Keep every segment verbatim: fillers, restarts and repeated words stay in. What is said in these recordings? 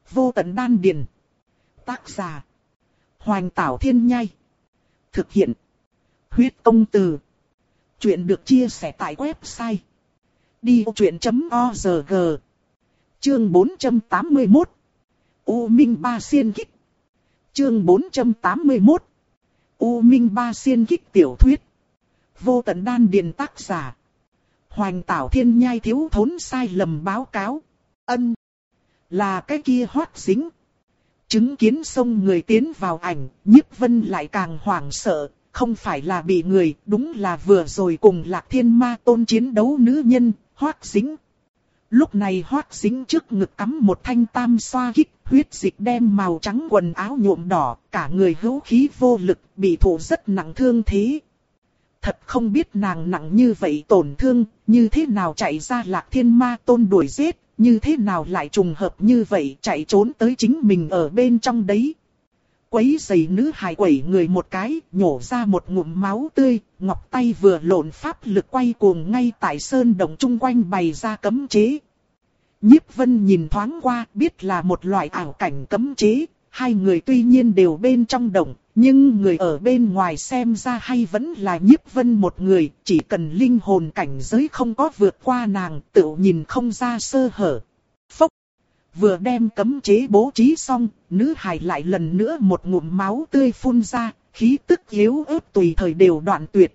Vô tận đan điền. Tác giả. Hoành Tảo Thiên Nhai. Thực hiện. Huyết Công Từ. Chuyện được chia sẻ tại website đi vô chuyện chấm org. Chương bốn trăm tám mươi mốt. U Minh Ba Xiên Kích. Chương bốn trăm tám mươi mốt. U Minh Ba Xiên Kích tiểu thuyết. Vô tận đan điền tác giả. Hoành Tảo Thiên Nhai thiếu thốn sai lầm báo cáo. Ân. Là cái kia Hoắc Dính. Chứng kiến xông người tiến vào ảnh, Nhiếp Vân lại càng hoảng sợ. Không phải là bị người, đúng là vừa rồi cùng Lạc Thiên Ma Tôn chiến đấu nữ nhân, Hoắc Dính. Lúc này Hoắc Dính trước ngực cắm một thanh tam xoa kích, huyết dịch đem màu trắng quần áo nhuộm đỏ, cả người hữu khí vô lực, bị thụ rất nặng thương thế. Thật không biết nàng nặng như vậy tổn thương, như thế nào chạy ra Lạc Thiên Ma Tôn đuổi giết, như thế nào lại trùng hợp như vậy chạy trốn tới chính mình ở bên trong đấy. Quấy giày nữ hài quẩy người một cái, nhổ ra một ngụm máu tươi, ngọc tay vừa lộn pháp lực quay cuồng ngay tại sơn động chung quanh bày ra cấm chế. Nhiếp Vân nhìn thoáng qua, biết là một loại ảo cảnh cấm chế, hai người tuy nhiên đều bên trong động, nhưng người ở bên ngoài xem ra hay vẫn là Nhiếp Vân một người, chỉ cần linh hồn cảnh giới không có vượt qua nàng, tự nhìn không ra sơ hở. Phốc! Vừa đem cấm chế bố trí xong, nữ hài lại lần nữa một ngụm máu tươi phun ra, khí tức yếu ớt tùy thời đều đoạn tuyệt.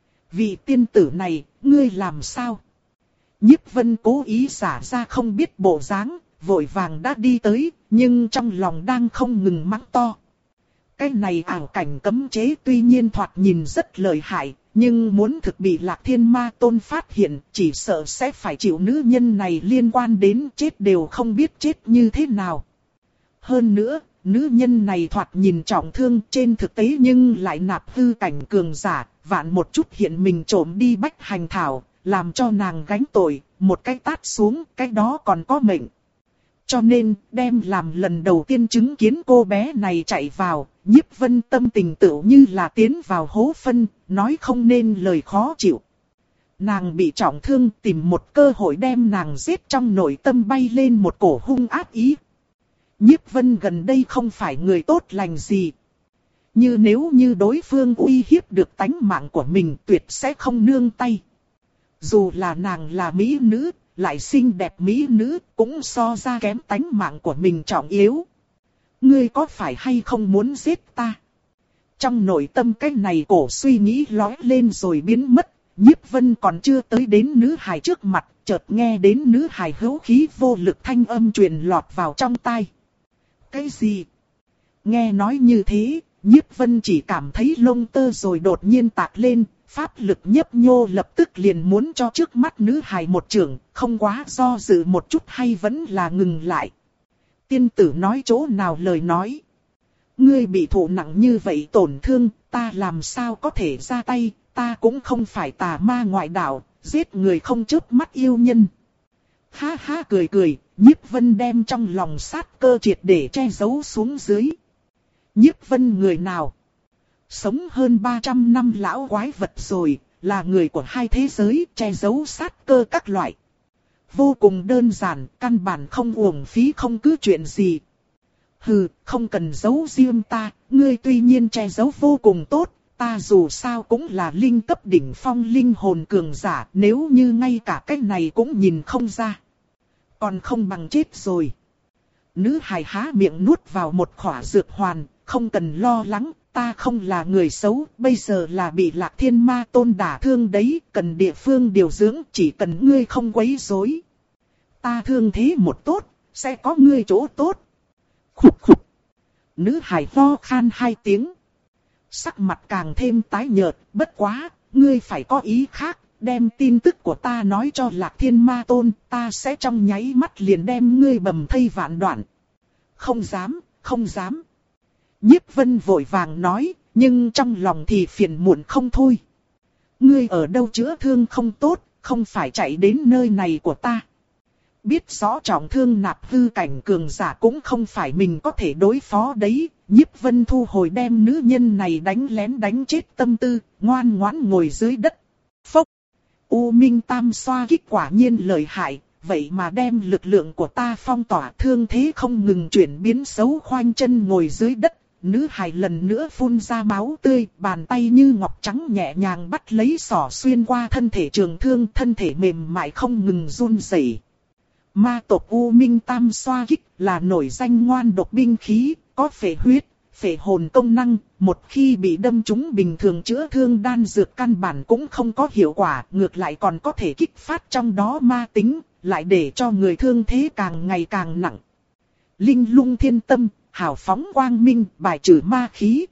Vị tiên tử này, ngươi làm sao? Nhiếp Vân cố ý giả ra không biết bộ dáng, vội vàng đã đi tới, nhưng trong lòng đang không ngừng mắng to. Cái này ảo cảnh cấm chế tuy nhiên thoạt nhìn rất lợi hại, nhưng muốn thực bị Lạc Thiên Ma Tôn phát hiện, chỉ sợ sẽ phải chịu nữ nhân này liên quan đến chết đều không biết chết như thế nào. Hơn nữa, nữ nhân này thoạt nhìn trọng thương trên thực tế nhưng lại nạp hư cảnh cường giả, vạn một chút hiện mình trộm đi bách hành thảo, làm cho nàng gánh tội, một cái tát xuống, cái đó còn có mệnh. Cho nên, đem làm lần đầu tiên chứng kiến cô bé này chạy vào, Nhiếp Vân tâm tình tựu như là tiến vào hố phân, nói không nên lời khó chịu. Nàng bị trọng thương, tìm một cơ hội đem nàng giết, trong nội tâm bay lên một cổ hung ác ý. Nhiếp Vân gần đây không phải người tốt lành gì. Như nếu như đối phương uy hiếp được tánh mạng của mình tuyệt sẽ không nương tay. Dù là nàng là mỹ nữ, lại xinh đẹp mỹ nữ, cũng so ra kém tánh mạng của mình trọng yếu. Ngươi có phải hay không muốn giết ta? Trong nội tâm cái này cổ suy nghĩ lóe lên rồi biến mất. Nhiếp Vân còn chưa tới đến nữ hài trước mặt, chợt nghe đến nữ hài hữu khí vô lực thanh âm truyền lọt vào trong tai. Cái gì? Nghe nói như thế, Nhiếp Vân chỉ cảm thấy lông tơ rồi đột nhiên tạc lên. Pháp lực nhấp nhô lập tức liền muốn cho trước mắt nữ hài một chưởng, không quá do dự một chút hay vẫn là ngừng lại. Tiên tử nói chỗ nào lời nói. Ngươi bị thụ nặng như vậy tổn thương, ta làm sao có thể ra tay, ta cũng không phải tà ma ngoại đạo, giết người không chớp mắt yêu nhân. Ha ha cười cười, Nhiếp Vân đem trong lòng sát cơ triệt để che giấu xuống dưới. Nhiếp Vân người nào? Sống hơn ba trăm năm lão quái vật rồi, là người của hai thế giới, che giấu sát cơ các loại. Vô cùng đơn giản, căn bản không uổng phí không cứ chuyện gì. Hừ, không cần giấu riêng ta, ngươi tuy nhiên che giấu vô cùng tốt, ta dù sao cũng là linh cấp đỉnh phong linh hồn cường giả, nếu như ngay cả cái này cũng nhìn không ra. Còn không bằng chết rồi. Nữ hài há miệng nuốt vào một khỏa dược hoàn, không cần lo lắng. Ta không là người xấu, bây giờ là bị Lạc Thiên Ma Tôn đả thương đấy, cần địa phương điều dưỡng, chỉ cần ngươi không quấy rối. Ta thương thế một tốt, sẽ có ngươi chỗ tốt. Khục khục. Nữ hài ho khan hai tiếng. Sắc mặt càng thêm tái nhợt, bất quá, ngươi phải có ý khác, đem tin tức của ta nói cho Lạc Thiên Ma Tôn, ta sẽ trong nháy mắt liền đem ngươi bầm thây vạn đoạn. Không dám, không dám. Nhiếp Vân vội vàng nói, nhưng trong lòng thì phiền muộn không thôi. Ngươi ở đâu chữa thương không tốt, không phải chạy đến nơi này của ta. Biết rõ trọng thương nạp hư cảnh cường giả cũng không phải mình có thể đối phó đấy. Nhiếp Vân thu hồi đem nữ nhân này đánh lén đánh chết tâm tư, ngoan ngoãn ngồi dưới đất. Phốc! U Minh Tam xoa kích quả nhiên lợi hại, vậy mà đem lực lượng của ta phong tỏa, thương thế không ngừng chuyển biến xấu, khoanh chân ngồi dưới đất. Nữ hài lần nữa phun ra máu tươi, bàn tay như ngọc trắng nhẹ nhàng bắt lấy xỏ xuyên qua thân thể trường thương, thân thể mềm mại không ngừng run rẩy. Ma tộc U Minh Tam Xoa Kích là nổi danh ngoan độc binh khí, có phệ huyết, phệ hồn công năng, một khi bị đâm trúng bình thường chữa thương đan dược căn bản cũng không có hiệu quả, ngược lại còn có thể kích phát trong đó ma tính, lại để cho người thương thế càng ngày càng nặng. Linh Lung Thiên Tâm, hào phóng quang minh, bài trừ ma khí.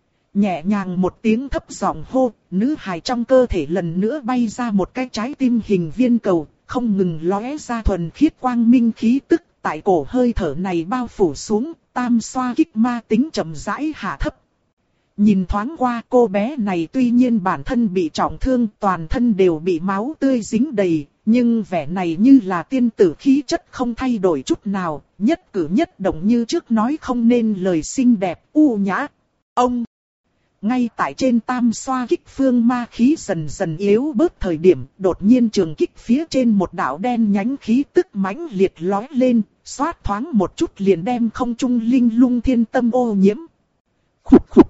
Nhẹ nhàng một tiếng thấp giọng hô, nữ hài trong cơ thể lần nữa bay ra một cái trái tim hình viên cầu, không ngừng lóe ra thuần khiết quang minh khí tức, tại cổ hơi thở này bao phủ xuống, tam xoa kích ma tính chậm rãi hạ thấp. Nhìn thoáng qua, cô bé này tuy nhiên bản thân bị trọng thương, toàn thân đều bị máu tươi dính đầy, nhưng vẻ này như là tiên tử khí chất không thay đổi chút nào, nhất cử nhất động như trước nói không nên lời, xinh đẹp, u nhã. Ông! Ngay tại trên tam xoa kích phương ma khí dần dần yếu bớt thời điểm, đột nhiên trường kích phía trên một đạo đen nhánh khí tức mãnh liệt lói lên, xoát thoáng một chút liền đem không trung Linh Lung Thiên Tâm ô nhiễm. Khục khục!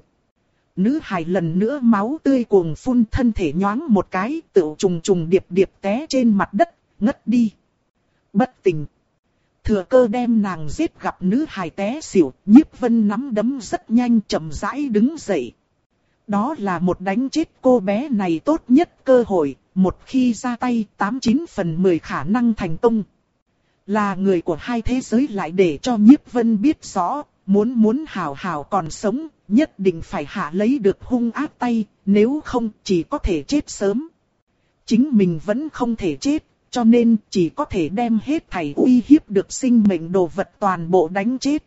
Nữ hài lần nữa máu tươi cuồng phun, thân thể nhoáng một cái, tựu trùng trùng điệp điệp té trên mặt đất, ngất đi. Bất tỉnh. Thừa cơ đem nàng giết, gặp nữ hài té xỉu, Nhiếp Vân nắm đấm rất nhanh chậm rãi đứng dậy. Đó là một đánh chết cô bé này tốt nhất cơ hội, một khi ra tay tám chín phần mười khả năng thành công. Là người của hai thế giới lại để cho Nhiếp Vân biết rõ, muốn muốn hảo hảo còn sống, nhất định phải hạ lấy được hung ác tay, nếu không chỉ có thể chết sớm. Chính mình vẫn không thể chết, cho nên chỉ có thể đem hết thảy uy hiếp được sinh mệnh đồ vật toàn bộ đánh chết.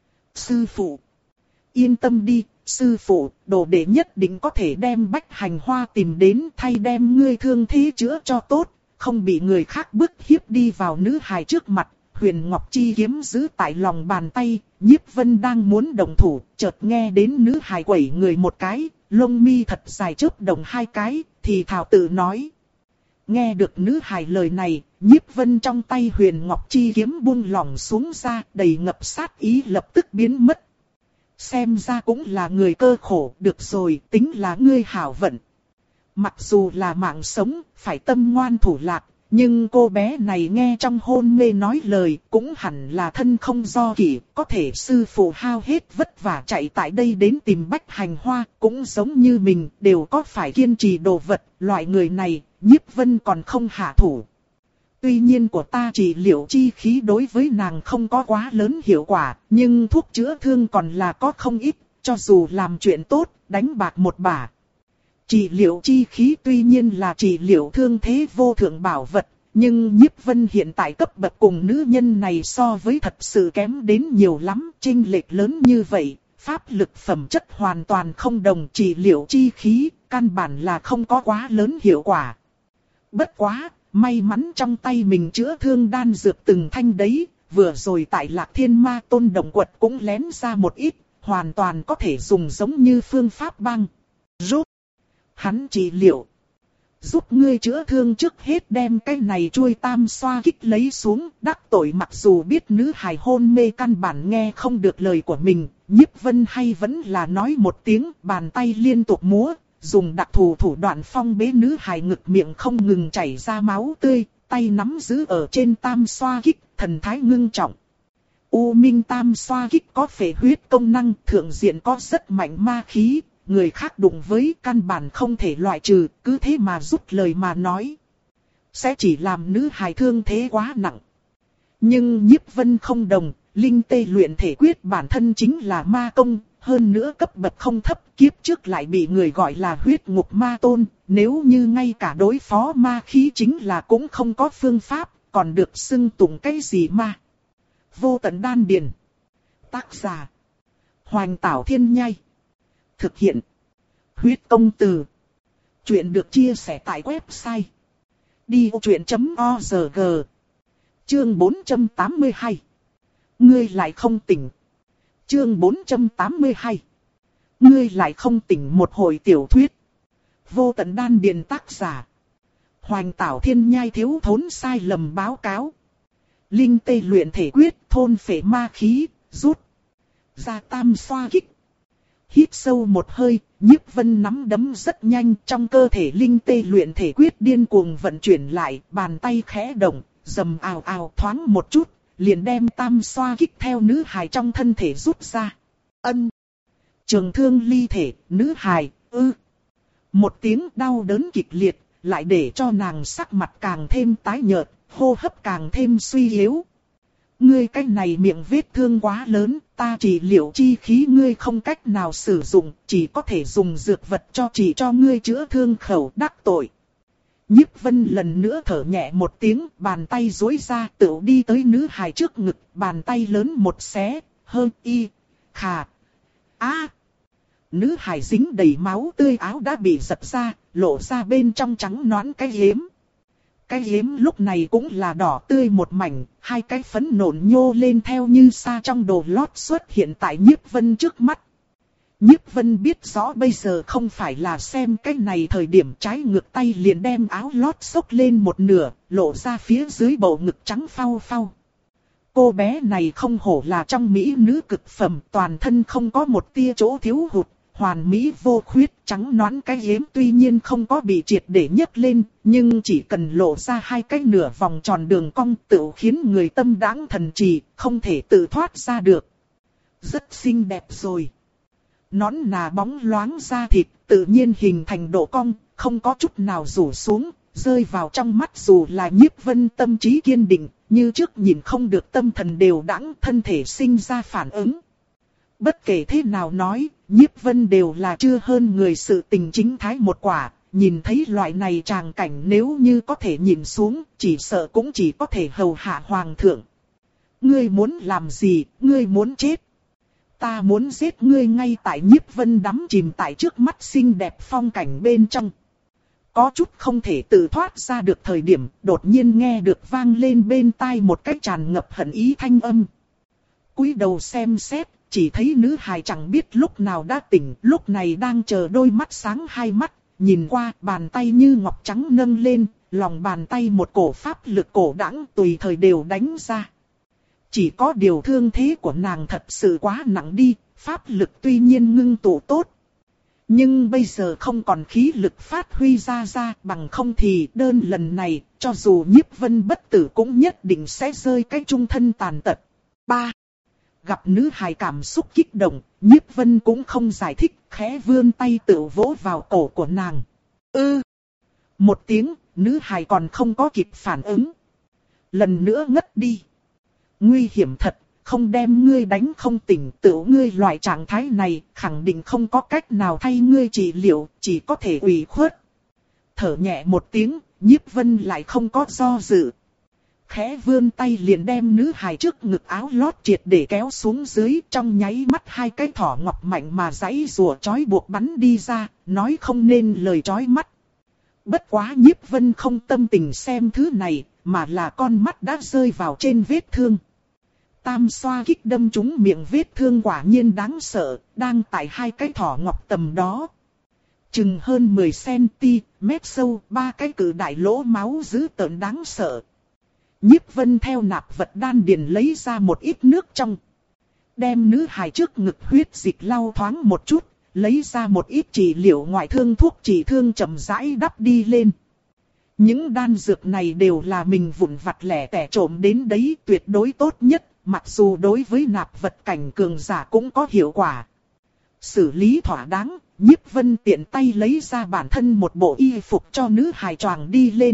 Sư phụ, yên tâm đi, sư phụ, đồ đệ nhất định có thể đem Bách Hành Hoa tìm đến, thay đem ngươi thương thế chữa cho tốt, không bị người khác bức hiếp đi vào nữ hài trước mặt. Huyền Ngọc Chi kiếm giữ tại lòng bàn tay, Nhiếp Vân đang muốn động thủ, chợt nghe đến nữ hài quẩy người một cái, lông mi thật dài chớp động hai cái, thì thảo tự nói. Nghe được nữ hài lời này, Nhiếp Vân trong tay Huyền Ngọc Chi kiếm buông lỏng xuống ra, đầy ngập sát ý lập tức biến mất. Xem ra cũng là người cơ khổ, được rồi, tính là ngươi hảo vận. Mặc dù là mạng sống, phải tâm ngoan thủ lạc, nhưng cô bé này nghe trong hôn mê nói lời, cũng hẳn là thân không do kỷ, có thể sư phụ hao hết vất vả chạy tại đây đến tìm Bách Hành Hoa, cũng giống như mình, đều có phải kiên trì đồ vật, loại người này, Nhiếp Vân còn không hạ thủ. Tuy nhiên của ta trị liệu chi khí đối với nàng không có quá lớn hiệu quả, nhưng thuốc chữa thương còn là có không ít, cho dù làm chuyện tốt, đánh bạc một bả. Trị liệu chi khí tuy nhiên là trị liệu thương thế vô thượng bảo vật, nhưng Nhiếp Vân hiện tại cấp bậc cùng nữ nhân này so với thật sự kém đến nhiều lắm, chênh lệch lớn như vậy, pháp lực phẩm chất hoàn toàn không đồng, trị liệu chi khí, căn bản là không có quá lớn hiệu quả. Bất quá, may mắn trong tay mình chữa thương đan dược từng thanh đấy, vừa rồi tại Lạc Thiên Ma Tôn động quật cũng lén ra một ít, hoàn toàn có thể dùng giống như phương pháp băng. Rút. Hắn trị liệu. Giúp ngươi chữa thương trước hết đem cái này chuôi tam xoa kích lấy xuống, đắc tội mặc dù biết nữ hài hôn mê căn bản nghe không được lời của mình, Nhiếp Vân hay vẫn là nói một tiếng, bàn tay liên tục múa, dùng đặc thù thủ đoạn phong bế nữ hài ngực miệng không ngừng chảy ra máu tươi, tay nắm giữ ở trên tam xoa kích, thần thái ngưng trọng. U Minh Tam Xoa Kích có phệ huyết công năng, thượng diện có rất mạnh ma khí, người khác đụng với căn bản không thể loại trừ, cứ thế mà rút lời mà nói. Sẽ chỉ làm nữ hài thương thế quá nặng. Nhưng Nhiếp Vân không đồng, linh tê luyện thể quyết bản thân chính là ma công, hơn nữa cấp bậc không thấp, kiếp trước lại bị người gọi là huyết ngục ma tôn, nếu như ngay cả đối phó ma khí chính là cũng không có phương pháp, còn được xưng tụng cái gì ma. Vô tận đan điền. Tác giả Hoành Tảo Thiên Nhai. Thực hiện Huyết Công Từ. Chuyện được chia sẻ tại website đi ô chuyện chấm org. Chương bốn trăm tám mươi hai. Ngươi lại không tỉnh. Chương bốn trăm tám mươi hai. Ngươi lại không tỉnh, một hồi tiểu thuyết. Vô tận đan điền, tác giả Hoành Tảo Thiên Nhai. Thiếu thốn sai lầm báo cáo. Linh tê luyện thể quyết, thôn phệ ma khí, rút ra tam xoa kích. Hít sâu một hơi, Nhiếp Vân nắm đấm rất nhanh, trong cơ thể linh tê luyện thể quyết điên cuồng vận chuyển lại, bàn tay khẽ động, rầm ào ào thoáng một chút, liền đem tam xoa kích theo nữ hài trong thân thể rút ra. Ân. Trường thương ly thể, nữ hài, ư. Một tiếng đau đớn kịch liệt, lại để cho nàng sắc mặt càng thêm tái nhợt, hô hấp càng thêm suy yếu. Ngươi cái này miệng vết thương quá lớn, ta trị liệu chi khí ngươi không cách nào sử dụng, chỉ có thể dùng dược vật cho trị cho ngươi chữa thương khẩu đắc tội. Nhiếp Vân lần nữa thở nhẹ một tiếng, bàn tay duỗi ra tựu đi tới nữ hài trước ngực, bàn tay lớn một xé, hơn y, khà, a. Nữ hài dính đầy máu tươi áo đã bị giật ra, lộ ra bên trong trắng nõn cái yếm. Cái yếm lúc này cũng là đỏ tươi một mảnh, hai cái phấn nộn nhô lên theo như sa trong đồ lót xuất hiện tại Nhiếp Vân trước mắt. Nhiếp Vân biết rõ bây giờ không phải là xem cái này thời điểm, trái ngược tay liền đem áo lót xốc lên một nửa, lộ ra phía dưới bầu ngực trắng phau phau. Cô bé này không hổ là trong mỹ nữ cực phẩm, toàn thân không có một tia chỗ thiếu hụt, hoàn mỹ vô khuyết, trắng nõn cái yếm tuy nhiên không có bị triệt để nhấc lên, nhưng chỉ cần lộ ra hai cái nửa vòng tròn đường cong tự khiến người tâm đãng thần trì, không thể tự thoát ra được. Rất xinh đẹp rồi. Nón nà bóng loáng da thịt, tự nhiên hình thành độ cong, không có chút nào rủ xuống, rơi vào trong mắt dù là Nhiếp Vân tâm trí kiên định, như trước nhìn không được tâm thần đều đãng, thân thể sinh ra phản ứng. Bất kể thế nào nói, Nhiếp Vân đều là chưa hơn người sự tình chính thái một quả, nhìn thấy loại này tràng cảnh nếu như có thể nhìn xuống, chỉ sợ cũng chỉ có thể hầu hạ hoàng thượng. Ngươi muốn làm gì, ngươi muốn chết. Ta muốn giết ngươi ngay tại Nhiếp Vân đắm chìm tại trước mắt xinh đẹp phong cảnh bên trong. Có chút không thể tự thoát ra được thời điểm, đột nhiên nghe được vang lên bên tai một cái tràn ngập hận ý thanh âm. Cúi đầu xem xét, chỉ thấy nữ hài chẳng biết lúc nào đã tỉnh, lúc này đang chờ đôi mắt sáng hai mắt, nhìn qua bàn tay như ngọc trắng nâng lên, lòng bàn tay một cổ pháp lực cổ đãng tùy thời đều đánh ra. Chỉ có điều thương thế của nàng thật sự quá nặng đi, pháp lực tuy nhiên ngưng tụ tốt. Nhưng bây giờ không còn khí lực phát huy ra ra, bằng không thì đơn lần này, cho dù Nhiếp Vân bất tử cũng nhất định sẽ rơi cái trung thân tàn tật. ba. Gặp nữ hài cảm xúc kích động, Nhiếp Vân cũng không giải thích, khẽ vươn tay tự vỗ vào cổ của nàng. Ư! Một tiếng, nữ hài còn không có kịp phản ứng. Lần nữa ngất đi. Nguy hiểm thật, không đem ngươi đánh không tỉnh, tự ngươi loại trạng thái này, khẳng định không có cách nào thay ngươi trị liệu, chỉ có thể ủy khuất. Thở nhẹ một tiếng, Nhiếp Vân lại không có do dự. Khẽ vươn tay liền đem nữ hài trước ngực áo lót triệt để kéo xuống dưới, trong nháy mắt hai cái thỏ ngọc mạnh mà giãy rùa trói buộc bắn đi ra, nói không nên lời trói mắt. Bất quá Nhiếp Vân không tâm tình xem thứ này, mà là con mắt đã rơi vào trên vết thương. Tam xoa kích đâm trúng miệng vết thương quả nhiên đáng sợ, đang tại hai cái thỏ ngọc tầm đó. Chừng hơn mười xăng-ti-mét sâu, ba cái cự đại lỗ máu dữ tợn đáng sợ. Nhiếp Vân theo nạp vật đan điền lấy ra một ít nước trong. Đem nữ hài trước ngực huyết dịch lau thoáng một chút, lấy ra một ít trị liệu ngoại thương thuốc trị thương chậm rãi đắp đi lên. Những đan dược này đều là mình vụn vặt lẻ tẻ trộm đến đấy, tuyệt đối tốt nhất, mặc dù đối với nạp vật cảnh cường giả cũng có hiệu quả. Xử lý thỏa đáng, Nhiếp Vân tiện tay lấy ra bản thân một bộ y phục cho nữ hài choàng đi lên.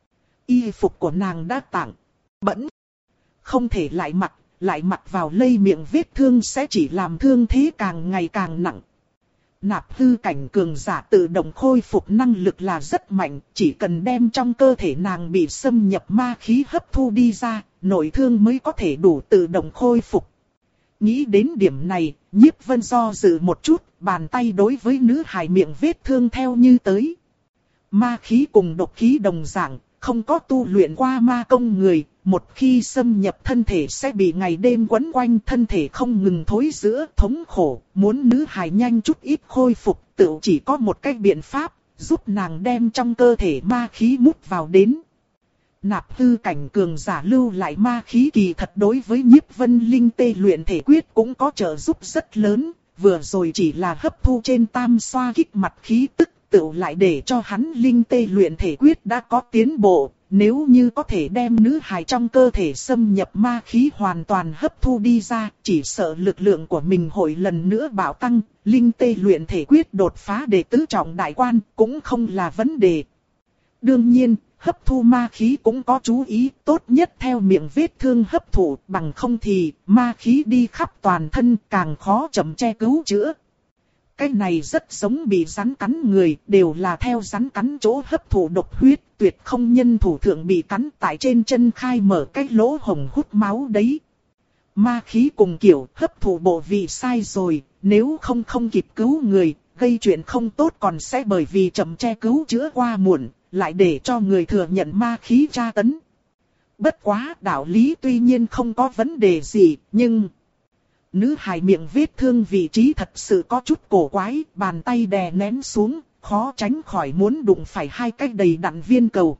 Y phục của nàng đã tặng, bẩn, không thể lại mặc, lại mặc vào lây miệng vết thương sẽ chỉ làm thương thế càng ngày càng nặng. Nạp hư cảnh cường giả tự động khôi phục năng lực là rất mạnh, chỉ cần đem trong cơ thể nàng bị xâm nhập ma khí hấp thu đi ra, nội thương mới có thể đủ tự động khôi phục. Nghĩ đến điểm này, Nhiếp Vân do dự một chút, bàn tay đối với nữ hài miệng vết thương theo như tới. Ma khí cùng độc khí đồng dạng, không có tu luyện qua ma công người, một khi xâm nhập thân thể sẽ bị ngày đêm quấn quanh, thân thể không ngừng thối rữa thống khổ, muốn nữ hài nhanh chút ít khôi phục, tự chỉ có một cách biện pháp, giúp nàng đem trong cơ thể ma khí mút vào đến. nạp hư cảnh cường giả lưu lại ma khí kỳ thật đối với Nhiếp Vân Linh tê luyện thể quyết cũng có trợ giúp rất lớn, vừa rồi chỉ là hấp thu trên tam xoa kích mặt khí tức, tự lại để cho hắn linh tê luyện thể quyết đã có tiến bộ. Nếu như có thể đem nữ hài trong cơ thể xâm nhập ma khí hoàn toàn hấp thu đi ra, chỉ sợ lực lượng của mình hội lần nữa bạo tăng, linh tê luyện thể quyết đột phá đệ tứ trọng đại quan cũng không là vấn đề. Đương nhiên, hấp thu ma khí cũng có chú ý, tốt nhất theo miệng vết thương hấp thụ, bằng không thì ma khí đi khắp toàn thân càng khó chậm che cứu chữa. Cái này rất giống bị rắn cắn người, đều là theo rắn cắn chỗ hấp thụ độc huyết, tuyệt không nhân thủ thượng bị cắn tại trên chân khai mở cái lỗ hổng hút máu đấy. Ma khí cùng kiểu hấp thụ bộ vị sai rồi, nếu không không kịp cứu người, gây chuyện không tốt còn sẽ bởi vì chậm che cứu chữa qua muộn, lại để cho người thừa nhận ma khí tra tấn. Bất quá đạo lý tuy nhiên không có vấn đề gì, nhưng... Nữ hài miệng vết thương vị trí thật sự có chút cổ quái, bàn tay đè nén xuống, khó tránh khỏi muốn đụng phải hai cái đầy đặn viên cầu.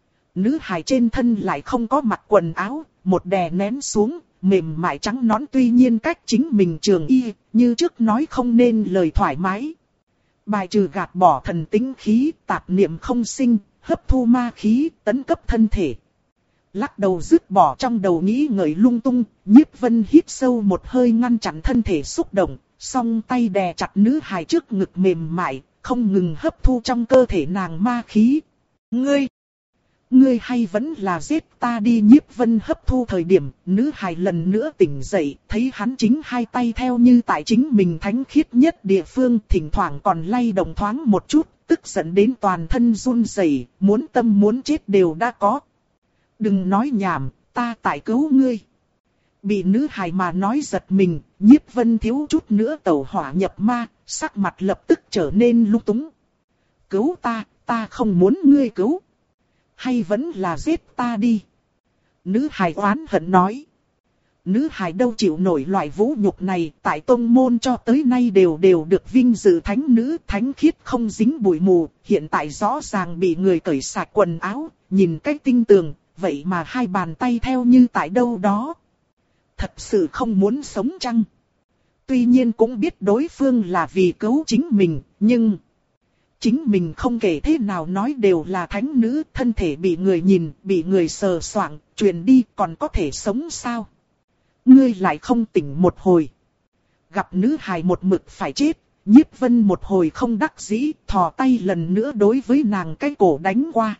Nữ hài trên thân lại không có mặc quần áo, một đè nén xuống, mềm mại trắng nõn tuy nhiên cách chính mình trường y, như trước nói không nên lời thoải mái. Bài trừ gạt bỏ thần tính khí, tạp niệm không sinh, hấp thu ma khí, tấn cấp thân thể. Lắc đầu dứt bỏ trong đầu nghĩ ngợi lung tung, Nhiếp Vân hít sâu một hơi ngăn chặn thân thể xúc động, song tay đè chặt nữ hài trước ngực mềm mại, không ngừng hấp thu trong cơ thể nàng ma khí. Ngươi! Ngươi hay vẫn là giết ta đi. Nhiếp Vân hấp thu thời điểm, nữ hài lần nữa tỉnh dậy, thấy hắn chính hai tay theo như tại chính mình thánh khiết nhất địa phương, thỉnh thoảng còn lay động thoáng một chút, tức giận đến toàn thân run rẩy, muốn tâm muốn chết đều đã có. Đừng nói nhảm, ta tại cứu ngươi. Bị nữ hài mà nói giật mình, Nhiếp Vân thiếu chút nữa tẩu hỏa nhập ma, sắc mặt lập tức trở nên lung túng. Cứu ta, ta không muốn ngươi cứu. Hay vẫn là giết ta đi. Nữ hài oán hận nói. Nữ hài đâu chịu nổi loại vũ nhục này, tại tông môn cho tới nay đều đều được vinh dự thánh nữ, thánh khiết không dính bụi mù, hiện tại rõ ràng bị người cởi sạch quần áo, nhìn cách tinh tường. Vậy mà hai bàn tay theo như tại đâu đó. Thật sự không muốn sống chăng? Tuy nhiên cũng biết đối phương là vì cứu chính mình, nhưng... Chính mình không kể thế nào nói đều là thánh nữ, thân thể bị người nhìn, bị người sờ soạng, truyền đi còn có thể sống sao? Ngươi lại không tỉnh một hồi. Gặp nữ hài một mực phải chết, Nhiếp Vân một hồi không đắc dĩ, thò tay lần nữa đối với nàng cái cổ đánh qua.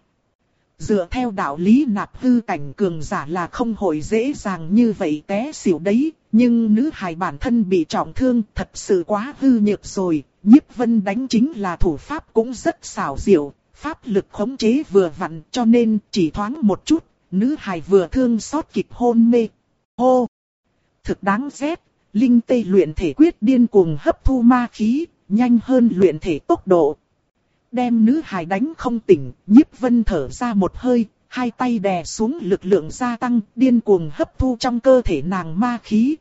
Dựa theo đạo lý nạp hư cảnh cường giả là không hội dễ dàng như vậy té xỉu đấy, nhưng nữ hài bản thân bị trọng thương thật sự quá hư nhược rồi, Nhiếp Vân đánh chính là thủ pháp cũng rất xảo diệu, pháp lực khống chế vừa vặn cho nên chỉ thoáng một chút, nữ hài vừa thương xót kịp hôn mê. Hô! Thực đáng ghét, linh tê luyện thể quyết điên cuồng hấp thu ma khí, nhanh hơn luyện thể tốc độ. Đem nữ hài đánh không tỉnh, Nhiếp Vân thở ra một hơi, hai tay đè xuống lực lượng gia tăng, điên cuồng hấp thu trong cơ thể nàng ma khí.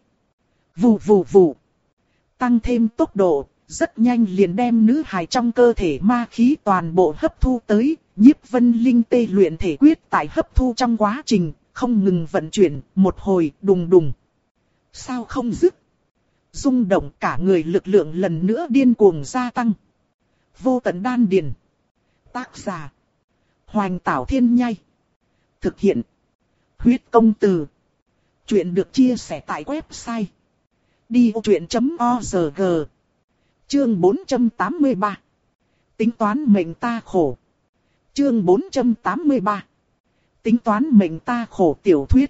Vù vù vù. Tăng thêm tốc độ, rất nhanh liền đem nữ hài trong cơ thể ma khí toàn bộ hấp thu tới, Nhiếp Vân linh tê luyện thể quyết tại hấp thu trong quá trình, không ngừng vận chuyển, một hồi đùng đùng. Sao không dứt? Rung động cả người lực lượng lần nữa điên cuồng gia tăng. Vô tận đan điền. Tác giả. Hoành Tảo Thiên Nhai. Thực hiện. Huyết công từ. Chuyện được chia sẻ tại website. đi ô chuyện chấm org. Chương bốn trăm tám mươi ba. Tính toán mệnh ta khổ. Chương bốn trăm tám mươi ba. Tính toán mệnh ta khổ tiểu thuyết.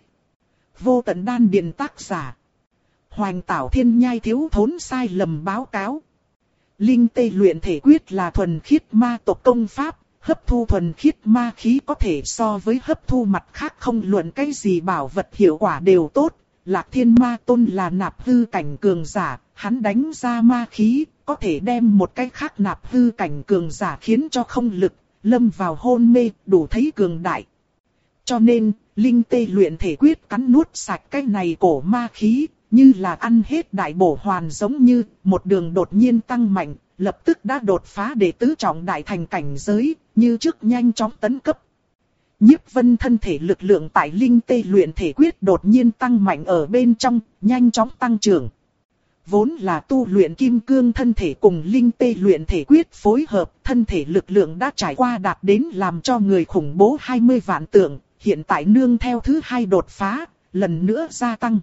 Vô tận đan điền tác giả. Hoành Tảo Thiên Nhai thiếu thốn sai lầm báo cáo. Linh tê luyện thể quyết là thuần khiết ma tộc công pháp, hấp thu thuần khiết ma khí có thể so với hấp thu mặt khác không luận cái gì bảo vật hiệu quả đều tốt. Lạc Thiên Ma Tôn là nạp hư cảnh cường giả, hắn đánh ra ma khí, có thể đem một cái khác nạp hư cảnh cường giả khiến cho không lực, lâm vào hôn mê, đủ thấy cường đại. Cho nên, linh tê luyện thể quyết cắn nuốt sạch cái này cổ ma khí. Như là ăn hết đại bổ hoàn giống như một đường đột nhiên tăng mạnh, lập tức đã đột phá đệ tứ trọng đại thành cảnh giới, như trước nhanh chóng tấn cấp. Nhiếp Vân thân thể lực lượng tại linh tê luyện thể quyết đột nhiên tăng mạnh ở bên trong, nhanh chóng tăng trưởng. Vốn là tu luyện kim cương thân thể cùng linh tê luyện thể quyết phối hợp, thân thể lực lượng đã trải qua đạt đến làm cho người khủng bố hai mươi vạn tượng, hiện tại nương theo thứ hai đột phá, lần nữa gia tăng.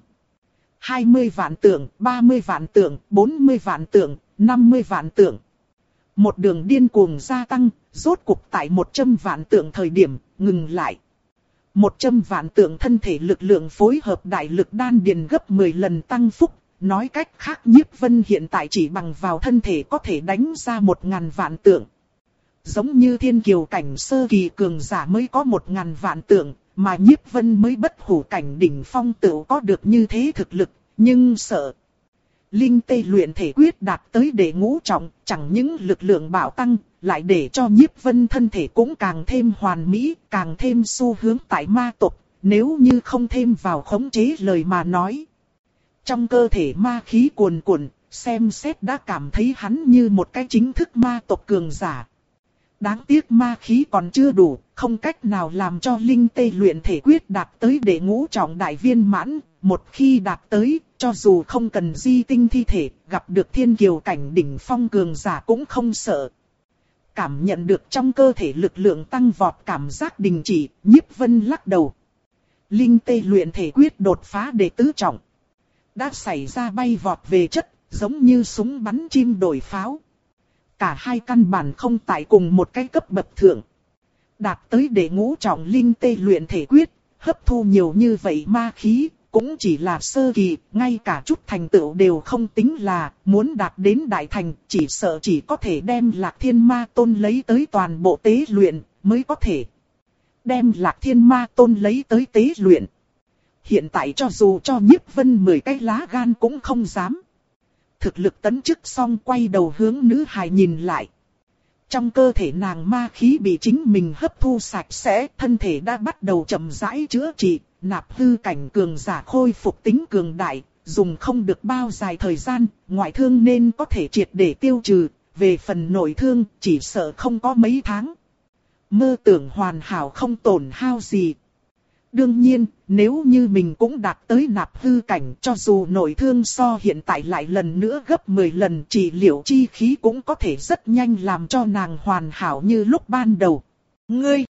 hai mươi vạn tượng, ba mươi vạn tượng, bốn mươi vạn tượng, năm mươi vạn tượng. Một đường điên cuồng gia tăng, rốt cục tại một trăm vạn tượng thời điểm, ngừng lại. một trăm vạn tượng thân thể lực lượng phối hợp đại lực đan điền gấp mười lần tăng phúc. Nói cách khác Nhiếp Vân hiện tại chỉ bằng vào thân thể có thể đánh ra một ngàn vạn tượng. Giống như thiên kiều cảnh sơ kỳ cường giả mới có một ngàn vạn tượng, mà Nhiếp Vân mới bất hủ cảnh đỉnh phong tự có được như thế thực lực, nhưng sợ. Linh tê luyện thể quyết đạt tới đệ ngũ trọng, chẳng những lực lượng bạo tăng, lại để cho Nhiếp Vân thân thể cũng càng thêm hoàn mỹ, càng thêm xu hướng tại ma tộc, nếu như không thêm vào khống chế lời mà nói. Trong cơ thể ma khí cuồn cuộn, xem xét đã cảm thấy hắn như một cái chính thức ma tộc cường giả. Đáng tiếc ma khí còn chưa đủ, không cách nào làm cho linh tê luyện thể quyết đạt tới đệ ngũ trọng đại viên mãn. Một khi đạt tới, cho dù không cần di tinh thi thể, gặp được thiên kiều cảnh đỉnh phong cường giả cũng không sợ. Cảm nhận được trong cơ thể lực lượng tăng vọt cảm giác đình chỉ, Nhiếp Vân lắc đầu. Linh tê luyện thể quyết đột phá đệ tứ trọng. Đã xảy ra bay vọt về chất, giống như súng bắn chim đổi pháo. Cả hai căn bản không tại cùng một cái cấp bậc thượng. Đạt tới đệ ngũ trọng linh tê luyện thể quyết, hấp thu nhiều như vậy ma khí, cũng chỉ là sơ kỳ, ngay cả chút thành tựu đều không tính là, muốn đạt đến đại thành, chỉ sợ chỉ có thể đem Lạc Thiên Ma Tôn lấy tới toàn bộ tế luyện, mới có thể. Đem Lạc Thiên Ma Tôn lấy tới tế luyện. Hiện tại cho dù cho Nhiếp Vân mười cái lá gan cũng không dám. Thực lực tấn chức xong quay đầu hướng nữ hài nhìn lại. Trong cơ thể nàng ma khí bị chính mình hấp thu sạch sẽ, thân thể đã bắt đầu chậm rãi chữa trị, nạp hư cảnh cường giả khôi phục tính cường đại, dùng không được bao dài thời gian, ngoại thương nên có thể triệt để tiêu trừ, về phần nội thương chỉ sợ không có mấy tháng. Mơ tưởng hoàn hảo không tổn hao gì. Đương nhiên, nếu như mình cũng đạt tới nạp hư cảnh, cho dù nội thương so hiện tại lại lần nữa gấp mười lần, trị liệu chi khí cũng có thể rất nhanh làm cho nàng hoàn hảo như lúc ban đầu. Ngươi!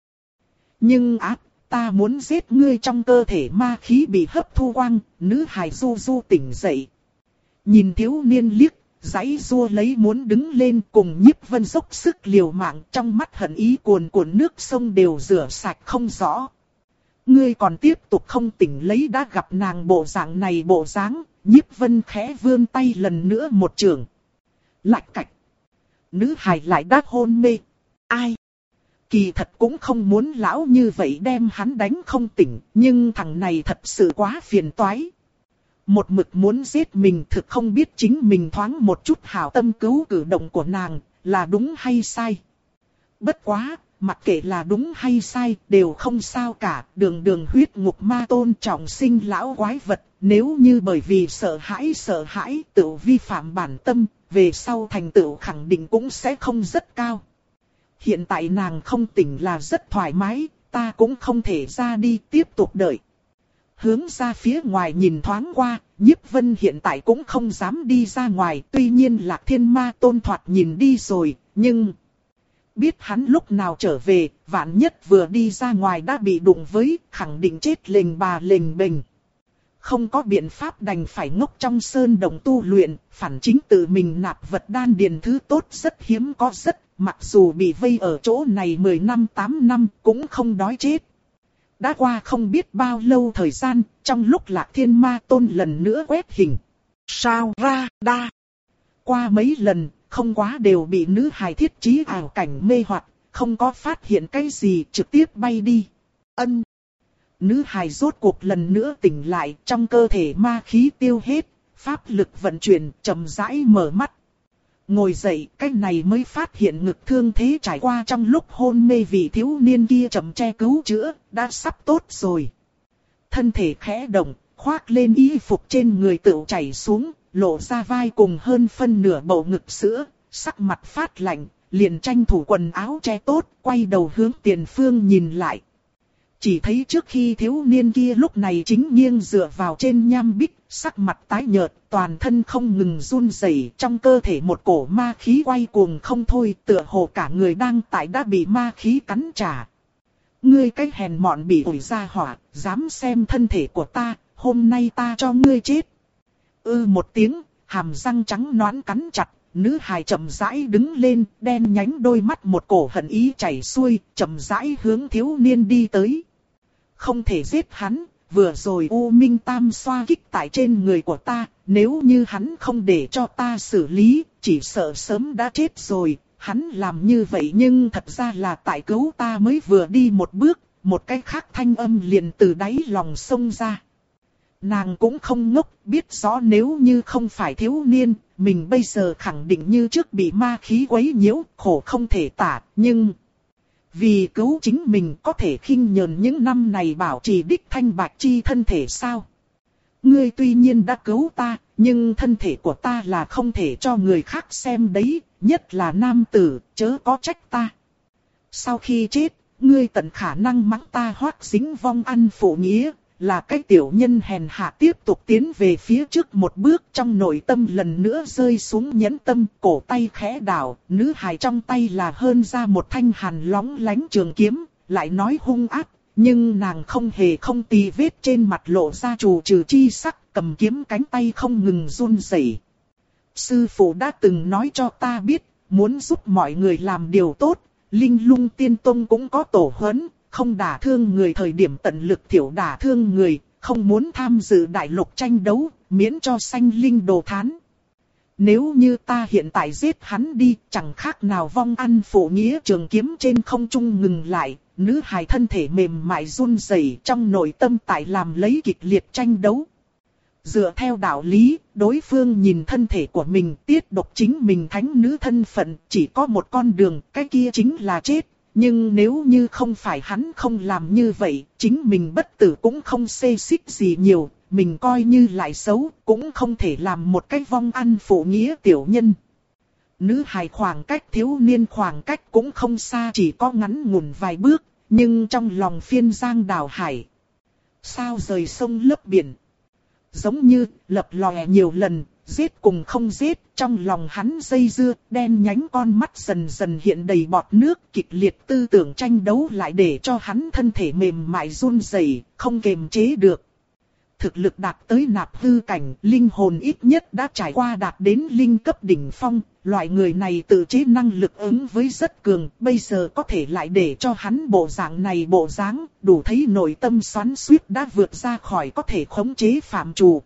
Nhưng ác, ta muốn giết ngươi. Trong cơ thể ma khí bị hấp thu quang, nữ hài du du tỉnh dậy. Nhìn thiếu niên liếc, giãy giụa lấy muốn đứng lên, cùng Nhiếp Vân dốc sức liều mạng, trong mắt hận ý cuồn cuộn nước sông đều rửa sạch không rõ. Ngươi còn tiếp tục không tỉnh lấy, đã gặp nàng bộ dạng này bộ dáng, Nhiếp Vân khẽ vươn tay lần nữa một trường. Lạch cạch. Nữ hài lại đã hôn mê. Ai? Kỳ thật cũng không muốn lão như vậy đem hắn đánh không tỉnh, nhưng thằng này thật sự quá phiền toái. Một mực muốn giết mình, thực không biết chính mình thoáng một chút hảo tâm cứu cử động của nàng, là đúng hay sai. Bất quá, mặc kệ là đúng hay sai, đều không sao cả, đường đường huyết ngục ma tôn trọng sinh lão quái vật, nếu như bởi vì sợ hãi sợ hãi tự vi phạm bản tâm, về sau thành tựu khẳng định cũng sẽ không rất cao. Hiện tại nàng không tỉnh là rất thoải mái, ta cũng không thể ra đi tiếp tục đợi. Hướng ra phía ngoài nhìn thoáng qua, Nhiếp Vân hiện tại cũng không dám đi ra ngoài, tuy nhiên Lạc Thiên Ma Tôn thoạt nhìn đi rồi, nhưng biết hắn lúc nào trở về, vạn nhất vừa đi ra ngoài đã bị đụng với, khẳng định chết lềnh bà lềnh bềnh. Không có biện pháp đành phải ngốc trong sơn đồng tu luyện, phản chính tự mình nạp vật đan điền thứ tốt rất hiếm có rất, mặc dù bị vây ở chỗ này mười năm tám năm cũng không đói chết. Đã qua không biết bao lâu thời gian, trong lúc Lạc Thiên Ma Tôn lần nữa quét hình. Sao ra đa? Qua mấy lần, không quá đều bị nữ hài thiết trí ảo cảnh mê hoặc, không có phát hiện cái gì, trực tiếp bay đi. Ân. Nữ hài rốt cuộc lần nữa tỉnh lại, trong cơ thể ma khí tiêu hết, pháp lực vận chuyển, chậm rãi mở mắt. Ngồi dậy, cái này mới phát hiện ngực thương thế trải qua trong lúc hôn mê vì thiếu niên kia chậm che cứu chữa, đã sắp tốt rồi. Thân thể khẽ động, khoác lên y phục trên người tựu chảy xuống, lộ ra vai cùng hơn phân nửa bầu ngực sữa, sắc mặt phát lạnh, liền tranh thủ quần áo che tốt, quay đầu hướng tiền phương nhìn lại. Chỉ thấy trước khi thiếu niên kia lúc này chính nghiêng dựa vào trên nham bích, sắc mặt tái nhợt, toàn thân không ngừng run rẩy, trong cơ thể một cổ ma khí quay cuồng không thôi, tựa hồ cả người đang tại đã bị ma khí cắn trả. Ngươi cái hèn mọn bị ủi ra hỏa, dám xem thân thể của ta, hôm nay ta cho ngươi chết. Ư một tiếng, hàm răng trắng nõn cắn chặt, nữ hài chậm rãi đứng lên, đen nhánh đôi mắt một cổ hận ý chảy xuôi, chậm rãi hướng thiếu niên đi tới. Không thể giết hắn, vừa rồi U Minh Tam xoa kích tại trên người của ta, nếu như hắn không để cho ta xử lý, chỉ sợ sớm đã chết rồi. Hắn làm như vậy nhưng thật ra là tại cứu ta mới vừa đi một bước, một cái khác thanh âm liền từ đáy lòng xông ra. Nàng cũng không ngốc, biết rõ nếu như không phải thiếu niên, mình bây giờ khẳng định như trước bị ma khí quấy nhiễu, khổ không thể tả, nhưng... Vì cứu chính mình có thể khinh nhờn những năm này bảo trì đích thanh bạch chi thân thể sao? Ngươi tuy nhiên đã cứu ta, nhưng thân thể của ta là không thể cho người khác xem đấy, nhất là nam tử, chớ có trách ta. Sau khi chết, ngươi tận khả năng mắng ta hoác dính vong ăn phụ nghĩa, là cái tiểu nhân hèn hạ tiếp tục tiến về phía trước một bước, trong nội tâm lần nữa rơi xuống nhẫn tâm, cổ tay khẽ đảo, nữ hài trong tay là hơn ra một thanh hàn lóng lánh trường kiếm, lại nói hung ác, nhưng nàng không hề không tì vết trên mặt lộ ra trù trừ chi sắc, cầm kiếm cánh tay không ngừng run rẩy. Sư phụ đã từng nói cho ta biết, muốn giúp mọi người làm điều tốt, Linh Lung Tiên Tông cũng có tổ huấn. Không đả thương người thời điểm tận lực thiểu đả thương người, không muốn tham dự đại lục tranh đấu, miễn cho sanh linh đồ thán. Nếu như ta hiện tại giết hắn đi, chẳng khác nào vong ăn phụ nghĩa. Trường kiếm trên không trung ngừng lại, nữ hài thân thể mềm mại run rẩy, trong nội tâm tại làm lấy kịch liệt tranh đấu. Dựa theo đạo lý, đối phương nhìn thân thể của mình tiết độc chính mình thánh nữ thân phận, chỉ có một con đường, cái kia chính là chết. Nhưng nếu như không phải hắn không làm như vậy, chính mình bất tử cũng không xê xích gì nhiều, mình coi như lại xấu, cũng không thể làm một cái vong ăn phụ nghĩa tiểu nhân. Nữ hài khoảng cách thiếu niên khoảng cách cũng không xa, chỉ có ngắn ngủn vài bước, nhưng trong lòng phiên giang đảo hải. Sao rời sông lấp biển? Giống như lập lòe nhiều lần, giết cùng không giết, trong lòng hắn dây dưa, đen nhánh con mắt dần dần hiện đầy bọt nước, kịch liệt tư tưởng tranh đấu lại để cho hắn thân thể mềm mại run rẩy, không kềm chế được. Thực lực đạt tới nạp hư cảnh, linh hồn ít nhất đã trải qua đạt đến linh cấp đỉnh phong, loại người này tự chế năng lực ứng với rất cường, bây giờ có thể lại để cho hắn bộ dạng này bộ dáng, đủ thấy nội tâm xoắn xuýt đã vượt ra khỏi có thể khống chế phạm trù.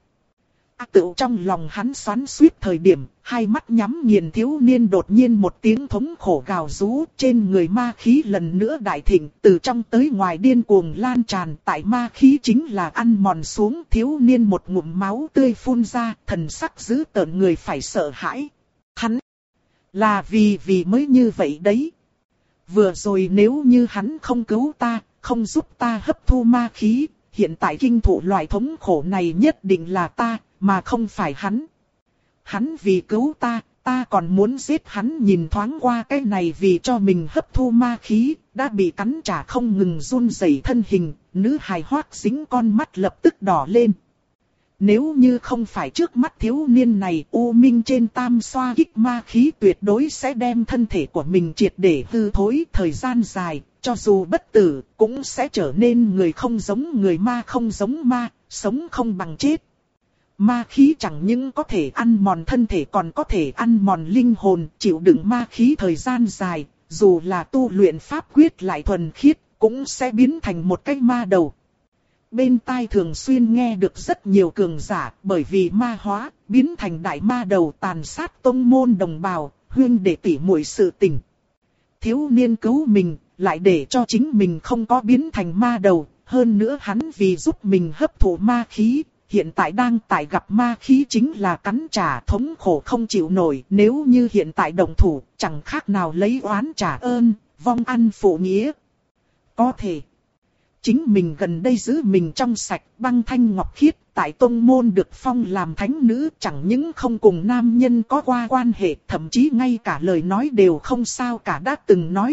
Tự trong lòng hắn xoắn xuýt thời điểm, hai mắt nhắm nghiền thiếu niên đột nhiên một tiếng thống khổ gào rú, trên người ma khí lần nữa đại thịnh, từ trong tới ngoài điên cuồng lan tràn, tại ma khí chính là ăn mòn xuống, thiếu niên một ngụm máu tươi phun ra, thần sắc dữ tợn người phải sợ hãi. Hắn là vì vì mới như vậy đấy. Vừa rồi nếu như hắn không cứu ta, không giúp ta hấp thu ma khí, hiện tại kinh thụ loại thống khổ này nhất định là ta, mà không phải hắn. Hắn vì cứu ta, ta còn muốn giết hắn. Nhìn thoáng qua cái này vì cho mình hấp thu ma khí, đã bị cắn trả không ngừng run rẩy thân hình, nữ hài hoác dính con mắt lập tức đỏ lên. Nếu như không phải trước mắt thiếu niên này, U Minh trên tam xoa kích ma khí tuyệt đối sẽ đem thân thể của mình triệt để hư thối. Thời gian dài, cho dù bất tử, cũng sẽ trở nên người không giống người, ma không giống ma, sống không bằng chết. Ma khí chẳng những có thể ăn mòn thân thể còn có thể ăn mòn linh hồn, chịu đựng ma khí thời gian dài, dù là tu luyện pháp quyết lại thuần khiết, cũng sẽ biến thành một cái ma đầu. Bên tai thường xuyên nghe được rất nhiều cường giả, bởi vì ma hóa, biến thành đại ma đầu tàn sát tông môn đồng bào, huyên đệ tỉ muội sự tình. Thiếu niên cứu mình, lại để cho chính mình không có biến thành ma đầu, hơn nữa hắn vì giúp mình hấp thụ ma khí. Hiện tại đang tại gặp ma khí chính là cắn trả thống khổ không chịu nổi. Nếu như hiện tại đồng thủ, chẳng khác nào lấy oán trả ơn, vong ăn phụ nghĩa. Có thể, chính mình gần đây giữ mình trong sạch, băng thanh ngọc khiết, tại tông môn được phong làm thánh nữ, chẳng những không cùng nam nhân có qua quan hệ, thậm chí ngay cả lời nói đều không sao cả. Đã từng nói qua,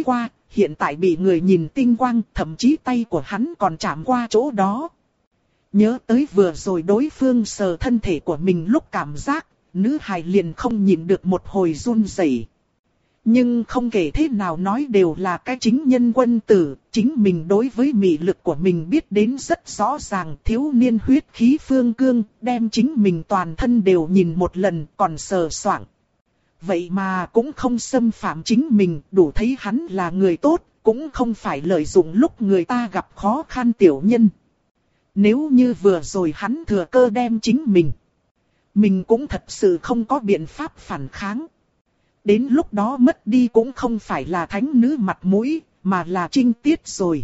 hiện tại bị người nhìn tinh quang, thậm chí tay của hắn còn chạm qua chỗ đó. Nhớ tới vừa rồi đối phương sờ thân thể của mình lúc cảm giác, nữ hài liền không nhìn được một hồi run rẩy. Nhưng không kể thế nào nói đều là cái chính nhân quân tử, chính mình đối với mị lực của mình biết đến rất rõ ràng, thiếu niên huyết khí phương cương, đem chính mình toàn thân đều nhìn một lần còn sờ soạng. Vậy mà cũng không xâm phạm chính mình, đủ thấy hắn là người tốt, cũng không phải lợi dụng lúc người ta gặp khó khăn tiểu nhân. Nếu như vừa rồi hắn thừa cơ đem chính mình, mình cũng thật sự không có biện pháp phản kháng. Đến lúc đó mất đi cũng không phải là thánh nữ mặt mũi, mà là trinh tiết rồi.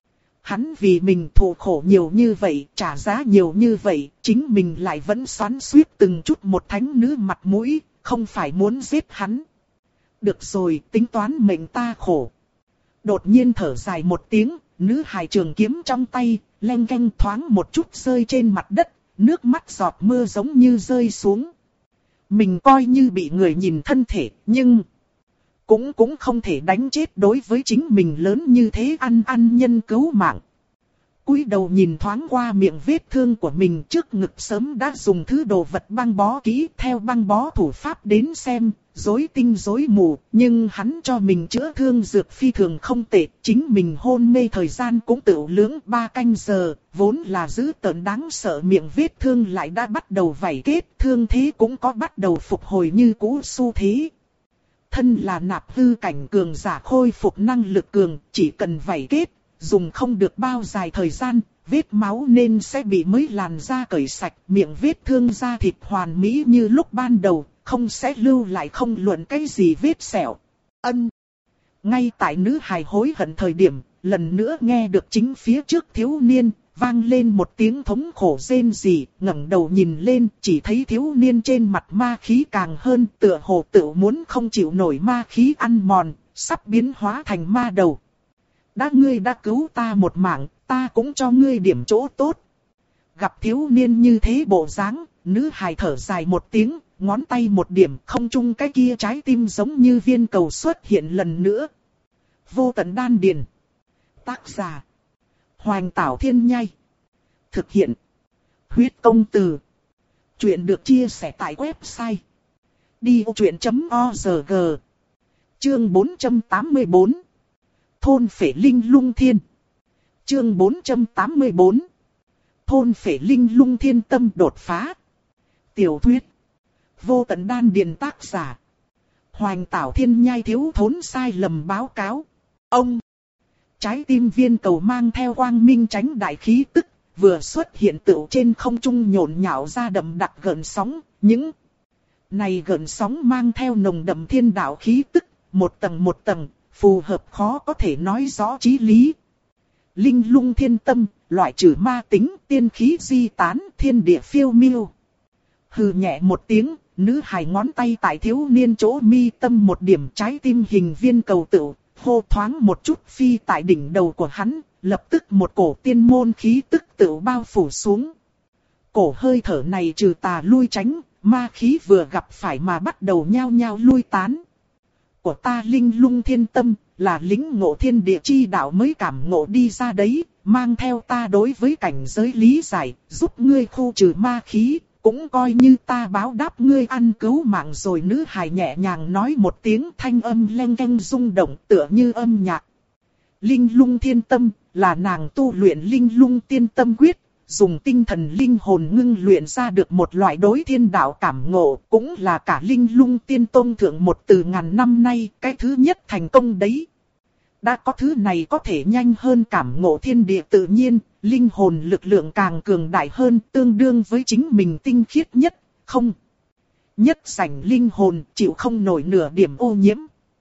Hắn vì mình thụ khổ nhiều như vậy, trả giá nhiều như vậy, chính mình lại vẫn xoắn xuýt từng chút một thánh nữ mặt mũi, không phải muốn giết hắn. Được rồi, tính toán mệnh ta khổ. Đột nhiên thở dài một tiếng, nữ hài trường kiếm trong tay, leng keng thoáng một chút rơi trên mặt đất, nước mắt giọt mưa giống như rơi xuống. Mình coi như bị người nhìn thân thể, nhưng cũng cũng không thể đánh chết đối với chính mình lớn như thế ăn ăn nhân cứu mạng. Cúi đầu nhìn thoáng qua miệng vết thương của mình, trước ngực sớm đã dùng thứ đồ vật băng bó kỹ, theo băng bó thủ pháp đến xem, rối tinh rối mù, nhưng hắn cho mình chữa thương dược phi thường không tệ, chính mình hôn mê thời gian cũng tựu lưỡng ba canh giờ, vốn là dữ tợn đáng sợ, miệng vết thương lại đã bắt đầu vảy kết, thương thế cũng có bắt đầu phục hồi như cũ xu thế. Thân là nạp hư cảnh cường giả khôi phục năng lực cường, chỉ cần vảy kết, dùng không được bao dài thời gian, vết máu nên sẽ bị mới làn da cởi sạch, miệng vết thương da thịt hoàn mỹ như lúc ban đầu, không sẽ lưu lại không luận cái gì vết sẹo. Ân. Ngay tại nữ hài hối hận thời điểm, lần nữa nghe được chính phía trước thiếu niên, vang lên một tiếng thống khổ rên rỉ, ngẩng đầu nhìn lên, chỉ thấy thiếu niên trên mặt ma khí càng hơn, tựa hồ tự muốn không chịu nổi ma khí ăn mòn, sắp biến hóa thành ma đầu. Đã ngươi đã cứu ta một mạng, ta cũng cho ngươi điểm chỗ tốt. Gặp thiếu niên như thế bộ dáng, nữ hài thở dài một tiếng, ngón tay một điểm, không trung cái kia trái tim giống như viên cầu xuất hiện lần nữa. Vô tận đan điền. Tác giả: Hoành Tảo Thiên Nhai. Thực hiện: Huyết Công Từ. Chuyện được chia sẻ tại website đi vô chuyện chấm org. Chương bốn trăm tám mươi tư. Thôn Phệ Linh Lung Thiên. Chương bốn trăm tám mươi tư. Thôn Phệ Linh Lung Thiên tâm đột phá. Tiểu thuyết. Vô tận đan điền, tác giả: Hoành Tảo Thiên Nhai. Thiếu thốn sai lầm báo cáo. Ông. Trái tim viên cầu mang theo quang minh chánh đại khí tức, vừa xuất hiện tựu trên không trung nhộn nhạo ra đậm đặc gợn sóng, những này gợn sóng mang theo nồng đậm thiên đạo khí tức, một tầng một tầng, phù hợp khó có thể nói rõ chí lý. Linh Lung Thiên tâm, loại trừ ma tính, tiên khí di tán, thiên địa phiêu miêu. Hừ nhẹ một tiếng, nữ hài ngón tay tại thiếu niên chỗ mi tâm một điểm, trái tim hình viên cầu tựu hô thoáng một chút phi tại đỉnh đầu của hắn, lập tức một cổ tiên môn khí tức tựu bao phủ xuống. Cổ hơi thở này trừ tà lui tránh, ma khí vừa gặp phải mà bắt đầu nhao nhao lui tán. Của ta Linh Lung Thiên tâm, là lĩnh ngộ thiên địa chi đạo mới cảm ngộ đi ra đấy, mang theo ta đối với cảnh giới lý giải, giúp ngươi khu trừ ma khí, cũng coi như ta báo đáp ngươi ăn cứu mạng rồi. Nữ hài nhẹ nhàng nói một tiếng, thanh âm leng keng rung động tựa như âm nhạc. Linh Lung Thiên tâm, là nàng tu luyện Linh Lung Tiên Tâm Quyết, dùng tinh thần linh hồn ngưng luyện ra được một loại đối thiên đạo cảm ngộ, cũng là cả Linh Lung Tiên Tông thượng một từ ngàn năm nay cái thứ nhất thành công đấy. Đã có thứ này có thể nhanh hơn cảm ngộ thiên địa tự nhiên, linh hồn lực lượng càng cường đại hơn, tương đương với chính mình tinh khiết nhất, không nhất sảnh linh hồn, chịu không nổi nửa điểm ô nhiễm.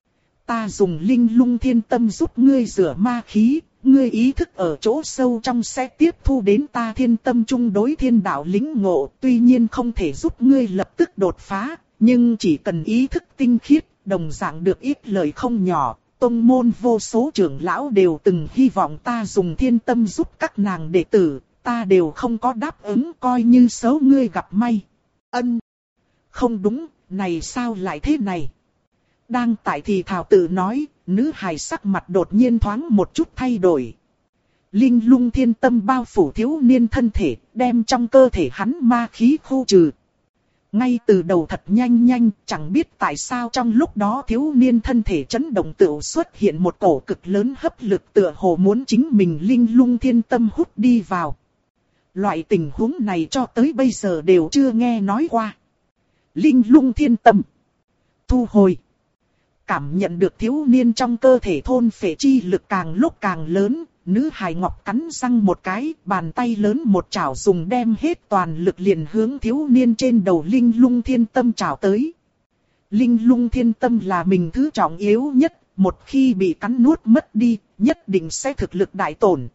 Ta dùng Linh Lung Thiên tâm giúp ngươi rửa ma khí, ngươi ý thức ở chỗ sâu trong sẽ tiếp thu đến ta thiên tâm chung đối thiên đạo lĩnh ngộ, tuy nhiên không thể giúp ngươi lập tức đột phá, nhưng chỉ cần ý thức tinh khiết, đồng dạng được ít lời không nhỏ. Tông môn vô số trưởng lão đều từng hy vọng ta dùng thiên tâm giúp các nàng đệ tử, ta đều không có đáp ứng, coi như số ngươi gặp may. Ân. Không đúng, này sao lại thế này? Đang tại thì thảo tự nói, nữ hài sắc mặt đột nhiên thoáng một chút thay đổi. Linh lung thiên tâm bao phủ thiếu niên thân thể, đem trong cơ thể hắn ma khí khu trừ. Ngay từ đầu thật nhanh nhanh, chẳng biết tại sao trong lúc đó thiếu niên thân thể chấn động tựu xuất hiện một cổ cực lớn hấp lực tựa hồ muốn chính mình linh lung thiên tâm hút đi vào. Loại tình huống này cho tới bây giờ đều chưa nghe nói qua. Linh lung thiên tâm. Thu hồi. Cảm nhận được thiếu niên trong cơ thể thôn phệ chi lực càng lúc càng lớn, nữ hài ngọc cắn răng một cái, bàn tay lớn một chảo dùng đem hết toàn lực liền hướng thiếu niên trên đầu linh lung thiên tâm chảo tới. Linh lung thiên tâm là mình thứ trọng yếu nhất, một khi bị cắn nuốt mất đi, nhất định sẽ thực lực đại tổn.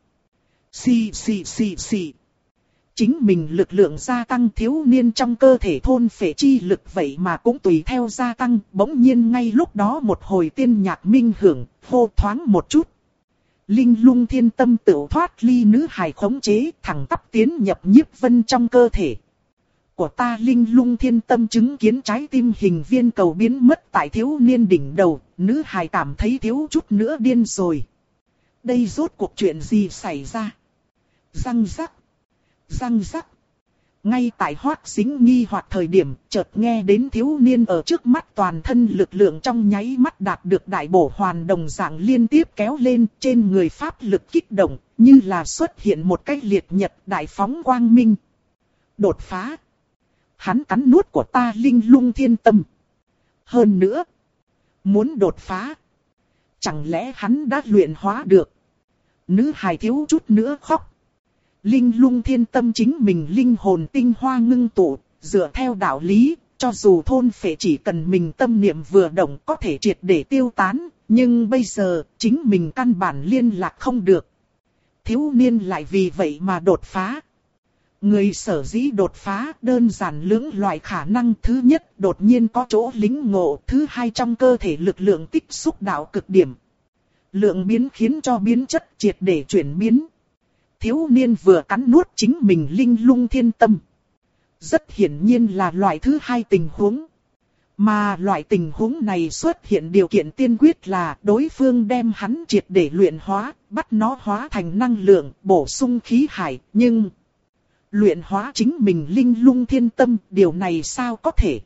Xì xì xì xì. Chính mình lực lượng gia tăng, thiếu niên trong cơ thể thôn phệ chi lực vậy mà cũng tùy theo gia tăng, bỗng nhiên ngay lúc đó một hồi tiên nhạc minh hưởng, hô thoáng một chút. Linh lung thiên tâm tự thoát ly nữ hài khống chế, thẳng tắp tiến nhập nhiếp vân trong cơ thể. Của ta linh lung thiên tâm chứng kiến trái tim hình viên cầu biến mất tại thiếu niên đỉnh đầu, nữ hài cảm thấy thiếu chút nữa điên rồi. Đây rốt cuộc chuyện gì xảy ra? Răng rắc. Răng rắc. Ngay tại Hoắc Sính nghi hoặc thời điểm, chợt nghe đến thiếu niên ở trước mắt toàn thân lực lượng trong nháy mắt đạt được đại bổ hoàn đồng dạng liên tiếp kéo lên, trên người pháp lực kích động, như là xuất hiện một cái liệt nhật đại phóng quang minh. Đột phá. Hắn cắn nuốt của ta linh lung thiên tâm. Hơn nữa, muốn đột phá. Chẳng lẽ hắn đã luyện hóa được? Nữ hài thiếu chút nữa khóc. Linh lung thiên tâm chính mình linh hồn tinh hoa ngưng tụ, dựa theo đạo lý, cho dù thôn phệ chỉ cần mình tâm niệm vừa động có thể triệt để tiêu tán, nhưng bây giờ chính mình căn bản liên lạc không được. Thiếu niên lại vì vậy mà đột phá. Người sở dĩ đột phá đơn giản lưỡng loại khả năng, thứ nhất đột nhiên có chỗ lĩnh ngộ, thứ hai trong cơ thể lực lượng tích xúc đạo cực điểm. Lượng biến khiến cho biến chất triệt để chuyển biến. Thiếu niên vừa cắn nuốt chính mình linh lung thiên tâm. Rất hiển nhiên là loại thứ hai tình huống. Mà loại tình huống này xuất hiện điều kiện tiên quyết là đối phương đem hắn triệt để luyện hóa, bắt nó hóa thành năng lượng, bổ sung khí hải. Nhưng luyện hóa chính mình linh lung thiên tâm, điều này sao có thể?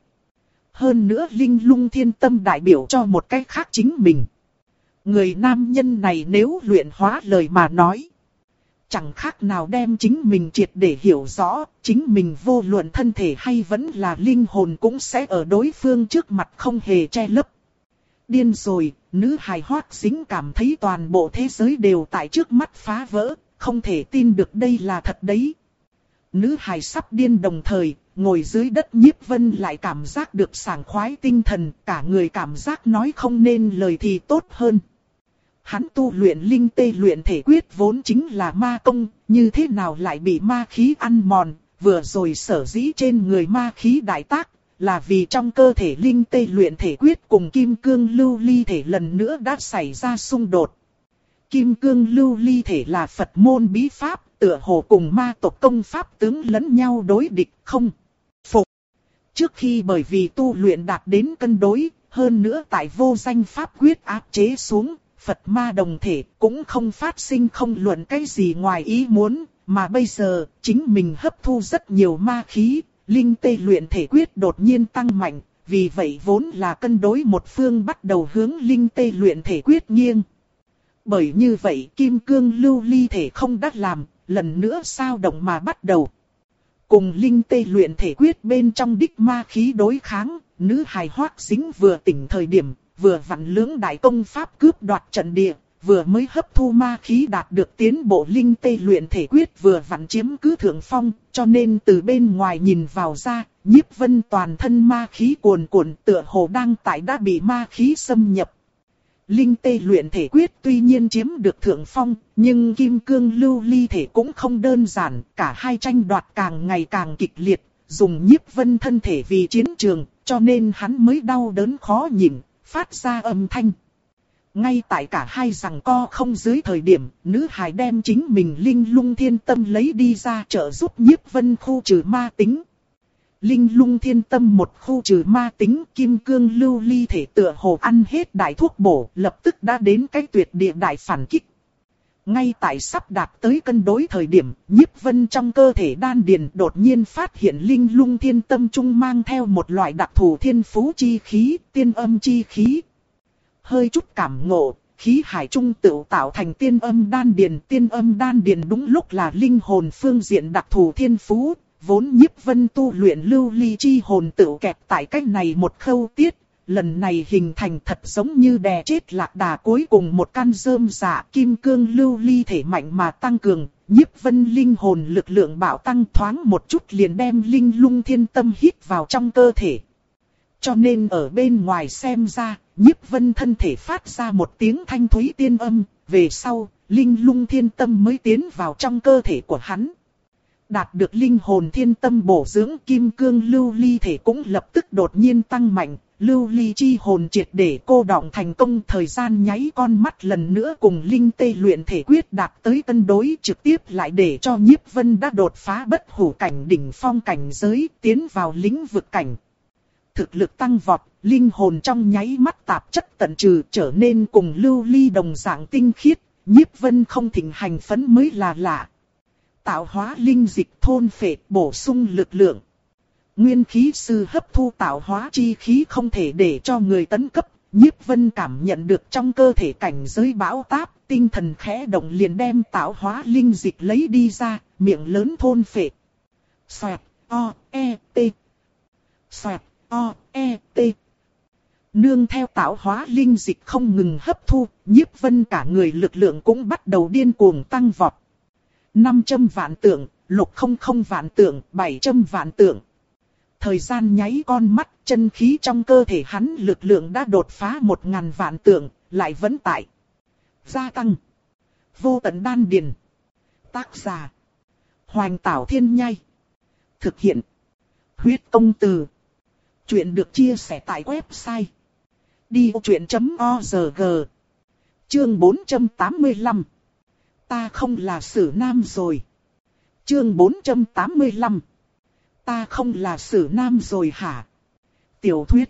Hơn nữa linh lung thiên tâm đại biểu cho một cách khác chính mình. Người nam nhân này nếu luyện hóa lời mà nói, chẳng khác nào đem chính mình triệt để hiểu rõ, chính mình vô luận thân thể hay vẫn là linh hồn cũng sẽ ở đối phương trước mặt không hề che lấp. Điên rồi, nữ hài Hoắc Sính cảm thấy toàn bộ thế giới đều tại trước mắt phá vỡ, không thể tin được đây là thật đấy. Nữ hài sắp điên đồng thời, ngồi dưới đất nhiếp vân lại cảm giác được sảng khoái tinh thần, cả người cảm giác nói không nên lời thì tốt hơn. Hắn tu luyện linh tê luyện thể quyết vốn chính là ma công, như thế nào lại bị ma khí ăn mòn, vừa rồi sở dĩ trên người ma khí đại tác, là vì trong cơ thể linh tê luyện thể quyết cùng kim cương lưu ly thể lần nữa đã xảy ra xung đột. Kim cương lưu ly thể là Phật môn bí pháp, tựa hồ cùng ma tộc công pháp tướng lẫn nhau đối địch không phục. Trước khi bởi vì tu luyện đạt đến cân đối, hơn nữa tại vô danh pháp quyết áp chế xuống, Phật ma đồng thể cũng không phát sinh không luận cái gì ngoài ý muốn, mà bây giờ chính mình hấp thu rất nhiều ma khí, linh tê luyện thể quyết đột nhiên tăng mạnh, vì vậy vốn là cân đối một phương bắt đầu hướng linh tê luyện thể quyết nghiêng. Bởi như vậy kim cương lưu ly thể không đắt làm, lần nữa sao động mà bắt đầu. Cùng linh tê luyện thể quyết bên trong đích ma khí đối kháng, nữ hài Hoắc Sính vừa tỉnh thời điểm, vừa vặn lưỡng đại công pháp cướp đoạt trận địa, vừa mới hấp thu ma khí đạt được tiến bộ linh tê luyện thể quyết vừa vặn chiếm cứ thượng phong, cho nên từ bên ngoài nhìn vào ra, nhiếp vân toàn thân ma khí cuồn cuộn tựa hồ đang tại đã bị ma khí xâm nhập. Linh tê luyện thể quyết tuy nhiên chiếm được thượng phong, nhưng kim cương lưu ly thể cũng không đơn giản, cả hai tranh đoạt càng ngày càng kịch liệt, dùng nhiếp vân thân thể vì chiến trường, cho nên hắn mới đau đớn khó nhịn, phát ra âm thanh. Ngay tại cả hai giằng co không dưới thời điểm, nữ hài đem chính mình linh lung thiên tâm lấy đi ra trợ giúp nhiếp vân khu trừ ma tính. Linh lung thiên tâm một khu trừ ma tính, kim cương lưu ly thể tựa hồ ăn hết đại thuốc bổ, lập tức đã đến cái tuyệt địa đại phản kích. Ngay tại sắp đạt tới cân đối thời điểm, Nhiếp Vân trong cơ thể đan điền đột nhiên phát hiện linh lung thiên tâm trung mang theo một loại đặc thù thiên phú chi khí, tiên âm chi khí. Hơi chút cảm ngộ, khí hải trung tự tạo thành tiên âm đan điền, tiên âm đan điền đúng lúc là linh hồn phương diện đặc thù thiên phú, vốn Nhiếp Vân tu luyện lưu ly chi hồn tự kẹt tại cách này một khâu tiết. Lần này hình thành thật giống như đè chết lạc đà cuối cùng một căn rơm dạ, kim cương lưu ly thể mạnh mà tăng cường, Nhiếp Vân linh hồn lực lượng bạo tăng thoáng một chút liền đem linh lung thiên tâm hít vào trong cơ thể. Cho nên ở bên ngoài xem ra, Nhiếp Vân thân thể phát ra một tiếng thanh thúy tiên âm, về sau, linh lung thiên tâm mới tiến vào trong cơ thể của hắn. Đạt được linh hồn thiên tâm bổ dưỡng, kim cương lưu ly thể cũng lập tức đột nhiên tăng mạnh. Lưu ly chi hồn triệt để cô đọng thành công, thời gian nháy con mắt lần nữa cùng linh tê luyện thể quyết đạt tới cân đối, trực tiếp lại để cho Nhiếp Vân đã đột phá bất hủ cảnh đỉnh phong cảnh giới, tiến vào lĩnh vực cảnh. Thực lực tăng vọt, linh hồn trong nháy mắt tạp chất tận trừ, trở nên cùng lưu ly đồng dạng tinh khiết, Nhiếp Vân không thịnh hành phấn mới là lạ. Tạo hóa linh dịch thôn phệ, bổ sung lực lượng. Nguyên khí sư hấp thu tạo hóa chi khí không thể để cho người tấn cấp, Nhiếp Vân cảm nhận được trong cơ thể cảnh giới bão táp, tinh thần khẽ động liền đem tạo hóa linh dịch lấy đi ra, miệng lớn thôn phệ. Xoẹt, o, e, t. Xoẹt, o, e, t. Nương theo tạo hóa linh dịch không ngừng hấp thu, Nhiếp Vân cả người lực lượng cũng bắt đầu điên cuồng tăng vọt. năm trăm vạn tượng, lục không không vạn tượng, bảy trăm vạn tượng. Thời gian nháy con mắt, chân khí trong cơ thể hắn lực lượng đã đột phá một ngàn vạn tượng, lại vẫn tại gia tăng. Vô tận đan điền. Tác giả: Hoành Tảo Thiên Nhai. Thực hiện: Huyết Công Từ. Chuyện được chia sẻ tại website đi vô chuyện chấm org. Chương bốn trăm tám mươi lăm. Ta không là Sử Nam rồi. Chương bốn trăm tám mươi lăm. Ta không là Sử Nam rồi hả? Tiểu thuyết.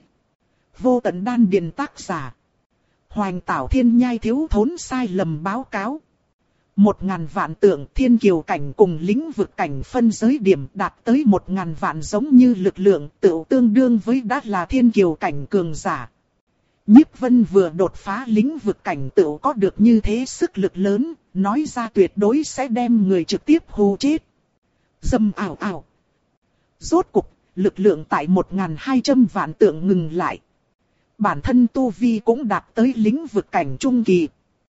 Vô tận đan điền, tác giả: Hoành Tảo Thiên Nhai. Thiếu thốn sai lầm báo cáo. Một ngàn vạn tượng, thiên kiều cảnh cùng lĩnh vực cảnh phân giới điểm đạt tới một ngàn vạn, giống như lực lượng tự tương đương với đã là thiên kiều cảnh cường giả. Nhiếp Vân vừa đột phá lĩnh vực cảnh tự có được như thế sức lực lớn, nói ra tuyệt đối sẽ đem người trực tiếp hù chết. Dầm ảo ảo. Rốt cục, lực lượng tại một nghìn hai trăm vạn tượng ngừng lại. Bản thân tu vi cũng đạt tới lĩnh vực cảnh trung kỳ.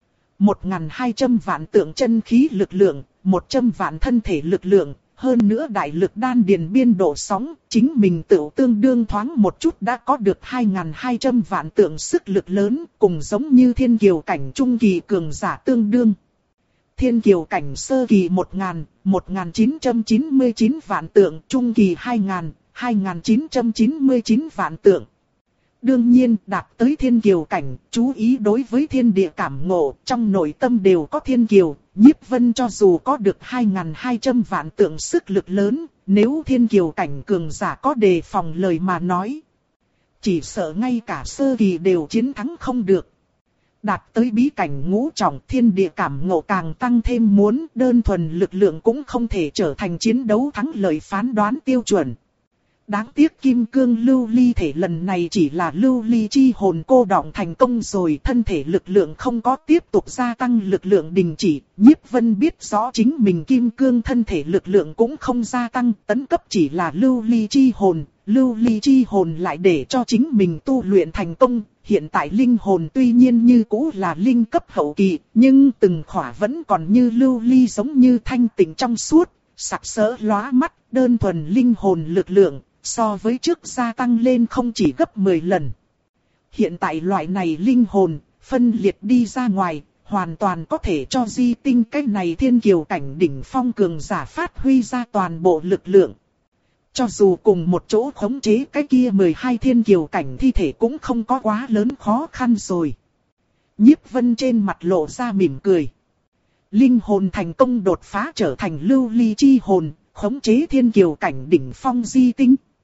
một nghìn hai trăm vạn tượng chân khí lực lượng, một trăm vạn thân thể lực lượng, hơn nữa đại lực đan điền biên độ sóng, chính mình tự tương đương thoáng một chút đã có được hai nghìn hai trăm vạn tượng sức lực lớn, cùng giống như thiên kiều cảnh trung kỳ cường giả tương đương. Thiên kiều cảnh sơ kỳ một nghìn, một nghìn chín trăm chín mươi chín vạn tượng, trung kỳ hai nghìn, hai nghìn chín trăm chín mươi chín vạn tượng. Đương nhiên, đạt tới thiên kiều cảnh, chú ý đối với thiên địa cảm ngộ, trong nội tâm đều có thiên kiều. Nhiếp Vân cho dù có được hai nghìn hai trăm vạn tượng sức lực lớn, nếu thiên kiều cảnh cường giả có đề phòng lời mà nói, chỉ sợ ngay cả sơ kỳ đều chiến thắng không được. Đạt tới bí cảnh ngũ trọng, thiên địa cảm ngộ càng tăng thêm, muốn đơn thuần lực lượng cũng không thể trở thành chiến đấu thắng lợi phán đoán tiêu chuẩn. Đáng tiếc kim cương lưu ly thể lần này chỉ là lưu ly chi hồn cô đọng thành công rồi, thân thể lực lượng không có tiếp tục gia tăng, lực lượng đình chỉ. Nhiếp Vân biết rõ chính mình kim cương thân thể lực lượng cũng không gia tăng, tấn cấp chỉ là lưu ly chi hồn, lưu ly chi hồn lại để cho chính mình tu luyện thành công. Hiện tại linh hồn tuy nhiên như cũ là linh cấp hậu kỳ, nhưng từng khỏa vẫn còn như lưu ly giống như thanh tịnh trong suốt, sặc sỡ lóa mắt, đơn thuần linh hồn lực lượng. So với trước gia tăng lên không chỉ gấp mười lần. Hiện tại loại này linh hồn, phân liệt đi ra ngoài, hoàn toàn có thể cho di tinh cái này thiên kiều cảnh đỉnh phong cường giả phát huy ra toàn bộ lực lượng. Cho dù cùng một chỗ khống chế cái kia mười hai thiên kiều cảnh thi thể cũng không có quá lớn khó khăn rồi. Nhiếp Vân trên mặt lộ ra mỉm cười. Linh hồn thành công đột phá trở thành lưu ly chi hồn, khống chế thiên kiều cảnh đỉnh phong di tinh.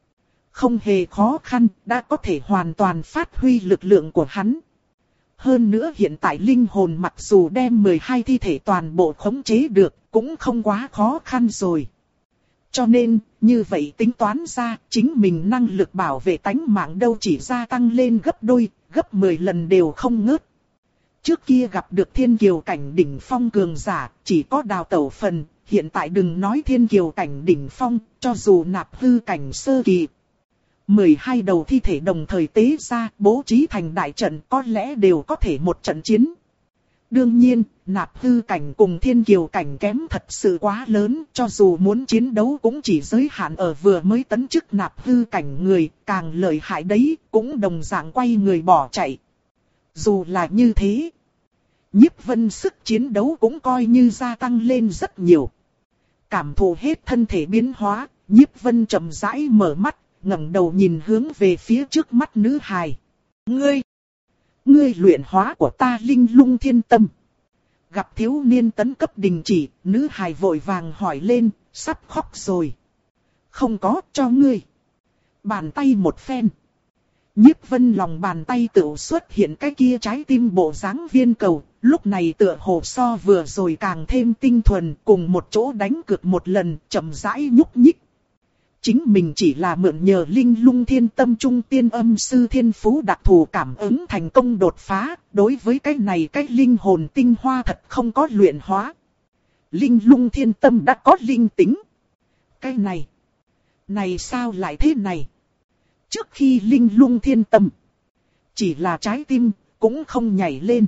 Không hề khó khăn, đã có thể hoàn toàn phát huy lực lượng của hắn. Hơn nữa hiện tại linh hồn mặc dù đem mười hai thi thể toàn bộ khống chế được, cũng không quá khó khăn rồi. Cho nên, như vậy tính toán ra, chính mình năng lực bảo vệ tánh mạng đâu chỉ gia tăng lên gấp đôi, gấp mười lần đều không ngớt. Trước kia gặp được thiên kiều cảnh đỉnh phong cường giả, chỉ có đào tẩu phần, hiện tại đừng nói thiên kiều cảnh đỉnh phong, cho dù nạp hư cảnh sơ kỳ. mười hai đầu thi thể đồng thời tế ra, bố trí thành đại trận có lẽ đều có thể một trận chiến. Đương nhiên, nạp hư cảnh cùng thiên kiều cảnh kém thật sự quá lớn, cho dù muốn chiến đấu cũng chỉ giới hạn ở vừa mới tấn chức nạp hư cảnh người, càng lợi hại đấy, cũng đồng dạng quay người bỏ chạy. Dù là như thế, Nhiếp Vân sức chiến đấu cũng coi như gia tăng lên rất nhiều. Cảm thụ hết thân thể biến hóa, Nhiếp Vân chậm rãi mở mắt, ngẩng đầu nhìn hướng về phía trước mắt nữ hài. Ngươi! Ngươi luyện hóa của ta linh lung thiên tâm. Gặp thiếu niên tấn cấp đình chỉ, nữ hài vội vàng hỏi lên, sắp khóc rồi. Không có, cho ngươi. Bàn tay một phen. Nhiếp Vân lòng bàn tay tự xuất hiện cái kia trái tim bộ dáng viên cầu, lúc này tựa hồ so vừa rồi càng thêm tinh thuần, cùng một chỗ đánh cược một lần, chậm rãi nhúc nhích. Chính mình chỉ là mượn nhờ linh lung thiên tâm trung tiên âm sư thiên phú đặc thù cảm ứng thành công đột phá, đối với cái này cái linh hồn tinh hoa thật không có luyện hóa. Linh lung thiên tâm đã có linh tính. Cái này, này sao lại thế này? Trước khi linh lung thiên tâm, chỉ là trái tim, cũng không nhảy lên.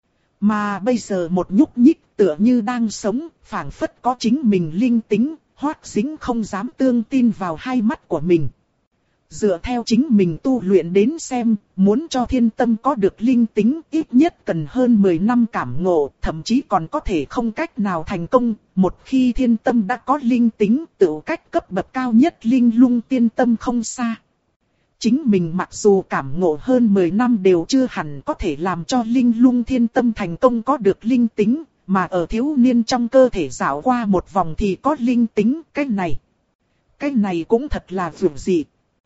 Mà bây giờ một nhúc nhích tựa như đang sống, phảng phất có chính mình linh tính. Hoắc Dính không dám tương tin vào hai mắt của mình. Dựa theo chính mình tu luyện đến xem, muốn cho thiên tâm có được linh tính ít nhất cần hơn mười năm cảm ngộ, thậm chí còn có thể không cách nào thành công. Một khi thiên tâm đã có linh tính, tự cách cấp bậc cao nhất linh lung tiên tâm không xa. Chính mình mặc dù cảm ngộ hơn mười năm đều chưa hẳn có thể làm cho linh lung thiên tâm thành công có được linh tính. Mà ở thiếu niên trong cơ thể dạo qua một vòng thì có linh tính, cái này. Cái này cũng thật là vượt dị.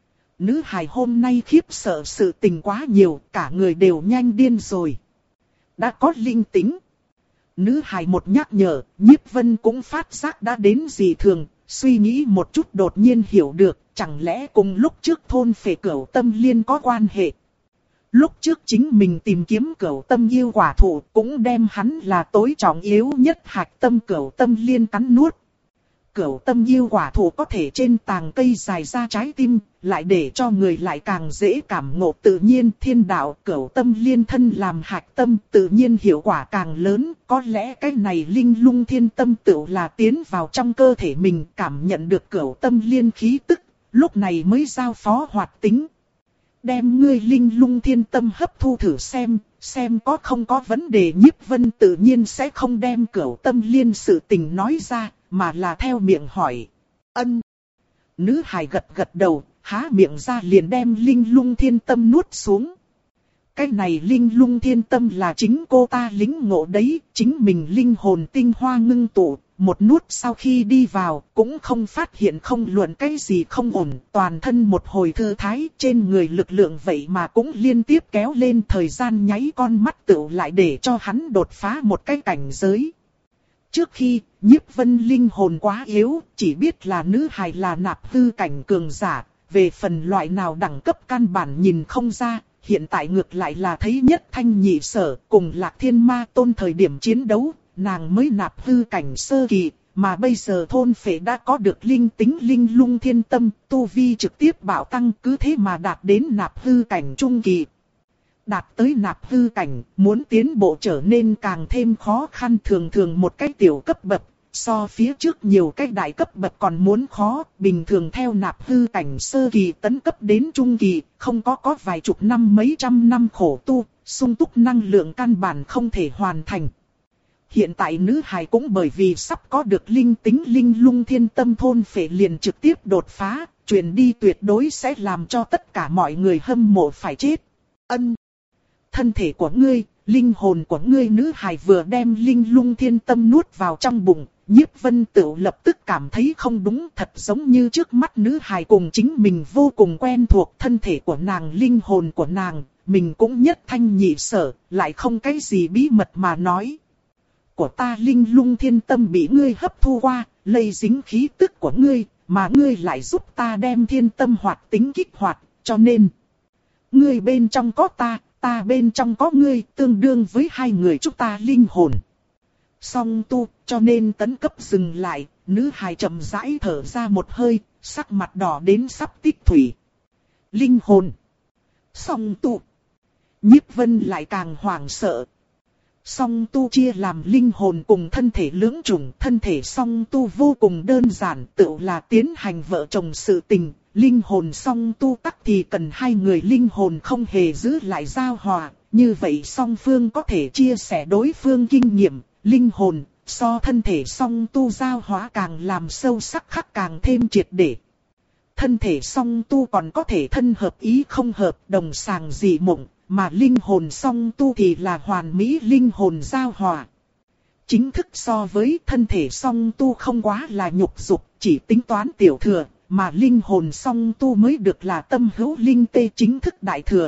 Nữ hài hôm nay khiếp sợ sự tình quá nhiều, cả người đều nhanh điên rồi. Đã có linh tính. Nữ hài một nhắc nhở, Nhiếp Vân cũng phát giác đã đến dị thường, suy nghĩ một chút đột nhiên hiểu được, chẳng lẽ cùng lúc trước thôn phệ cửu tâm liên có quan hệ. Lúc trước chính mình tìm kiếm cửu tâm yêu quả thụ cũng đem hắn là tối trọng yếu nhất hạch tâm cửu tâm liên cắn nuốt. Cửu tâm yêu quả thụ có thể trên tàng cây dài ra trái tim, lại để cho người lại càng dễ cảm ngộ tự nhiên thiên đạo cửu tâm liên thân làm hạch tâm tự nhiên hiệu quả càng lớn. Có lẽ cái này linh lung thiên tâm tự là tiến vào trong cơ thể mình cảm nhận được cửu tâm liên khí tức, lúc này mới giao phó hoạt tính. Đem ngươi linh lung thiên tâm hấp thu thử xem, xem có không có vấn đề. Nhiếp Vân tự nhiên sẽ không đem cửu tâm liên sự tình nói ra, mà là theo miệng hỏi. Ân. Nữ hài gật gật đầu, há miệng ra liền đem linh lung thiên tâm nuốt xuống. Cái này linh lung thiên tâm là chính cô ta lĩnh ngộ đấy, chính mình linh hồn tinh hoa ngưng tụ. Một nuốt sau khi đi vào, cũng không phát hiện không luận cái gì không ổn, toàn thân một hồi thư thái, trên người lực lượng vậy mà cũng liên tiếp kéo lên, thời gian nháy con mắt tựu lại để cho hắn đột phá một cái cảnh giới. Trước khi, Nhiếp Vân linh hồn quá yếu, chỉ biết là nữ hài là nạp hư cảnh cường giả, về phần loại nào đẳng cấp căn bản nhìn không ra. Hiện tại ngược lại là thấy nhất thanh nhị sở cùng Lạc Thiên Ma Tôn thời điểm chiến đấu, nàng mới nạp hư cảnh sơ kỳ, mà bây giờ thôn phệ đã có được linh tính linh lung thiên tâm, tu vi trực tiếp bạo tăng, cứ thế mà đạt đến nạp hư cảnh trung kỳ. Đạt tới nạp hư cảnh, muốn tiến bộ trở nên càng thêm khó khăn, thường thường một cái tiểu cấp bậc, so phía trước nhiều cái đại cấp bậc còn muốn khó, bình thường theo nạp hư cảnh sơ kỳ tấn cấp đến trung kỳ, không có có vài chục năm mấy trăm năm khổ tu, sung túc năng lượng căn bản không thể hoàn thành. Hiện tại nữ hài cũng bởi vì sắp có được linh tính linh lung thiên tâm thôn phệ liền trực tiếp đột phá, truyền đi tuyệt đối sẽ làm cho tất cả mọi người hâm mộ phải chết. Ân. Thân thể của ngươi, linh hồn của ngươi nữ hài vừa đem linh lung thiên tâm nuốt vào trong bụng, Nhiếp Vân Tửu lập tức cảm thấy không đúng, thật giống như trước mắt nữ hài cùng chính mình vô cùng quen thuộc, thân thể của nàng, linh hồn của nàng, mình cũng nhất thanh nhị sở, lại không cái gì bí mật mà nói. Của ta linh lung thiên tâm bị ngươi hấp thu qua, lây dính khí tức của ngươi, mà ngươi lại giúp ta đem thiên tâm hoạt tính kích hoạt, cho nên ngươi bên trong có ta, ta bên trong có ngươi, tương đương với hai người chúng ta linh hồn. Song tu, cho nên tấn cấp dừng lại, nữ hài chậm rãi thở ra một hơi, sắc mặt đỏ đến sắp tích thủy. Linh hồn. Song tu. Nhiếp Vân lại càng hoảng sợ. Song tu chia làm linh hồn cùng thân thể lưỡng chủng, thân thể song tu vô cùng đơn giản, tự là tiến hành vợ chồng sự tình. Linh hồn song tu tắc thì cần hai người linh hồn không hề giữ lại giao hòa, như vậy song phương có thể chia sẻ đối phương kinh nghiệm. Linh hồn so thân thể song tu giao hóa càng làm sâu sắc khắc càng thêm triệt để. Thân thể song tu còn có thể thân hợp ý không hợp, đồng sàng dị mộng, mà linh hồn song tu thì là hoàn mỹ linh hồn giao hòa. Chính thức so với thân thể song tu không quá là nhục dục, chỉ tính toán tiểu thừa, mà linh hồn song tu mới được là tâm hữu linh tê chính thức đại thừa.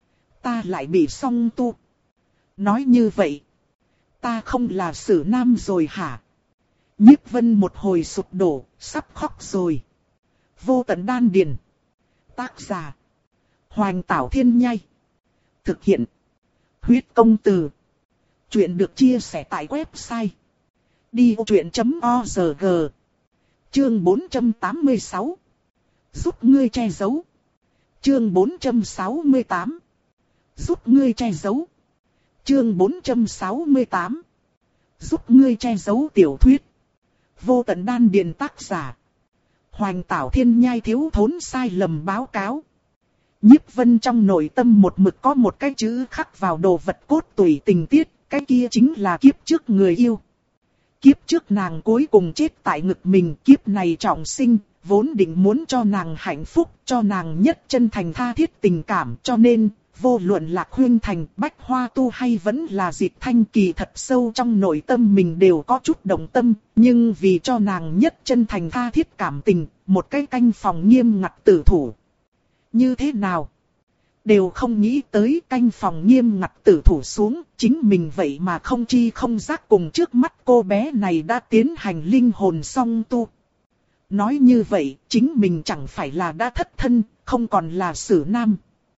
Ta lại bị song tu. Nói như vậy, ta không là Sử Nam rồi hả? Nhiếp Vân một hồi sụp đổ, sắp khóc rồi. Vô Tận Đan Điền. Tác giả: Hoành Tảo Thiên Nhai. Thực hiện: Huyết Công Từ. Chuyện được chia sẻ tại website đi ô truyện chấm org. Chương bốn trăm tám mươi sáu. Giúp ngươi che giấu. Chương bốn trăm sáu mươi tám. Giúp ngươi che giấu. Chương bốn trăm sáu mươi tám. Giúp ngươi che giấu tiểu thuyết. Vô Tận Đan Điền. Tác giả: Hoành Tảo Thiên Nhai. Thiếu thốn sai lầm báo cáo. Nhiếp Vân trong nội tâm một mực có một cái chữ khắc vào đồ vật cốt tủy tình tiết, cái kia chính là kiếp trước người yêu. Kiếp trước nàng cuối cùng chết tại ngực mình, kiếp này trọng sinh, vốn định muốn cho nàng hạnh phúc, cho nàng nhất chân thành tha thiết tình cảm, cho nên vô luận là Khuyên Thành, Bách Hoa Tu hay vẫn là Dịch Thanh, kỳ thật sâu trong nội tâm mình đều có chút động tâm, nhưng vì cho nàng nhất chân thành tha thiết cảm tình, một cái canh phòng nghiêm ngặt tử thủ. Như thế nào? Đều không nghĩ tới canh phòng nghiêm ngặt tử thủ xuống, chính mình vậy mà không chi không giác cùng trước mắt cô bé này đã tiến hành linh hồn song tu. Nói như vậy, chính mình chẳng phải là đã thất thân, không còn là Sử Nam.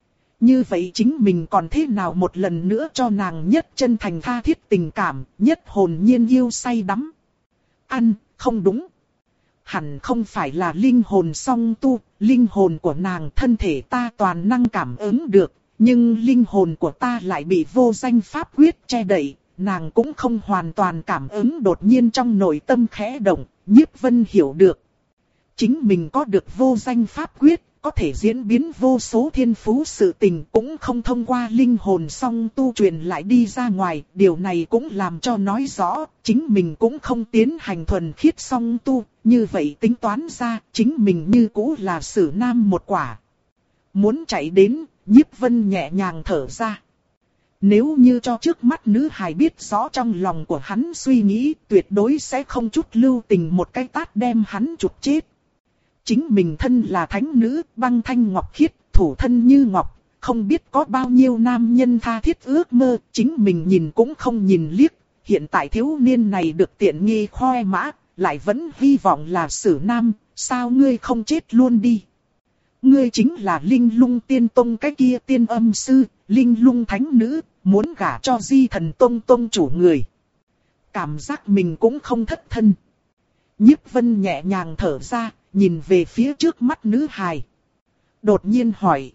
Như vậy chính mình còn thế nào một lần nữa cho nàng nhất chân thành tha thiết tình cảm, nhất hồn nhiên yêu say đắm. Ăn, không đúng. Hẳn không phải là linh hồn song tu, linh hồn của nàng thân thể ta toàn năng cảm ứng được, nhưng linh hồn của ta lại bị vô danh pháp quyết che đậy, nàng cũng không hoàn toàn cảm ứng. Đột nhiên trong nội tâm khẽ động, Nhiếp Vân hiểu được. Chính mình có được vô danh pháp quyết, có thể diễn biến vô số thiên phú sự tình, cũng không thông qua linh hồn song tu truyền lại đi ra ngoài. Điều này cũng làm cho nói rõ, chính mình cũng không tiến hành thuần khiết song tu. Như vậy tính toán ra, chính mình như cũ là Sử Nam một quả. Muốn chạy đến, Nhiếp Vân nhẹ nhàng thở ra. Nếu như cho trước mắt nữ hài biết rõ trong lòng của hắn suy nghĩ, tuyệt đối sẽ không chút lưu tình một cái tát đem hắn chụp chết. Chính mình thân là thánh nữ, băng thanh ngọc khiết, thủ thân như ngọc, không biết có bao nhiêu nam nhân tha thiết ước mơ, chính mình nhìn cũng không nhìn liếc. Hiện tại thiếu niên này được tiện nghi khoe mã, lại vẫn hy vọng là Sử Nam, sao ngươi không chết luôn đi? Ngươi chính là Linh Lung Tiên Tông cái kia tiên âm sư, Linh Lung Thánh Nữ, muốn gả cho Di Thần Tông Tông chủ người. Cảm giác mình cũng không thất thân. Nhiếp Vân nhẹ nhàng thở ra, nhìn về phía trước mắt nữ hài. Đột nhiên hỏi.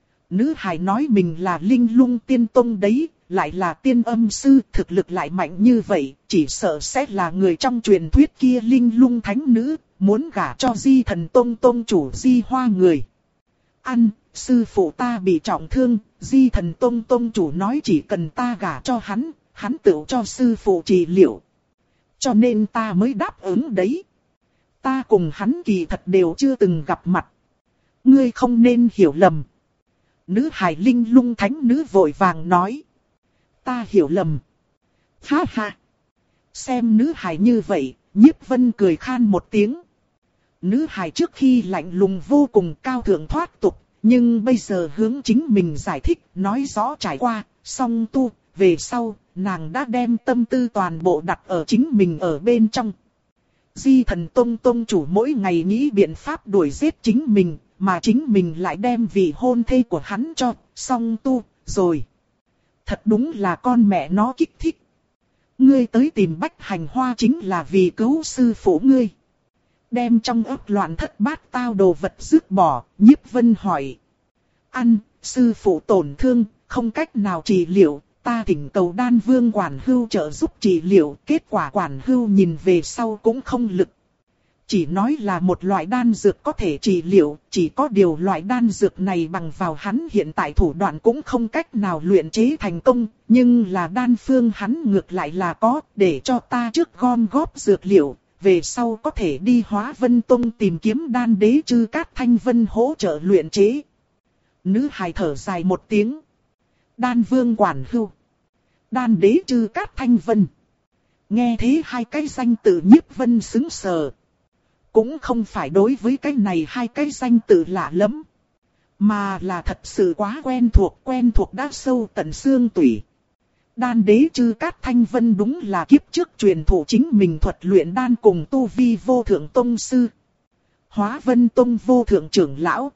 Nữ hài nói mình là Linh Lung Tiên Tông đấy, lại là tiên âm sư, thực lực lại mạnh như vậy, chỉ sợ sẽ là người trong truyền thuyết kia Linh Lung Thánh Nữ, muốn gả cho Di Thần Tông Tông chủ Di Hoa người. Ăn, sư phụ ta bị trọng thương, Di Thần Tông Tông chủ nói chỉ cần ta gả cho hắn, hắn tự cho sư phụ trị liệu. Cho nên ta mới đáp ứng đấy. Ta cùng hắn kỳ thật đều chưa từng gặp mặt. Ngươi không nên hiểu lầm. Nữ hài Linh Lung Thánh Nữ vội vàng nói. Ta hiểu lầm. Ha ha. Xem nữ hài như vậy, Nhiếp Vân cười khan một tiếng. Nữ hài trước khi lạnh lùng vô cùng cao thượng thoát tục, nhưng bây giờ hướng chính mình giải thích, nói rõ trải qua, song tu, về sau, nàng đã đem tâm tư toàn bộ đặt ở chính mình ở bên trong. Di Thần Tông Tông chủ mỗi ngày nghĩ biện pháp đuổi giết chính mình, mà chính mình lại đem vị hôn thê của hắn cho, song tu, rồi. Thật đúng là con mẹ nó kích thích. Ngươi tới tìm Bách Hành Hoa chính là vì cứu sư phụ ngươi. Đem trong ấp loạn thất bát tao đồ vật dứt bỏ, Nhiếp Vân hỏi. Ăn, sư phụ tổn thương, không cách nào trị liệu, ta thỉnh cầu Đan Vương quản hưu trợ giúp trị liệu, kết quả quản hưu nhìn về sau cũng không lực. Chỉ nói là một loại đan dược có thể trị liệu, chỉ có điều loại đan dược này bằng vào hắn hiện tại thủ đoạn cũng không cách nào luyện chế thành công, nhưng là đan phương hắn ngược lại là có, để cho ta trước gom góp dược liệu, về sau có thể đi Hóa Vân Tông tìm kiếm đan đế Trư Cát Thanh Vân hỗ trợ luyện chế. Nữ hài thở dài một tiếng. Đan Vương quản hưu, đan đế Trư Cát Thanh Vân. Nghe thế hai cái danh tự Nhiếp Vân sững sờ. Cũng không phải đối với cái này hai cái danh tự lạ lắm, mà là thật sự quá quen thuộc, quen thuộc đã sâu tận xương tủy. Đan đế Trư Cát Thanh Vân đúng là kiếp trước truyền thụ chính mình thuật luyện đan cùng tu vi vô thượng tông sư, Hóa Vân Tông vô thượng trưởng lão.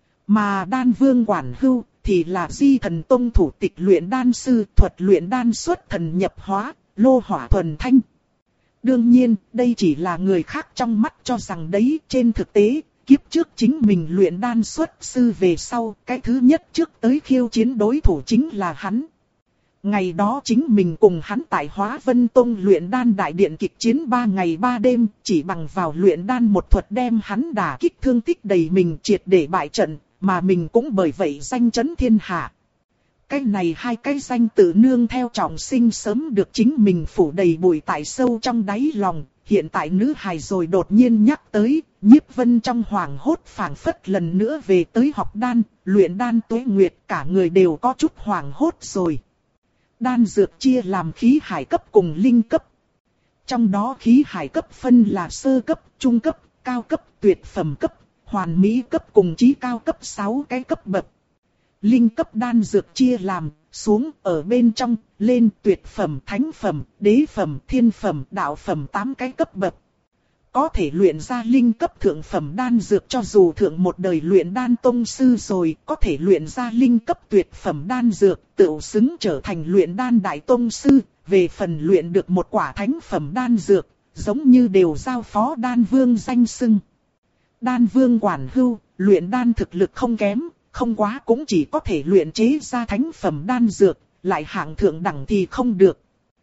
Mà Đan Vương quản hưu thì là Di Thần Tông thủ tịch luyện đan sư, thuật luyện đan xuất thần nhập hóa, lô hỏa thuần thanh. Đương nhiên, đây chỉ là người khác trong mắt cho rằng đấy, trên thực tế, kiếp trước chính mình luyện đan xuất sư về sau, cái thứ nhất trước tới khiêu chiến đối thủ chính là hắn. Ngày đó chính mình cùng hắn tại Hóa Vân Tông luyện đan đại điện kịch chiến ba ngày ba đêm, chỉ bằng vào luyện đan một thuật đem hắn đả kích thương tích đầy mình triệt để bại trận, mà mình cũng bởi vậy danh chấn thiên hạ. Cái này hai cái danh tự nương theo trọng sinh sớm được chính mình phủ đầy bụi tại sâu trong đáy lòng, hiện tại nữ hài rồi đột nhiên nhắc tới, Nhiếp Vân trong hoàng hốt phảng phất lần nữa về tới học đan, luyện đan tuế nguyệt, cả người đều có chút hoàng hốt rồi. Đan dược chia làm khí hải cấp cùng linh cấp. Trong đó khí hải cấp phân là sơ cấp, trung cấp, cao cấp, tuyệt phẩm cấp, hoàn mỹ cấp cùng chí cao cấp sáu cái cấp bậc. Linh cấp đan dược chia làm, xuống, ở bên trong, lên, tuyệt phẩm, thánh phẩm, đế phẩm, thiên phẩm, đạo phẩm tám cái cấp bậc. Có thể luyện ra linh cấp thượng phẩm đan dược cho dù thượng một đời luyện đan tông sư rồi, có thể luyện ra linh cấp tuyệt phẩm đan dược, tự xứng trở thành luyện đan đại tông sư, về phần luyện được một quả thánh phẩm đan dược, giống như đều giao phó đan vương danh xưng. Đan vương quản hưu, luyện đan thực lực không kém. Không quá cũng chỉ có thể luyện chế ra thánh phẩm đan dược, lại hạng thượng đẳng thì không được.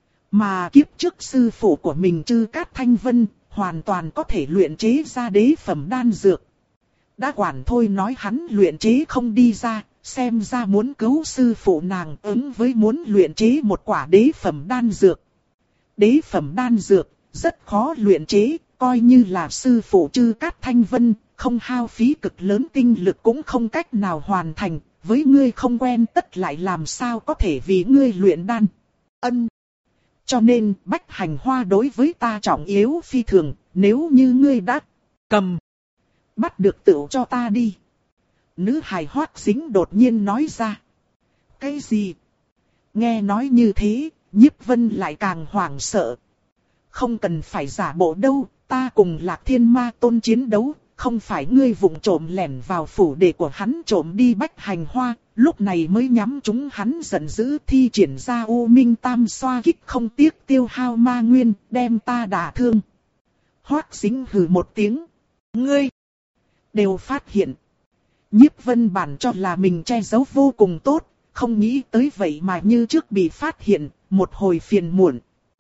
Mà kiếp trước sư phụ của mình Trư Cát Thanh Vân, hoàn toàn có thể luyện chế ra đế phẩm đan dược. Đã quản thôi nói hắn luyện chế không đi ra, xem ra muốn cứu sư phụ nàng ứng với muốn luyện chế một quả đế phẩm đan dược. Đế phẩm đan dược, rất khó luyện chế, coi như là sư phụ Trư Cát Thanh Vân. Không hao phí cực lớn tinh lực cũng không cách nào hoàn thành, với ngươi không quen tất lại làm sao có thể vì ngươi luyện đan. Ân. Cho nên Bách Hành Hoa đối với ta trọng yếu phi thường, nếu như ngươi đã cầm, bắt được tựu cho ta đi. Nữ hài Hoắc Dính đột nhiên nói ra. Cái gì? Nghe nói như thế, Nhiếp Vân lại càng hoảng sợ. Không cần phải giả bộ đâu, ta cùng Lạc Thiên Ma Tôn chiến đấu. Không phải ngươi vụng trộm lẻn vào phủ để của hắn trộm đi Bách Hành Hoa, lúc này mới nhắm chúng hắn giận dữ thi triển ra U Minh Tam xoa kích không tiếc tiêu hao ma nguyên, đem ta đả thương. Hoắc Dính hừ một tiếng. Ngươi đều phát hiện. Nhiếp Vân bản cho là mình che giấu vô cùng tốt, không nghĩ tới vậy mà như trước bị phát hiện, một hồi phiền muộn.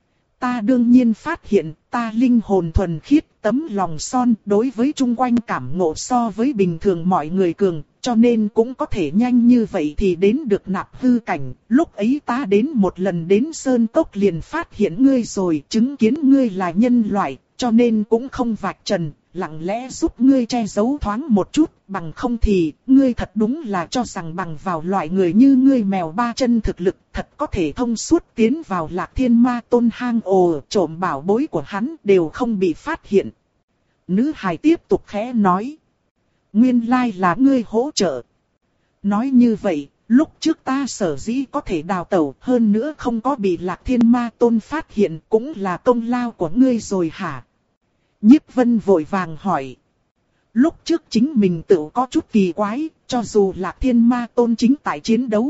Ta đương nhiên phát hiện, ta linh hồn thuần khiết, tấm lòng son, đối với chung quanh cảm ngộ so với bình thường mọi người cường, cho nên cũng có thể nhanh như vậy thì đến được nạp hư cảnh. Lúc ấy ta đến một lần đến Sơn Cốc liền phát hiện ngươi rồi, chứng kiến ngươi là nhân loại, cho nên cũng không vạch trần, lặng lẽ giúp ngươi che giấu thoáng một chút, bằng không thì, ngươi thật đúng là cho rằng bằng vào loại người như ngươi mèo ba chân thực lực, thật có thể thông suốt tiến vào Lạc Thiên Ma Tôn hang ổ, trộm bảo bối của hắn đều không bị phát hiện. Nữ hài tiếp tục khẽ nói. Nguyên lai là ngươi hỗ trợ. Nói như vậy, lúc trước ta sở dĩ có thể đào tẩu hơn nữa không có bị Lạc Thiên Ma Tôn phát hiện cũng là công lao của ngươi rồi hả? Nhiếp Vân vội vàng hỏi. Lúc trước chính mình tự có chút kỳ quái, cho dù Lạc Thiên Ma Tôn chính tại chiến đấu.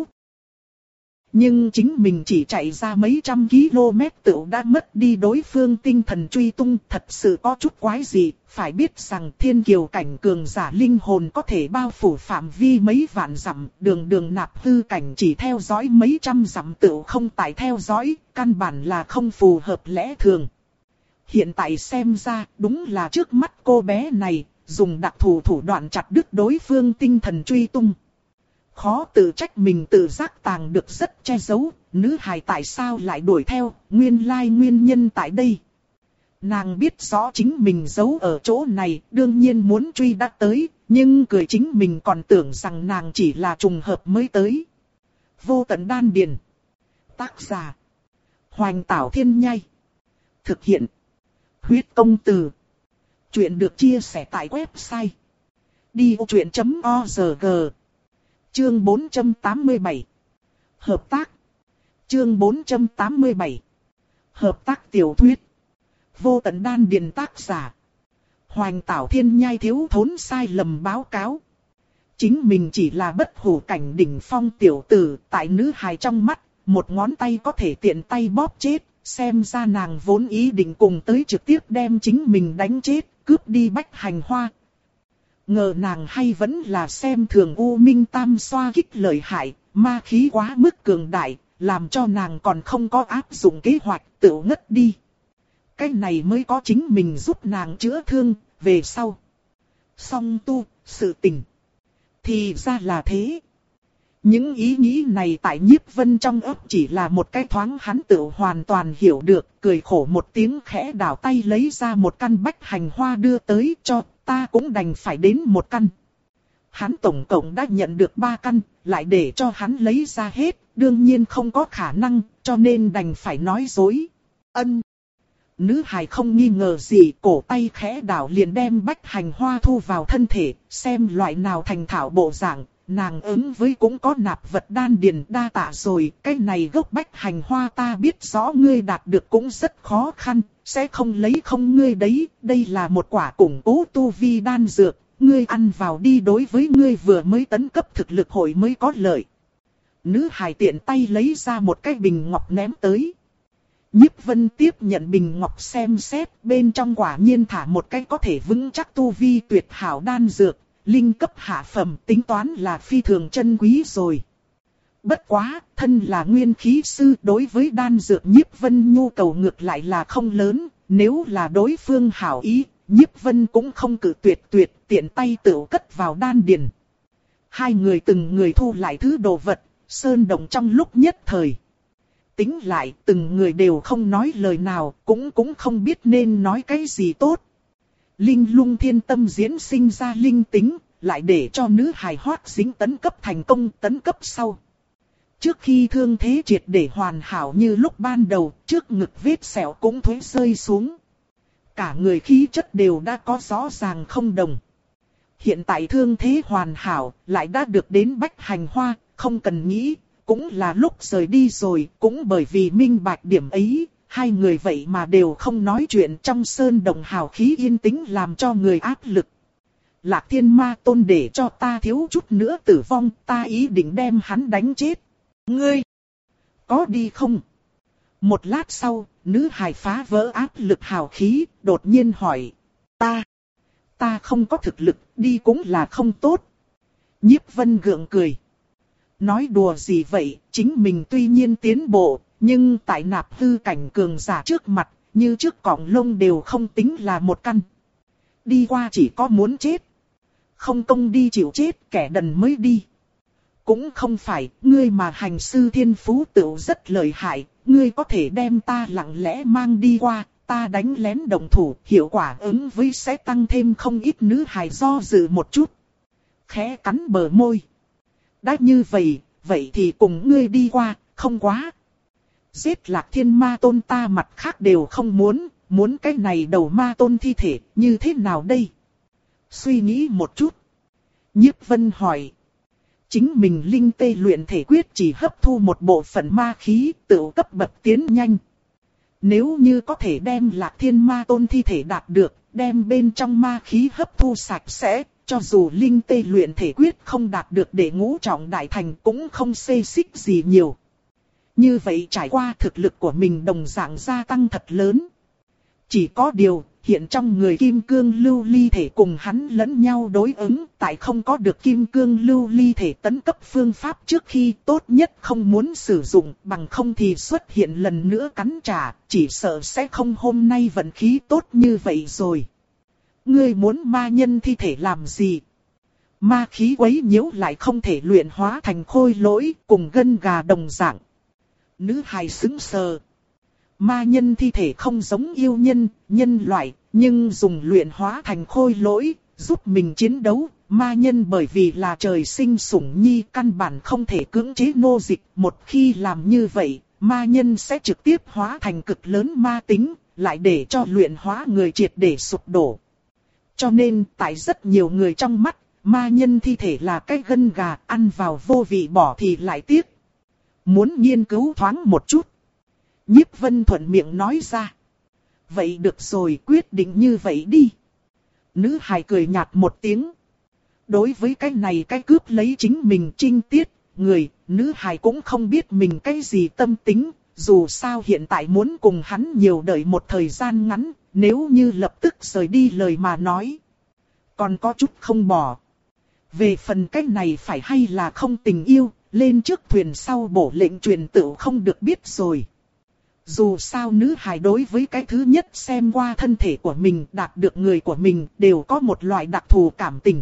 Nhưng chính mình chỉ chạy ra mấy trăm km tự đã mất đi đối phương tinh thần truy tung, thật sự có chút quái gì. Phải biết rằng thiên kiều cảnh cường giả linh hồn có thể bao phủ phạm vi mấy vạn dặm, đường đường nạp hư cảnh chỉ theo dõi mấy trăm dặm tự không tại theo dõi, căn bản là không phù hợp lẽ thường. Hiện tại xem ra đúng là trước mắt cô bé này, dùng đặc thù thủ đoạn chặt đứt đối phương tinh thần truy tung. Khó tự trách mình tự giác tàng được rất che giấu, nữ hài tại sao lại đuổi theo, nguyên lai nguyên nhân tại đây. Nàng biết rõ chính mình giấu ở chỗ này, đương nhiên muốn truy đã tới, nhưng cười chính mình còn tưởng rằng nàng chỉ là trùng hợp mới tới. Vô tận đan điền. Tác giả. Hoành Tảo Thiên Nhai. Thực hiện. Huyết Công Từ. Chuyện được chia sẻ tại website. đi ô chuyện chấm org. Chương bốn trăm tám mươi bảy. Hợp tác. Chương bốn trăm tám mươi bảy. Hợp tác tiểu thuyết. Vô tận đan điền. Tác giả. Hoành Tảo Thiên Nhai. Thiếu thốn sai lầm báo cáo. Chính mình chỉ là bất hủ cảnh đỉnh phong tiểu tử, tại nữ hài trong mắt, một ngón tay có thể tiện tay bóp chết, xem ra nàng vốn ý định cùng tới trực tiếp đem chính mình đánh chết, cướp đi bách hành hoa. Ngờ nàng hay vẫn là xem thường U Minh Tam xoa kích lợi hại, ma khí quá mức cường đại, làm cho nàng còn không có áp dụng kế hoạch, tự ngất đi. Cái này mới có chính mình giúp nàng chữa thương, về sau. Song tu, sự tình. Thì ra là thế. Những ý nghĩ này tại Nhiếp Vân trong ấp chỉ là một cái thoáng, hắn tự hoàn toàn hiểu được, cười khổ một tiếng khẽ đảo tay lấy ra một căn bách hành hoa đưa tới cho, ta cũng đành phải đến một căn. Hắn tổng cộng đã nhận được ba căn, lại để cho hắn lấy ra hết, đương nhiên không có khả năng, cho nên đành phải nói dối. Ân. Nữ hài không nghi ngờ gì, cổ tay khẽ đảo liền đem bách hành hoa thu vào thân thể, xem loại nào thành thảo bộ dạng. Nàng ứng với cũng có nạp vật đan điền, đa tạ rồi, cái này gốc bách hành hoa ta biết rõ ngươi đạt được cũng rất khó khăn, sẽ không lấy không ngươi đấy, đây là một quả củng cố tu vi đan dược, ngươi ăn vào đi, đối với ngươi vừa mới tấn cấp thực lực hội mới có lợi. Nữ hài tiện tay lấy ra một cái bình ngọc ném tới. Nhiếp Vân tiếp nhận bình ngọc xem xét, bên trong quả nhiên thả một cái có thể vững chắc tu vi tuyệt hảo đan dược. Linh cấp hạ phẩm, tính toán là phi thường chân quý rồi. Bất quá, thân là nguyên khí sư, đối với đan dược Nhiếp Vân nhu cầu ngược lại là không lớn. Nếu là đối phương hảo ý, Nhiếp Vân cũng không cự tuyệt tuyệt, tiện tay tự cất vào đan điền. Hai người từng người thu lại thứ đồ vật, sơn động trong lúc nhất thời. Tính lại, từng người đều không nói lời nào, cũng cũng không biết nên nói cái gì tốt. Linh lung thiên tâm diễn sinh ra linh tính, lại để cho nữ hài hoát dính tấn cấp thành công, tấn cấp sau. Trước khi thương thế triệt để hoàn hảo như lúc ban đầu, trước ngực vết sẹo cũng thuế rơi xuống. Cả người khí chất đều đã có rõ ràng không đồng. Hiện tại thương thế hoàn hảo, lại đã được đến bách hành hoa, không cần nghĩ, cũng là lúc rời đi rồi, cũng bởi vì minh bạch điểm ấy. Hai người vậy mà đều không nói chuyện, trong sơn đồng hào khí yên tĩnh làm cho người áp lực. Lạc Thiên Ma Tôn để cho ta thiếu chút nữa tử vong, ta ý định đem hắn đánh chết. Ngươi, có đi không? Một lát sau, nữ hài phá vỡ áp lực hào khí, đột nhiên hỏi. Ta, ta không có thực lực, đi cũng là không tốt. Nhiếp Vân gượng cười. Nói đùa gì vậy, chính mình tuy nhiên tiến bộ. Nhưng tại nạp hư cảnh cường giả trước mặt, như trước cọng lông đều không tính là một căn. Đi qua chỉ có muốn chết. Không công đi chịu chết, kẻ đần mới đi. Cũng không phải, ngươi mà hành sư thiên phú tựu rất lợi hại, ngươi có thể đem ta lặng lẽ mang đi qua, ta đánh lén động thủ, hiệu quả ứng với sẽ tăng thêm không ít. Nữ hài do dự một chút, khẽ cắn bờ môi. Đã như vậy, vậy thì cùng ngươi đi qua, không quá. Giết Lạc Thiên Ma Tôn ta mặt khác đều không muốn, muốn cái này đầu ma tôn thi thể, như thế nào đây? Suy nghĩ một chút. Nhiếp Vân hỏi. Chính mình linh tê luyện thể quyết chỉ hấp thu một bộ phận ma khí, tự cấp bậc tiến nhanh. Nếu như có thể đem Lạc Thiên Ma Tôn thi thể đạt được, đem bên trong ma khí hấp thu sạch sẽ, cho dù linh tê luyện thể quyết không đạt được để ngũ trọng đại thành cũng không xê xích gì nhiều. Như vậy trải qua thực lực của mình đồng dạng gia tăng thật lớn. Chỉ có điều, hiện trong người kim cương lưu ly thể cùng hắn lẫn nhau đối ứng, tại không có được kim cương lưu ly thể tấn cấp phương pháp trước khi tốt nhất không muốn sử dụng, bằng không thì xuất hiện lần nữa cắn trả, chỉ sợ sẽ không hôm nay vận khí tốt như vậy rồi. Ngươi muốn ma nhân thi thể làm gì? Ma khí quấy nhiễu lại không thể luyện hóa thành khôi lỗi, cùng gân gà đồng dạng. Nữ hài sững sờ. Ma nhân thi thể không giống yêu nhân, nhân loại, nhưng dùng luyện hóa thành khôi lỗi, giúp mình chiến đấu. Ma nhân bởi vì là trời sinh sủng nhi, căn bản không thể cưỡng chế nô dịch. Một khi làm như vậy, ma nhân sẽ trực tiếp hóa thành cực lớn ma tính, lại để cho luyện hóa người triệt để sụp đổ. Cho nên, tại rất nhiều người trong mắt, ma nhân thi thể là cái gân gà, ăn vào vô vị bỏ thì lại tiếc. Muốn nghiên cứu thoáng một chút. Nhiếp Vân thuận miệng nói ra. Vậy được rồi, quyết định như vậy đi. Nữ hài cười nhạt một tiếng. Đối với cái này cái cướp lấy chính mình trinh tiết, người, nữ hài cũng không biết mình cái gì tâm tính. Dù sao hiện tại muốn cùng hắn nhiều đợi một thời gian ngắn, nếu như lập tức rời đi lời mà nói. Còn có chút không bỏ. Về phần cái này phải hay là không tình yêu, lên trước thuyền sau bổ lệnh truyền tựu không được biết rồi. Dù sao nữ hài đối với cái thứ nhất xem qua thân thể của mình, đạt được người của mình, đều có một loại đặc thù cảm tình.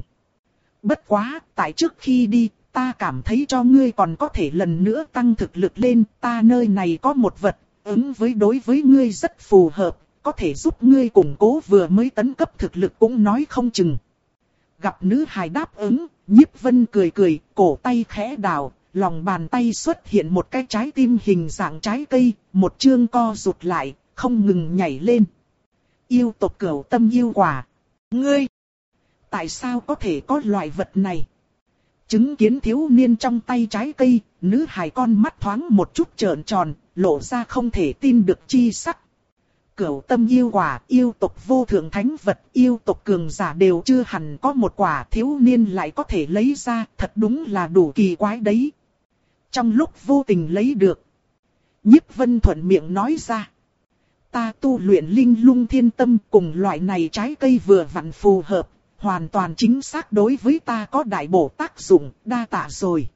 Bất quá, tại trước khi đi, ta cảm thấy cho ngươi còn có thể lần nữa tăng thực lực lên, ta nơi này có một vật, ứng với đối với ngươi rất phù hợp, có thể giúp ngươi củng cố vừa mới tấn cấp thực lực cũng nói không chừng. Gặp nữ hài đáp ứng, Nhiếp Vân cười cười, cổ tay khẽ đảo, lòng bàn tay xuất hiện một cái trái tim hình dạng trái cây, một chương co rụt lại, không ngừng nhảy lên. Yêu tộc Cửu Tâm yêu quả. Ngươi! Tại sao có thể có loại vật này? Chứng kiến thiếu niên trong tay trái cây, nữ hài con mắt thoáng một chút trợn tròn, lộ ra không thể tin được chi sắc. Cửu Tâm yêu quả, yêu tộc vô thượng thánh vật, yêu tộc cường giả đều chưa hẳn có một quả, thiếu niên lại có thể lấy ra, thật đúng là đủ kỳ quái đấy. Trong lúc vô tình lấy được, Nhiếp Vân thuận miệng nói ra. Ta tu luyện linh lung thiên tâm, cùng loại này trái cây vừa vặn phù hợp, hoàn toàn chính xác đối với ta có đại bổ tác dụng, đa tạ rồi.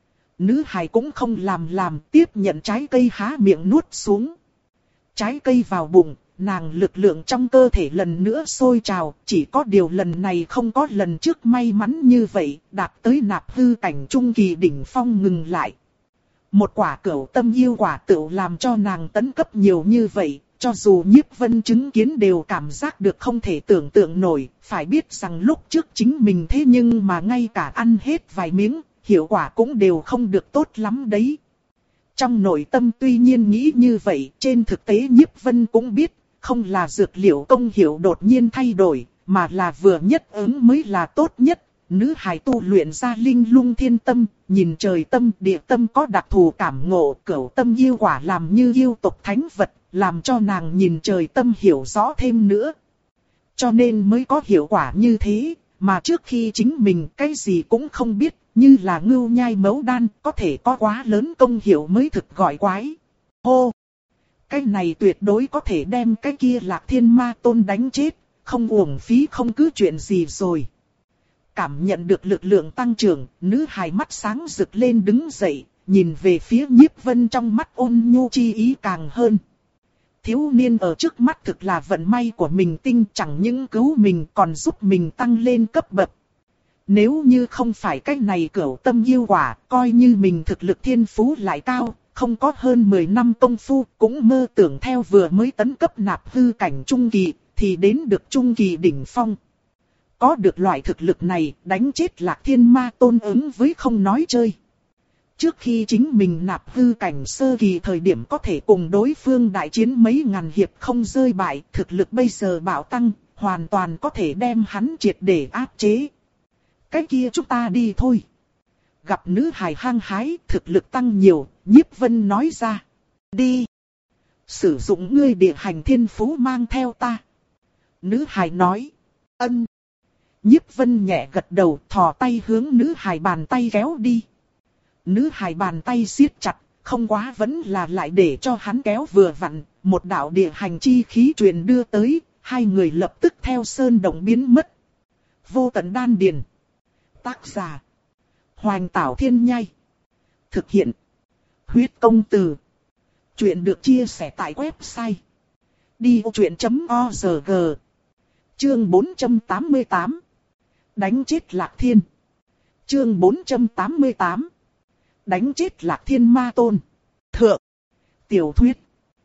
Nữ hài cũng không làm làm, tiếp nhận trái cây há miệng nuốt xuống. Trái cây vào bụng, nàng lực lượng trong cơ thể lần nữa sôi trào, chỉ có điều lần này không có lần trước may mắn như vậy, đạt tới nạp hư cảnh trung kỳ đỉnh phong ngừng lại. Một quả Cửu Tâm yêu quả tựu làm cho nàng tấn cấp nhiều như vậy, cho dù Nhiếp Vân chứng kiến đều cảm giác được không thể tưởng tượng nổi, phải biết rằng lúc trước chính mình thế nhưng mà ngay cả ăn hết vài miếng, hiệu quả cũng đều không được tốt lắm đấy. Trong nội tâm tuy nhiên nghĩ như vậy, trên thực tế Nhiếp Vân cũng biết, không là dược liệu công hiệu đột nhiên thay đổi, mà là vừa nhất ứng mới là tốt nhất. Nữ hài tu luyện ra linh lung thiên tâm, nhìn trời tâm địa tâm có đặc thù cảm ngộ, Cửu Tâm yêu quả làm như yêu tộc thánh vật, làm cho nàng nhìn trời tâm hiểu rõ thêm nữa. Cho nên mới có hiệu quả như thế, mà trước khi chính mình cái gì cũng không biết, như là ngưu nhai mấu đan, có thể có quá lớn công hiệu mới thực gọi quái. Hô! Cái này tuyệt đối có thể đem cái kia Lạc Thiên Ma Tôn đánh chết, không uổng phí không cứ chuyện gì rồi. Cảm nhận được lực lượng tăng trưởng, nữ hài mắt sáng rực lên đứng dậy, nhìn về phía Nhiếp Vân trong mắt ôn nhu chi ý càng hơn. Thiếu niên ở trước mắt thực là vận may của mình tinh, chẳng những cứu mình còn giúp mình tăng lên cấp bậc. Nếu như không phải cái này Cửu Tâm yêu quả, coi như mình thực lực thiên phú lại cao, không có hơn mười năm công phu, cũng mơ tưởng theo vừa mới tấn cấp nạp hư cảnh trung kỳ, thì đến được trung kỳ đỉnh phong. Có được loại thực lực này, đánh chết Lạc Thiên Ma Tôn ứng với không nói chơi. Trước khi chính mình nạp hư cảnh sơ kỳ thời điểm có thể cùng đối phương đại chiến mấy ngàn hiệp không rơi bại, thực lực bây giờ bạo tăng, hoàn toàn có thể đem hắn triệt để áp chế. Cái kia chúng ta đi thôi. Gặp nữ hài hăng hái, thực lực tăng nhiều, Nhiếp Vân nói ra. Đi. Sử dụng ngươi địa hành thiên phú mang theo ta. Nữ hài nói. Ân. Nhiếp Vân nhẹ gật đầu, thò tay hướng nữ hài bàn tay kéo đi. Nữ hài bàn tay siết chặt, không quá vẫn là lại để cho hắn kéo vừa vặn, một đạo địa hành chi khí truyền đưa tới, hai người lập tức theo sơn động biến mất. Vô tận đan điền. Tác giả. Hoành Tảo Thiên Nhai. Thực hiện. Huyết Công Từ. Chuyện được chia sẻ tại website. đi vô chuyện chấm org. Chương bốn trăm tám mươi tám. Đánh chết Lạc Thiên. Chương bốn trăm tám mươi tám. Đánh chết Lạc Thiên Ma Tôn. Thượng. Tiểu thuyết.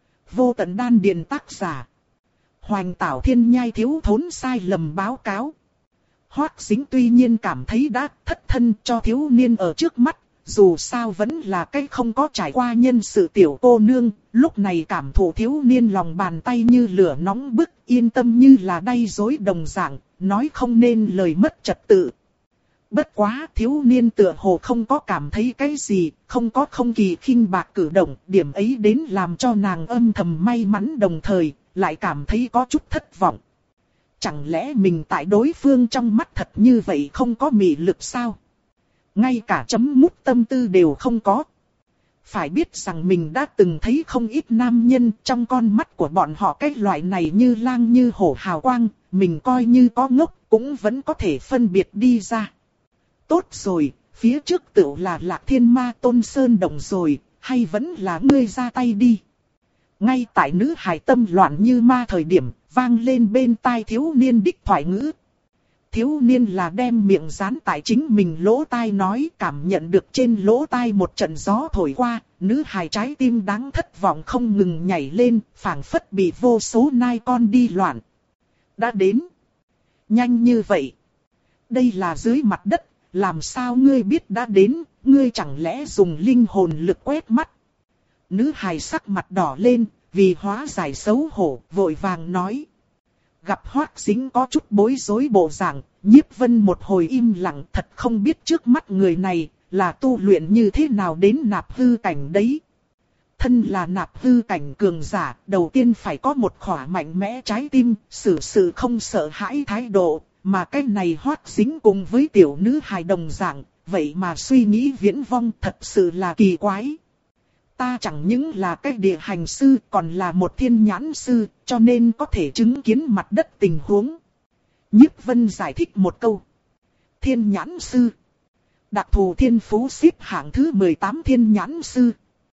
Vô tận đan điền tác giả. Hoành Tảo Thiên Nhai thiếu thốn sai lầm báo cáo. Hoắc Dính tuy nhiên cảm thấy đã thất thân cho thiếu niên ở trước mắt, dù sao vẫn là cái không có trải qua nhân sự tiểu cô nương, lúc này cảm thụ thiếu niên lòng bàn tay như lửa nóng bức, yên tâm như là đay dối đồng dạng, nói không nên lời mất trật tự. Bất quá thiếu niên tựa hồ không có cảm thấy cái gì, không có không kỳ khinh bạc cử động, điểm ấy đến làm cho nàng âm thầm may mắn đồng thời, lại cảm thấy có chút thất vọng. Chẳng lẽ mình tại đối phương trong mắt thật như vậy không có mị lực sao? Ngay cả chấm mút tâm tư đều không có. Phải biết rằng mình đã từng thấy không ít nam nhân trong con mắt của bọn họ cái loại này như lang như hổ hào quang, mình coi như có ngốc cũng vẫn có thể phân biệt đi ra. Tốt rồi, phía trước tựu là Lạc Thiên Ma Tôn Sơn Đồng rồi, hay vẫn là ngươi ra tay đi. Ngay tại nữ hài tâm loạn như ma thời điểm, vang lên bên tai thiếu niên đích thoại ngữ. Thiếu niên là đem miệng dán tại chính mình lỗ tai nói, cảm nhận được trên lỗ tai một trận gió thổi qua, nữ hài trái tim đáng thất vọng không ngừng nhảy lên, phảng phất bị vô số nai con đi loạn. Đã đến. Nhanh như vậy. Đây là dưới mặt đất, làm sao ngươi biết đã đến, ngươi chẳng lẽ dùng linh hồn lực quét mắt. Nữ hài sắc mặt đỏ lên, vì hóa giải xấu hổ, vội vàng nói. Gặp Hoắc Dính có chút bối rối bộ dạng, Nhiếp Vân một hồi im lặng, thật không biết trước mắt người này là tu luyện như thế nào đến nạp hư cảnh đấy. Thân là nạp hư cảnh cường giả, đầu tiên phải có một khỏa mạnh mẽ trái tim, xử sự không sợ hãi thái độ, mà cái này Hoắc Dính cùng với tiểu nữ hài đồng dạng, vậy mà suy nghĩ viễn vong thật sự là kỳ quái. Ta chẳng những là cái địa hành sư còn là một thiên nhãn sư, cho nên có thể chứng kiến mặt đất tình huống. Nhiếp Vân giải thích một câu. Thiên nhãn sư. Đặc thù thiên phú xếp hạng thứ mười tám thiên nhãn sư.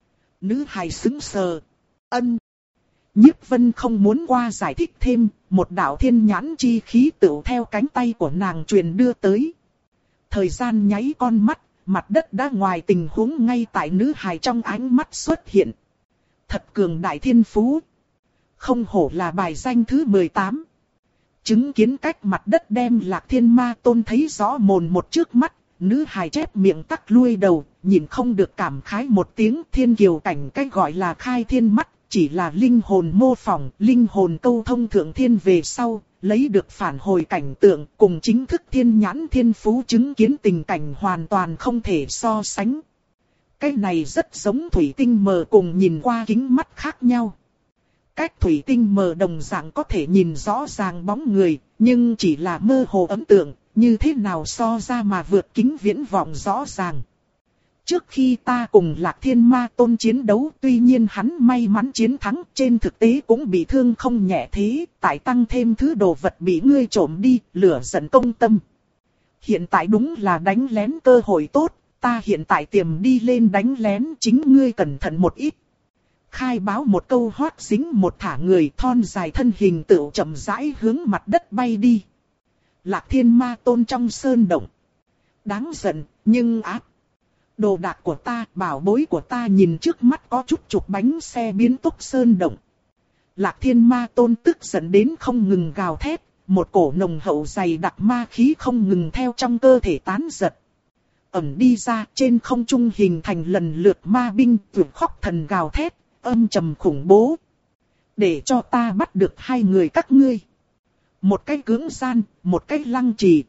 Nữ hài sững sờ. Ân. Nhiếp Vân không muốn qua giải thích thêm, một đạo thiên nhãn chi khí tựu theo cánh tay của nàng truyền đưa tới. Thời gian nháy con mắt. Mặt đất đã ngoài tình huống ngay tại nữ hài trong ánh mắt xuất hiện. Thật cường đại thiên phú. Không hổ là bài danh thứ mười tám. Chứng kiến cách mặt đất đem Lạc Thiên Ma Tôn thấy rõ mồn một trước mắt. Nữ hài chép miệng tắc lui đầu, nhìn không được cảm khái một tiếng thiên kiều cảnh cách gọi là khai thiên mắt. Chỉ là linh hồn mô phỏng, linh hồn câu thông thượng thiên về sau. Lấy được phản hồi cảnh tượng cùng chính thức thiên nhãn thiên phú chứng kiến tình cảnh hoàn toàn không thể so sánh. Cái này rất giống thủy tinh mờ cùng nhìn qua kính mắt khác nhau. Cách thủy tinh mờ đồng dạng có thể nhìn rõ ràng bóng người, nhưng chỉ là mơ hồ ấn tượng, như thế nào so ra mà vượt kính viễn vọng rõ ràng. Trước khi ta cùng Lạc Thiên Ma Tôn chiến đấu, tuy nhiên hắn may mắn chiến thắng, trên thực tế cũng bị thương không nhẹ thế, tại tăng thêm thứ đồ vật bị ngươi trộm đi, lửa giận công tâm. Hiện tại đúng là đánh lén cơ hội tốt, ta hiện tại tiềm đi lên đánh lén, chính ngươi cẩn thận một ít. Khai báo một câu Hoắc Dính một thả người thon dài thân hình tựu chậm rãi hướng mặt đất bay đi. Lạc Thiên Ma Tôn trong sơn động. Đáng giận, nhưng ác. Đồ đạc của ta, bảo bối của ta nhìn trước mắt có chút chục bánh xe biến tốc sơn động. Lạc Thiên Ma Tôn tức giận đến không ngừng gào thét, một cổ nồng hậu dày đặc ma khí không ngừng theo trong cơ thể tán giật. Ẩm đi ra trên không trung hình thành lần lượt ma binh tuyệt khóc thần gào thét, âm trầm khủng bố. Để cho ta bắt được hai người các ngươi. Một cái cưỡng gian, một cái lăng trì.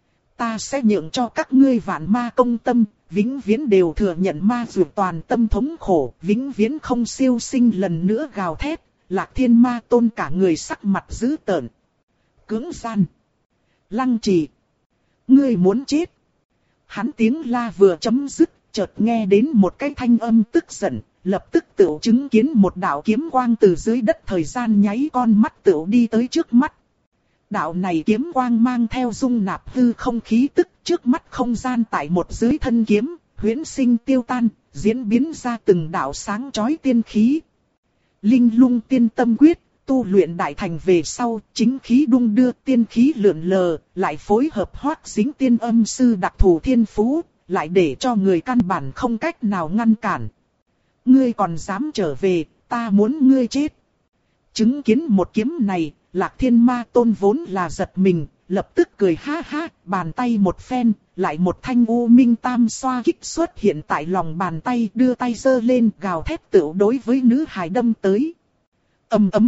Ta sẽ nhượng cho các ngươi vạn ma công tâm, vĩnh viễn đều thừa nhận ma dược toàn tâm thống khổ, vĩnh viễn không siêu sinh lần nữa gào thét. Lạc Thiên Ma Tôn cả người sắc mặt dữ tợn. Cưỡng gian. Lăng trì. Ngươi muốn chết. Hắn tiếng la vừa chấm dứt, chợt nghe đến một cái thanh âm tức giận, lập tức tựu chứng kiến một đạo kiếm quang từ dưới đất thời gian nháy con mắt tựu đi tới trước mắt. Đạo này kiếm quang mang theo dung nạp hư không khí tức, trước mắt không gian tại một dưới thân kiếm, huyễn sinh tiêu tan, diễn biến ra từng đạo sáng chói tiên khí. Linh Lung Tiên Tâm Quyết, tu luyện đại thành về sau, chính khí đung đưa, tiên khí lượn lờ, lại phối hợp Hoắc Dính Tiên Âm Sư đặc thù thiên phú, lại để cho người căn bản không cách nào ngăn cản. Ngươi còn dám trở về, ta muốn ngươi chết. Chứng kiến một kiếm này, Lạc Thiên Ma Tôn vốn là giật mình, lập tức cười ha ha, bàn tay một phen, lại một thanh u minh tam xoa kích xuất hiện tại lòng bàn tay, đưa tay giơ lên gào thét tựu đối với nữ hài đâm tới. Ầm ầm.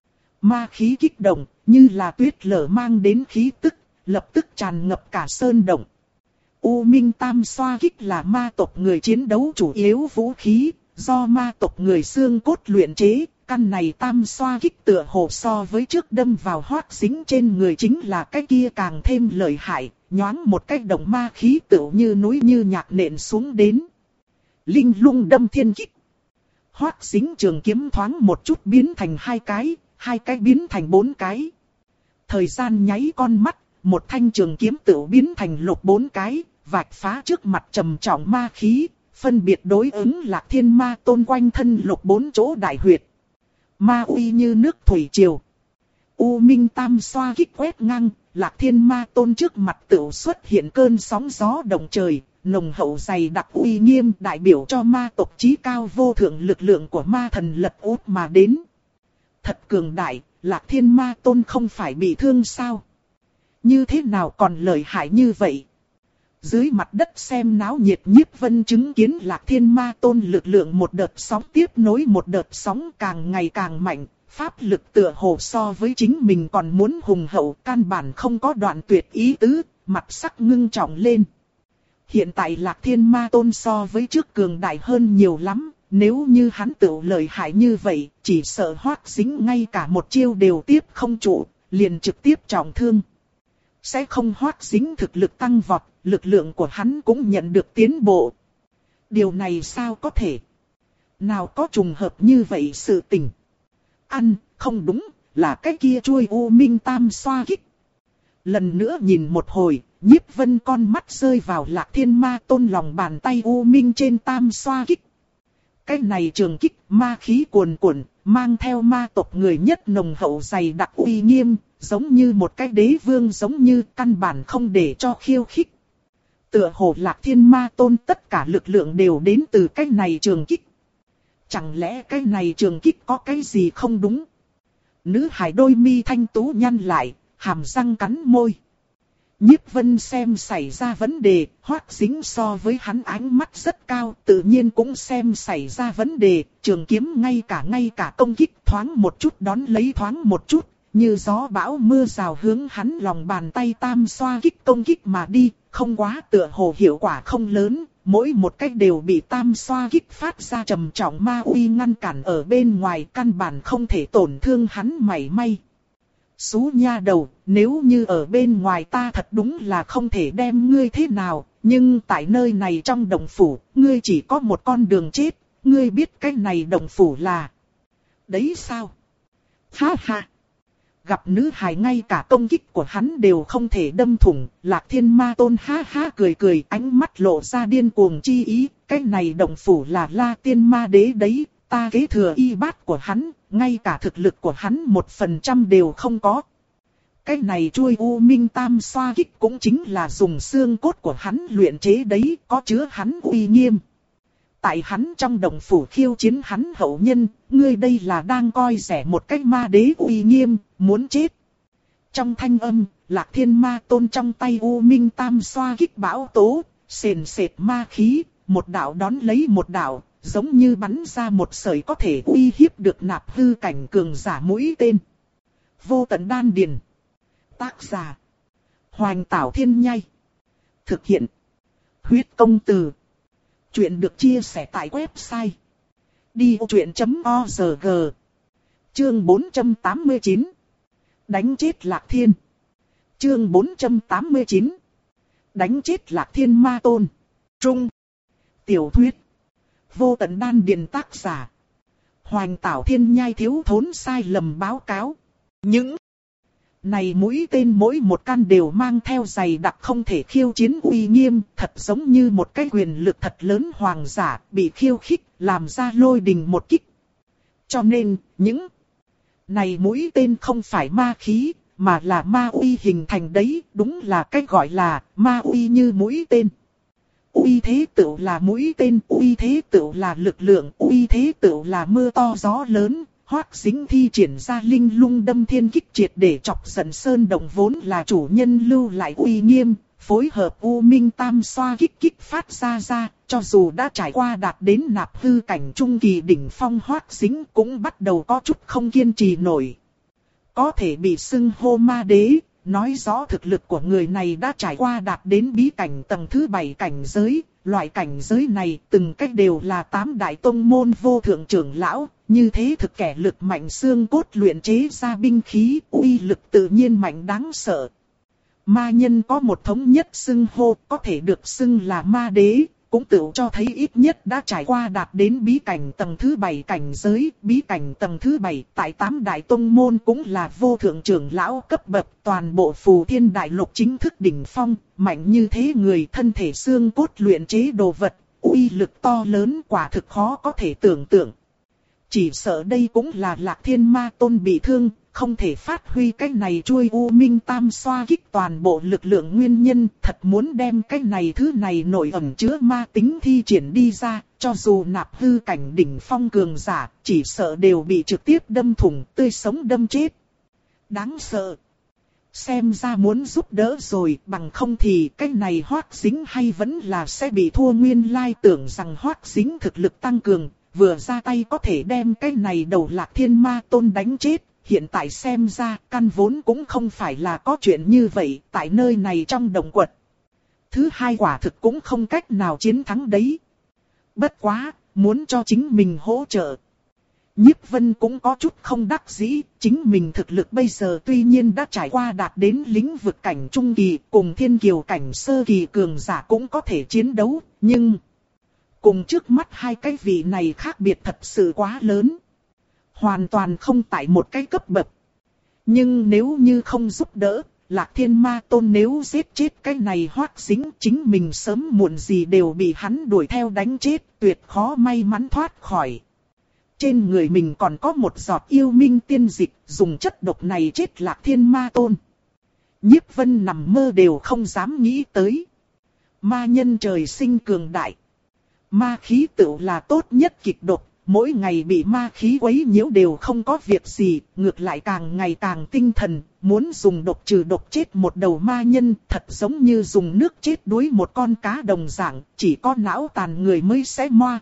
Ma khí kích động, như là tuyết lở mang đến khí tức, lập tức tràn ngập cả sơn động. U minh tam xoa kích là ma tộc người chiến đấu chủ yếu vũ khí, do ma tộc người xương cốt luyện chế. Căn này tam xoa kích tựa hồ so với trước đâm vào Hoắc Dính trên người chính là cái kia càng thêm lợi hại, nhoáng một cái động ma khí tựu như núi như nhạc nện xuống đến. Linh Lung đâm thiên kích. Hoắc Dính trường kiếm thoáng một chút biến thành hai cái, hai cái biến thành bốn cái. Thời gian nháy con mắt, một thanh trường kiếm tựu biến thành lục bốn cái, vạch phá trước mặt trầm trọng ma khí, phân biệt đối ứng Lạc Thiên Ma Tôn quanh thân lục bốn chỗ đại huyệt. Ma uy như nước thủy triều. U minh tam xoa kích quét ngang, Lạc Thiên Ma Tôn trước mặt tựu xuất hiện cơn sóng gió động trời, nồng hậu dày đặc uy nghiêm đại biểu cho ma tộc chí cao vô thượng lực lượng của ma thần lật út mà đến. Thật cường đại, Lạc Thiên Ma Tôn không phải bị thương sao? Như thế nào còn lợi hại như vậy? Dưới mặt đất xem náo nhiệt Nhiếp Vân chứng kiến Lạc Thiên Ma Tôn lực lượng một đợt sóng tiếp nối một đợt sóng càng ngày càng mạnh, pháp lực tựa hồ so với chính mình còn muốn hùng hậu, căn bản không có đoạn tuyệt ý tứ, mặt sắc ngưng trọng lên. Hiện tại Lạc Thiên Ma Tôn so với trước cường đại hơn nhiều lắm, nếu như hắn tự lợi hại như vậy, chỉ sợ Hoắc Dính ngay cả một chiêu đều tiếp không trụ, liền trực tiếp trọng thương. Sẽ không Hoắc Dính thực lực tăng vọt, lực lượng của hắn cũng nhận được tiến bộ. Điều này sao có thể? Nào có trùng hợp như vậy sự tình? Ăn, không đúng, là cái kia chuôi u minh tam xoa kích. Lần nữa nhìn một hồi, Nhiếp Vân con mắt rơi vào Lạc Thiên Ma Tôn lòng bàn tay u minh trên tam xoa kích. Cái này trường kích ma khí cuồn cuộn, mang theo ma tộc người nhất nồng hậu dày đặc uy nghiêm, giống như một cái đế vương, giống như căn bản không để cho khiêu khích. Tựa hồ Lạc Thiên Ma Tôn tất cả lực lượng đều đến từ cái này trường kích. Chẳng lẽ cái này trường kích có cái gì không đúng? Nữ hài đôi mi thanh tú nhăn lại, hàm răng cắn môi. Nhiếp Vân xem xảy ra vấn đề, Hoắc Dính so với hắn ánh mắt rất cao, tự nhiên cũng xem xảy ra vấn đề, trường kiếm ngay cả ngay cả công kích thoáng một chút đón lấy thoáng một chút, như gió bão mưa rào hướng hắn lòng bàn tay tam xoa kích công kích mà đi, không quá tựa hồ hiệu quả không lớn, mỗi một cách đều bị tam xoa kích phát ra trầm trọng ma uy ngăn cản ở bên ngoài, căn bản không thể tổn thương hắn mảy may. Xú nha đầu, nếu như ở bên ngoài ta thật đúng là không thể đem ngươi thế nào, nhưng tại nơi này trong động phủ, ngươi chỉ có một con đường chết, ngươi biết cái này động phủ là... Đấy sao? Ha ha! Gặp nữ hài ngay cả công kích của hắn đều không thể đâm thủng, Lạc Thiên Ma Tôn ha ha cười cười, ánh mắt lộ ra điên cuồng chi ý, cái này động phủ là La Tiên Ma Đế đấy, ta kế thừa y bát của hắn, ngay cả thực lực của hắn một phần trăm đều không có. Cái này chuôi U Minh Tam Xoa Kích cũng chính là dùng xương cốt của hắn luyện chế đấy, có chứa hắn uy nghiêm. Tại hắn trong đồng phủ khiêu chiến hắn hậu nhân, ngươi đây là đang coi rẻ một cái ma đế uy nghiêm, muốn chết. Trong thanh âm, Lạc Thiên Ma Tôn trong tay U Minh Tam Xoa Kích bão tố, sền sệt ma khí, một đạo đón lấy một đạo, giống như bắn ra một sợi có thể uy hiếp được nạp hư cảnh cường giả mũi tên. Vô Tận Đan Điền. Tác giả: Hoành Tảo Thiên Nhai. Thực hiện: Huyết Công Từ. Chuyện được chia sẻ tại website đi ô chuyện chấm o rờ giê. Chương bốn trăm tám mươi chín. Đánh chết Lạc Thiên. Chương bốn trăm tám mươi chín. Đánh chết Lạc Thiên Ma Tôn. Trung. Tiểu thuyết. Vô Tận Đan Điền. Tác giả: Hoành Tảo Thiên Nhai. Thiếu thốn sai lầm báo cáo. Những này mũi tên mỗi một căn đều mang theo dày đặc không thể khiêu chiến uy nghiêm, thật giống như một cái quyền lực thật lớn hoàng giả bị khiêu khích, làm ra lôi đình một kích. Cho nên, những này mũi tên không phải ma khí, mà là ma uy hình thành đấy, đúng là cách gọi là ma uy như mũi tên. Uy thế tựu là mũi tên, uy thế tựu là lực lượng, uy thế tựu là mưa to gió lớn. Hoắc Dính thi triển ra linh lung đâm thiên kích triệt để chọc giận sơn động vốn là chủ nhân lưu lại uy nghiêm, phối hợp U Minh Tam Xoa Kích kích phát ra ra, cho dù đã trải qua đạt đến nạp hư cảnh trung kỳ đỉnh phong, Hoắc Dính cũng bắt đầu có chút không kiên trì nổi. Có thể bị xưng hô ma đế, nói rõ thực lực của người này đã trải qua đạt đến bí cảnh tầng thứ bảy cảnh giới. Loại cảnh giới này từng cách đều là tám đại tông môn vô thượng trưởng lão, như thế thực kẻ lực mạnh xương cốt luyện chế ra binh khí, uy lực tự nhiên mạnh đáng sợ. Ma nhân có một thống nhất xưng hô, có thể được xưng là ma đế, cũng tự cho thấy ít nhất đã trải qua đạt đến bí cảnh tầng thứ bảy cảnh giới. Bí cảnh tầng thứ bảy tại tám đại tông môn cũng là vô thượng trưởng lão cấp bậc, toàn bộ Phù Thiên Đại Lục chính thức đỉnh phong, mạnh như thế người thân thể xương cốt luyện chế đồ vật, uy lực to lớn quả thực khó có thể tưởng tượng. Chỉ sợ đây cũng là Lạc Thiên Ma Tôn bị thương, không thể phát huy cái này chuôi U Minh Tam Xoa Kích toàn bộ lực lượng nguyên nhân, thật muốn đem cái này thứ này nội ẩn chứa ma tính thi triển đi ra, cho dù nạp hư cảnh đỉnh phong cường giả, chỉ sợ đều bị trực tiếp đâm thủng, tươi sống đâm chết. Đáng sợ. Xem ra muốn giúp đỡ rồi, bằng không thì cái này Hoắc Dính hay vẫn là sẽ bị thua. Nguyên lai tưởng rằng Hoắc Dính thực lực tăng cường, vừa ra tay có thể đem cái này đầu Lạc Thiên Ma Tôn đánh chết. Hiện tại xem ra căn vốn cũng không phải là có chuyện như vậy, tại nơi này trong động quật. Thứ hai quả thực cũng không cách nào chiến thắng đấy. Bất quá, muốn cho chính mình hỗ trợ. Nhiếp Vân cũng có chút không đắc dĩ, chính mình thực lực bây giờ tuy nhiên đã trải qua đạt đến lĩnh vực cảnh trung kỳ, cùng thiên kiều cảnh sơ kỳ cường giả cũng có thể chiến đấu, nhưng cùng trước mắt hai cái vị này khác biệt thật sự quá lớn. Hoàn toàn không tại một cái cấp bậc. Nhưng nếu như không giúp đỡ, Lạc Thiên Ma Tôn nếu giết chết cái này Hoắc Dính, chính mình sớm muộn gì đều bị hắn đuổi theo đánh chết, tuyệt khó may mắn thoát khỏi. Trên người mình còn có một giọt yêu minh tiên dịch, dùng chất độc này chết Lạc Thiên Ma Tôn. Nhiếp Vân nằm mơ đều không dám nghĩ tới. Ma nhân trời sinh cường đại. Ma khí tựu là tốt nhất kịch độc. Mỗi ngày bị ma khí quấy nhiễu đều không có việc gì, ngược lại càng ngày càng tinh thần, muốn dùng độc trừ độc chết một đầu ma nhân, thật giống như dùng nước chết đuối một con cá đồng dạng, chỉ có não tàn người mới sẽ moa.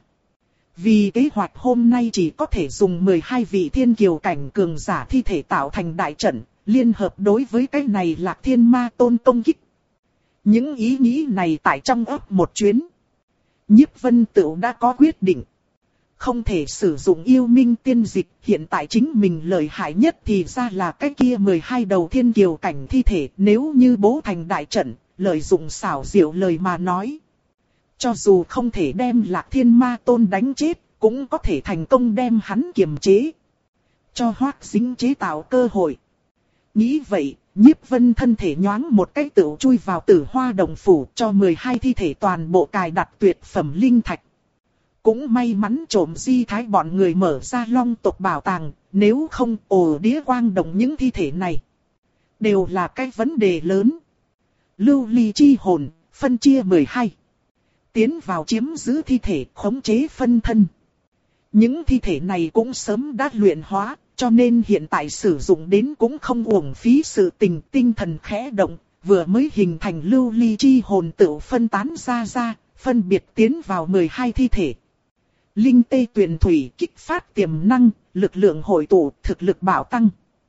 Vì kế hoạch hôm nay chỉ có thể dùng mười hai vị thiên kiều cảnh cường giả thi thể tạo thành đại trận, liên hợp đối với cái này Lạc Thiên Ma Tôn công kích. Những ý nghĩ này tại trong ấp một chuyến. Nhiếp Vân Tửu đã có quyết định. Không thể sử dụng yêu minh tiên dịch, hiện tại chính mình lợi hại nhất thì ra là cái kia mười hai đầu thiên kiều cảnh thi thể, nếu như bố thành đại trận, lợi dụng xảo diệu lời mà nói. Cho dù không thể đem Lạc Thiên Ma Tôn đánh chết, cũng có thể thành công đem hắn kiềm chế. Cho Hoắc Dính chế tạo cơ hội. Nghĩ vậy, Nhiếp Vân thân thể nhoáng một cái tựu chui vào Tử Hoa Đồng Phủ, cho mười hai thi thể toàn bộ cài đặt tuyệt phẩm linh thạch. Cũng may mắn trộm di thái bọn người mở ra long tộc bảo tàng, nếu không ồ đĩa quang động những thi thể này. đều là cái vấn đề lớn. Lưu ly chi hồn, phân chia mười hai. Tiến vào chiếm giữ thi thể, khống chế phân thân. Những thi thể này cũng sớm đã luyện hóa, cho nên hiện tại sử dụng đến cũng không uổng phí sự tình. Tinh thần khẽ động, vừa mới hình thành lưu ly chi hồn tự phân tán ra ra, phân biệt tiến vào mười hai thi thể. Linh tê tuyển thủy kích phát tiềm năng, lực lượng hội tụ, thực lực bạo tăng.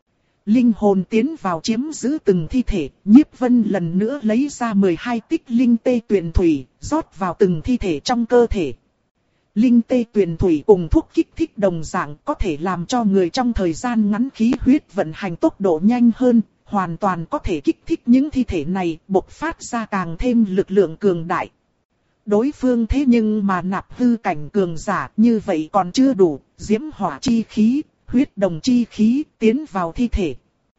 Linh hồn tiến vào chiếm giữ từng thi thể, Nhiếp Vân lần nữa lấy ra mười hai tích linh tê tuyển thủy, rót vào từng thi thể trong cơ thể. Linh tê tuyển thủy cùng thuốc kích thích đồng dạng có thể làm cho người trong thời gian ngắn khí huyết vận hành tốc độ nhanh hơn, hoàn toàn có thể kích thích những thi thể này bộc phát ra càng thêm lực lượng cường đại. Đối phương thế nhưng mà nạp hư cảnh cường giả như vậy còn chưa đủ, diễm hỏa chi khí, huyết đồng chi khí tiến vào thi thể.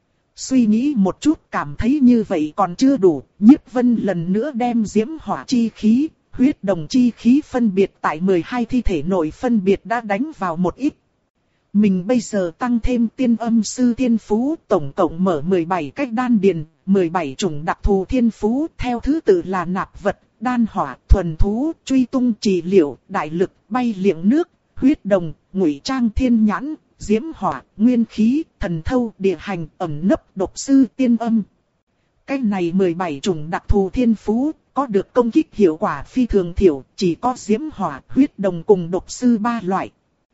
Suy nghĩ một chút cảm thấy như vậy còn chưa đủ, Nhiếp Vân lần nữa đem diễm hỏa chi khí, huyết đồng chi khí phân biệt tại mười hai thi thể nội phân biệt đã đánh vào một ít. Mình bây giờ tăng thêm tiên âm sư thiên phú, tổng cộng mở mười bảy cách đan điền, mười bảy chủng đặc thù thiên phú, theo thứ tự là nạp vật, đan hỏa, thuần thú, truy tung trì liệu, đại lực, bay liệng nước, huyết đồng, ngụy trang thiên nhãn, diễm hỏa, nguyên khí, thần thâu, địa hành, ẩn nấp, độc sư, tiên âm. Cái này mười bảy chủng đặc thù thiên phú, có được công kích hiệu quả phi thường thiểu, chỉ có diễm hỏa, huyết đồng cùng độc sư ba loại.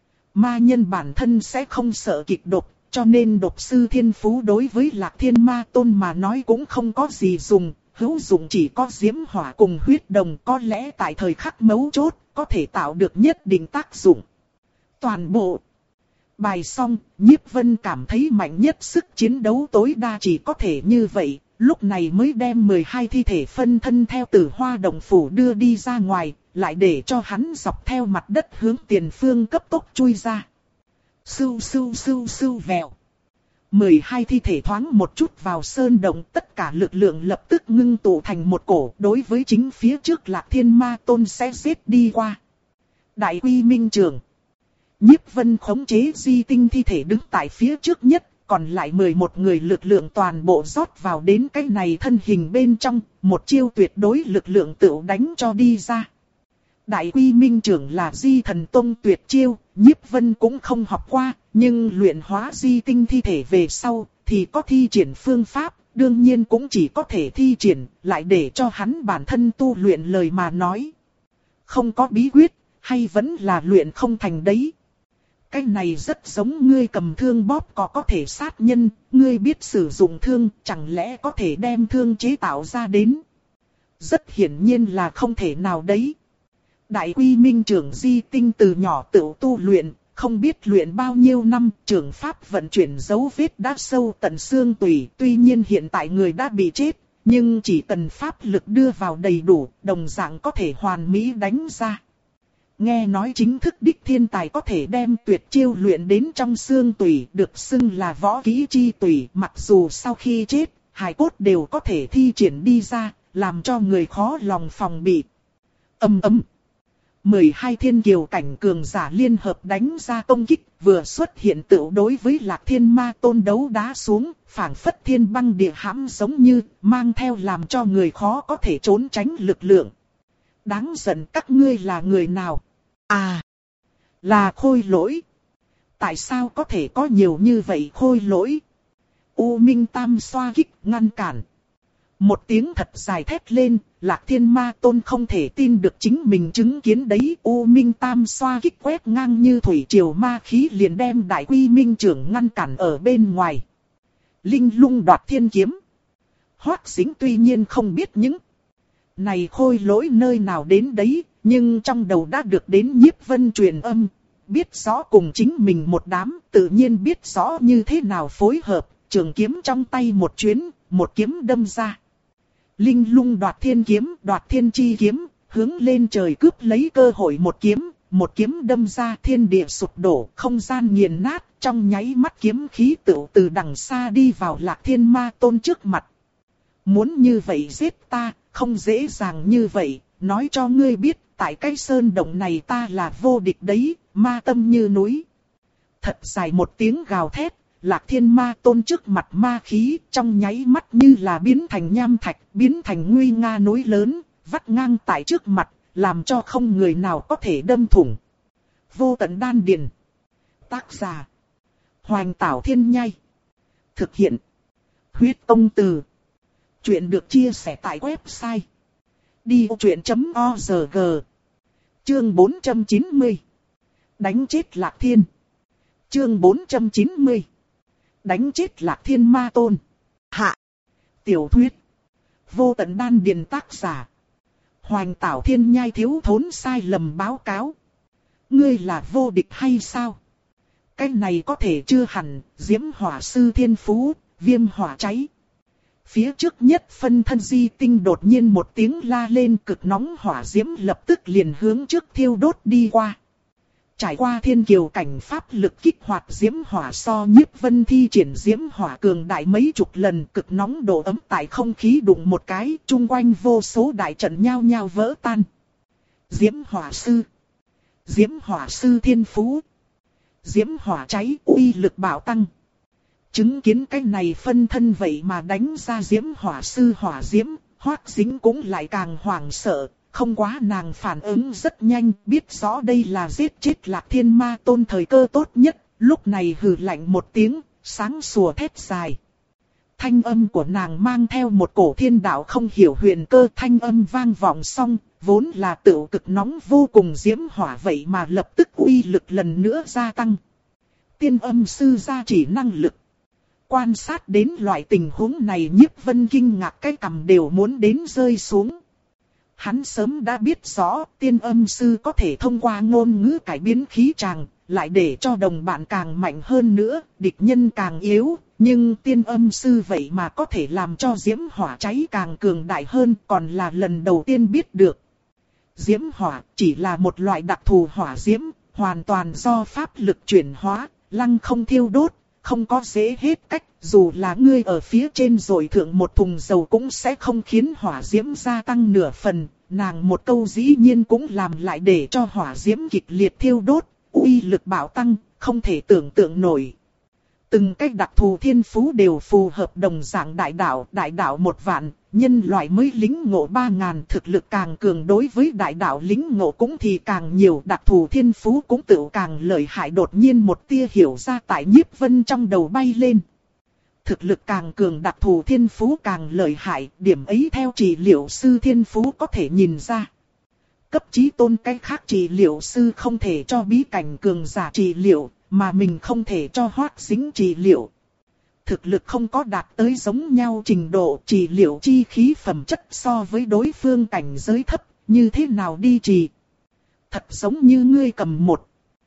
Ma nhân bản thân sẽ không sợ kịch độc, cho nên độc sư thiên phú đối với Lạc Thiên Ma Tôn mà nói cũng không có gì dùng, hữu dụng chỉ có diễm hỏa cùng huyết đồng, có lẽ tại thời khắc mấu chốt, có thể tạo được nhất định tác dụng. Toàn bộ bài xong, Nhiếp Vân cảm thấy mạnh nhất sức chiến đấu tối đa chỉ có thể như vậy, lúc này mới đem mười hai thi thể phân thân theo Tử Hoa Động Phủ đưa đi ra ngoài, lại để cho hắn dọc theo mặt đất hướng tiền phương cấp tốc chui ra. Sưu sưu sưu sưu vèo. mười hai thi thể thoáng một chút vào sơn động, tất cả lực lượng lập tức ngưng tụ thành một cổ, đối với chính phía trước Lạc Thiên Ma Tôn sẽ giết đi qua. Đại Quy Minh Trường. Nhiếp Vân khống chế di tinh thi thể đứng tại phía trước nhất, còn lại mười một người lực lượng toàn bộ rót vào đến cái này thân hình bên trong, một chiêu tuyệt đối lực lượng tự đánh cho đi ra. Đại Quy Minh Trưởng là Di Thần Tông tuyệt chiêu, Nhiếp Vân cũng không học qua, nhưng luyện hóa di tinh thi thể về sau, thì có thi triển phương pháp, đương nhiên cũng chỉ có thể thi triển, lại để cho hắn bản thân tu luyện lời mà nói. Không có bí quyết, hay vẫn là luyện không thành đấy. Cái này rất giống ngươi cầm thương bóp có có thể sát nhân, ngươi biết sử dụng thương, chẳng lẽ có thể đem thương chế tạo ra đến. Rất hiển nhiên là không thể nào đấy. Đại Quy Minh Trưởng di tinh từ nhỏ tự tu luyện, không biết luyện bao nhiêu năm, trưởng pháp vận chuyển dấu vết đã sâu tận xương tủy. Tuy nhiên hiện tại người đã bị chết, nhưng chỉ cần pháp lực đưa vào đầy đủ, đồng dạng có thể hoàn mỹ đánh ra. Nghe nói chính thức đích thiên tài có thể đem tuyệt chiêu luyện đến trong xương tủy, được xưng là võ kỹ chi tủy. Mặc dù sau khi chết, hài cốt đều có thể thi triển đi ra, làm cho người khó lòng phòng bị. Âm ầm. mười hai thiên kiều cảnh cường giả liên hợp đánh ra công kích, vừa xuất hiện tựu đối với Lạc Thiên Ma Tôn đấu đá xuống, phảng phất thiên băng địa hãm giống như, mang theo làm cho người khó có thể trốn tránh lực lượng. Đáng giận, các ngươi là người nào? À, là khôi lỗi. Tại sao có thể có nhiều như vậy khôi lỗi? U Minh Tam xoa kích ngăn cản. Một tiếng thật dài thét lên, Lạc Thiên Ma Tôn không thể tin được chính mình chứng kiến đấy. U Minh Tam xoa kích quét ngang như thủy triều ma khí liền đem Đại Quy Minh Trưởng ngăn cản ở bên ngoài. Linh Lung đoạt thiên kiếm. Hoắc Sính tuy nhiên không biết những này khôi lỗi nơi nào đến đấy, nhưng trong đầu đã được đến Nhiếp Vân truyền âm, biết rõ cùng chính mình một đám, tự nhiên biết rõ như thế nào phối hợp, trường kiếm trong tay một chuyến, một kiếm đâm ra. Linh Lung đoạt thiên kiếm, đoạt thiên chi kiếm, hướng lên trời cướp lấy cơ hội một kiếm, một kiếm đâm ra, thiên địa sụp đổ, không gian nghiền nát, trong nháy mắt kiếm khí tựu từ đằng xa đi vào Lạc Thiên Ma Tôn trước mặt. Muốn như vậy giết ta, không dễ dàng như vậy, nói cho ngươi biết, tại cái sơn động này ta là vô địch đấy, ma tâm như núi. Thật dài một tiếng gào thét, Lạc Thiên Ma Tôn trước mặt ma khí trong nháy mắt như là biến thành nham thạch, biến thành nguy nga núi lớn, vắt ngang tại trước mặt, làm cho không người nào có thể đâm thủng. Vô tận đan điền. Tác giả: Hoành Tảo Thiên Nhai. Thực hiện: Huyết Tông Từ. Chuyện được chia sẻ tại website đi ô chuyện chấm o rờ gi. Chương bốn trăm chín mươi. Đánh chết Lạc Thiên. Chương bốn trăm chín mươi. Đánh chết Lạc Thiên Ma Tôn. Hạ. Tiểu thuyết. Vô tận đan điền. Tác giả: Hoành Tảo Thiên Nhai. Thiếu thốn sai lầm báo cáo. Ngươi là vô địch hay sao? Cái này có thể chưa hẳn. Diễm hỏa sư thiên phú, viêm hỏa cháy. Phía trước nhất phân thân di tinh đột nhiên một tiếng la lên, cực nóng hỏa diễm lập tức liền hướng trước thiêu đốt đi qua. Trải qua thiên kiều cảnh pháp lực kích hoạt diễm hỏa so Nhiếp Vân thi triển diễm hỏa cường đại mấy chục lần, cực nóng độ ấm tại không khí đụng một cái, chung quanh vô số đại trận nhao nhao vỡ tan. Diễm hỏa sư. Diễm hỏa sư thiên phú. Diễm hỏa cháy uy lực bạo tăng. Chứng kiến cái này phân thân vậy mà đánh ra diễm hỏa sư hỏa diễm, Hoắc Dính cũng lại càng hoảng sợ. Không quá nàng phản ứng rất nhanh, biết rõ đây là giết chết Lạc Thiên Ma Tôn thời cơ tốt nhất, lúc này hừ lạnh một tiếng, sáng sủa thét dài. Thanh âm của nàng mang theo một cổ thiên đạo không hiểu huyền cơ, thanh âm vang vọng xong, vốn là tựu cực nóng vô cùng diễm hỏa vậy mà lập tức uy lực lần nữa gia tăng. Tiên âm sư gia chỉ năng lực. Quan sát đến loại tình huống này, Nhiếp Vân kinh ngạc cái cằm đều muốn đến rơi xuống. Hắn sớm đã biết rõ tiên âm sư có thể thông qua ngôn ngữ cải biến khí tràng, lại để cho đồng bạn càng mạnh hơn nữa, địch nhân càng yếu. Nhưng tiên âm sư vậy mà có thể làm cho diễm hỏa cháy càng cường đại hơn, còn là lần đầu tiên biết được. Diễm hỏa chỉ là một loại đặc thù hỏa diễm, hoàn toàn do pháp lực chuyển hóa, lăng không thiêu đốt, không có dễ hết cách. Dù là ngươi ở phía trên rồi thượng một thùng dầu cũng sẽ không khiến hỏa diễm gia tăng nửa phần. Nàng một câu dĩ nhiên cũng làm lại để cho hỏa diễm kịch liệt thiêu đốt, uy lực bạo tăng, không thể tưởng tượng nổi. Từng cách đặc thù thiên phú đều phù hợp đồng dạng đại đạo, đại đạo một vạn, nhân loại mới lính ngộ ba ngàn, thực lực càng cường đối với đại đạo lính ngộ cũng thì càng nhiều, đặc thù thiên phú cũng tự càng lợi hại. Đột nhiên một tia hiểu ra tại Nhiếp Vân trong đầu bay lên. Thực lực càng cường đặc thù thiên phú càng lợi hại, điểm ấy theo trị liệu sư thiên phú có thể nhìn ra. Cấp chí tôn cái khác trị liệu sư không thể cho bí cảnh cường giả trị liệu, mà mình không thể cho Hoắc Dính trị liệu. Thực lực không có đạt tới giống nhau trình độ, trị liệu chi khí phẩm chất so với đối phương cảnh giới thấp, như thế nào đi trì. Thật giống như ngươi cầm một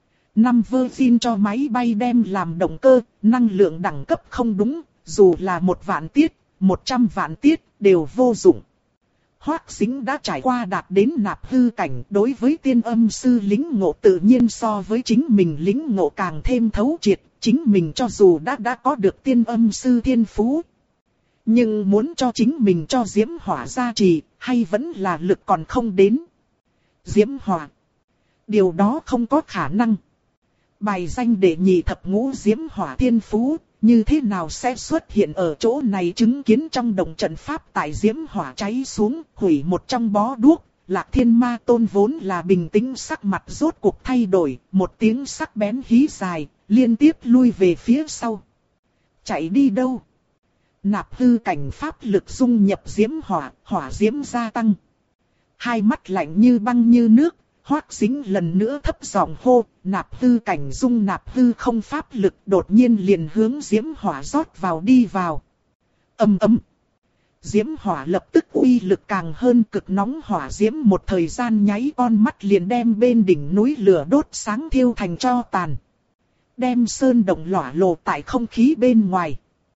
năm version cho máy bay đem làm động cơ, năng lượng đẳng cấp không đúng, dù là một vạn tiết, một trăm vạn tiết, đều vô dụng. Hoắc Dính đã trải qua đạt đến nạp hư cảnh, đối với tiên âm sư lính ngộ tự nhiên so với chính mình lính ngộ càng thêm thấu triệt, chính mình cho dù đã đã có được tiên âm sư thiên phú. Nhưng muốn cho chính mình cho diễm hỏa gia trì, hay vẫn là lực còn không đến. Diễm hỏa. Điều đó không có khả năng. Bài danh đệ nhị thập ngũ diễm hỏa thiên phú, như thế nào sẽ xuất hiện ở chỗ này? Chứng kiến trong động trận pháp tại diễm hỏa cháy xuống, hủy một trong bó đuốc, Lạc Thiên Ma Tôn vốn là bình tĩnh sắc mặt rốt cuộc thay đổi, một tiếng sắc bén hí dài, liên tiếp lui về phía sau. Chạy đi đâu? Nạp hư cảnh pháp lực dung nhập diễm hỏa, hỏa diễm gia tăng. Hai mắt lạnh như băng như nước. Hoắc Dính lần nữa thấp giọng hô, nạp hư cảnh dung nạp hư không pháp lực đột nhiên liền hướng diễm hỏa rót vào đi vào. Ầm ầm. Diễm hỏa lập tức uy lực càng hơn, cực nóng hỏa diễm một thời gian nháy con mắt liền đem bên đỉnh núi lửa đốt sáng thiêu thành tro tàn. Đem sơn động lỏa lộ tại không khí bên ngoài.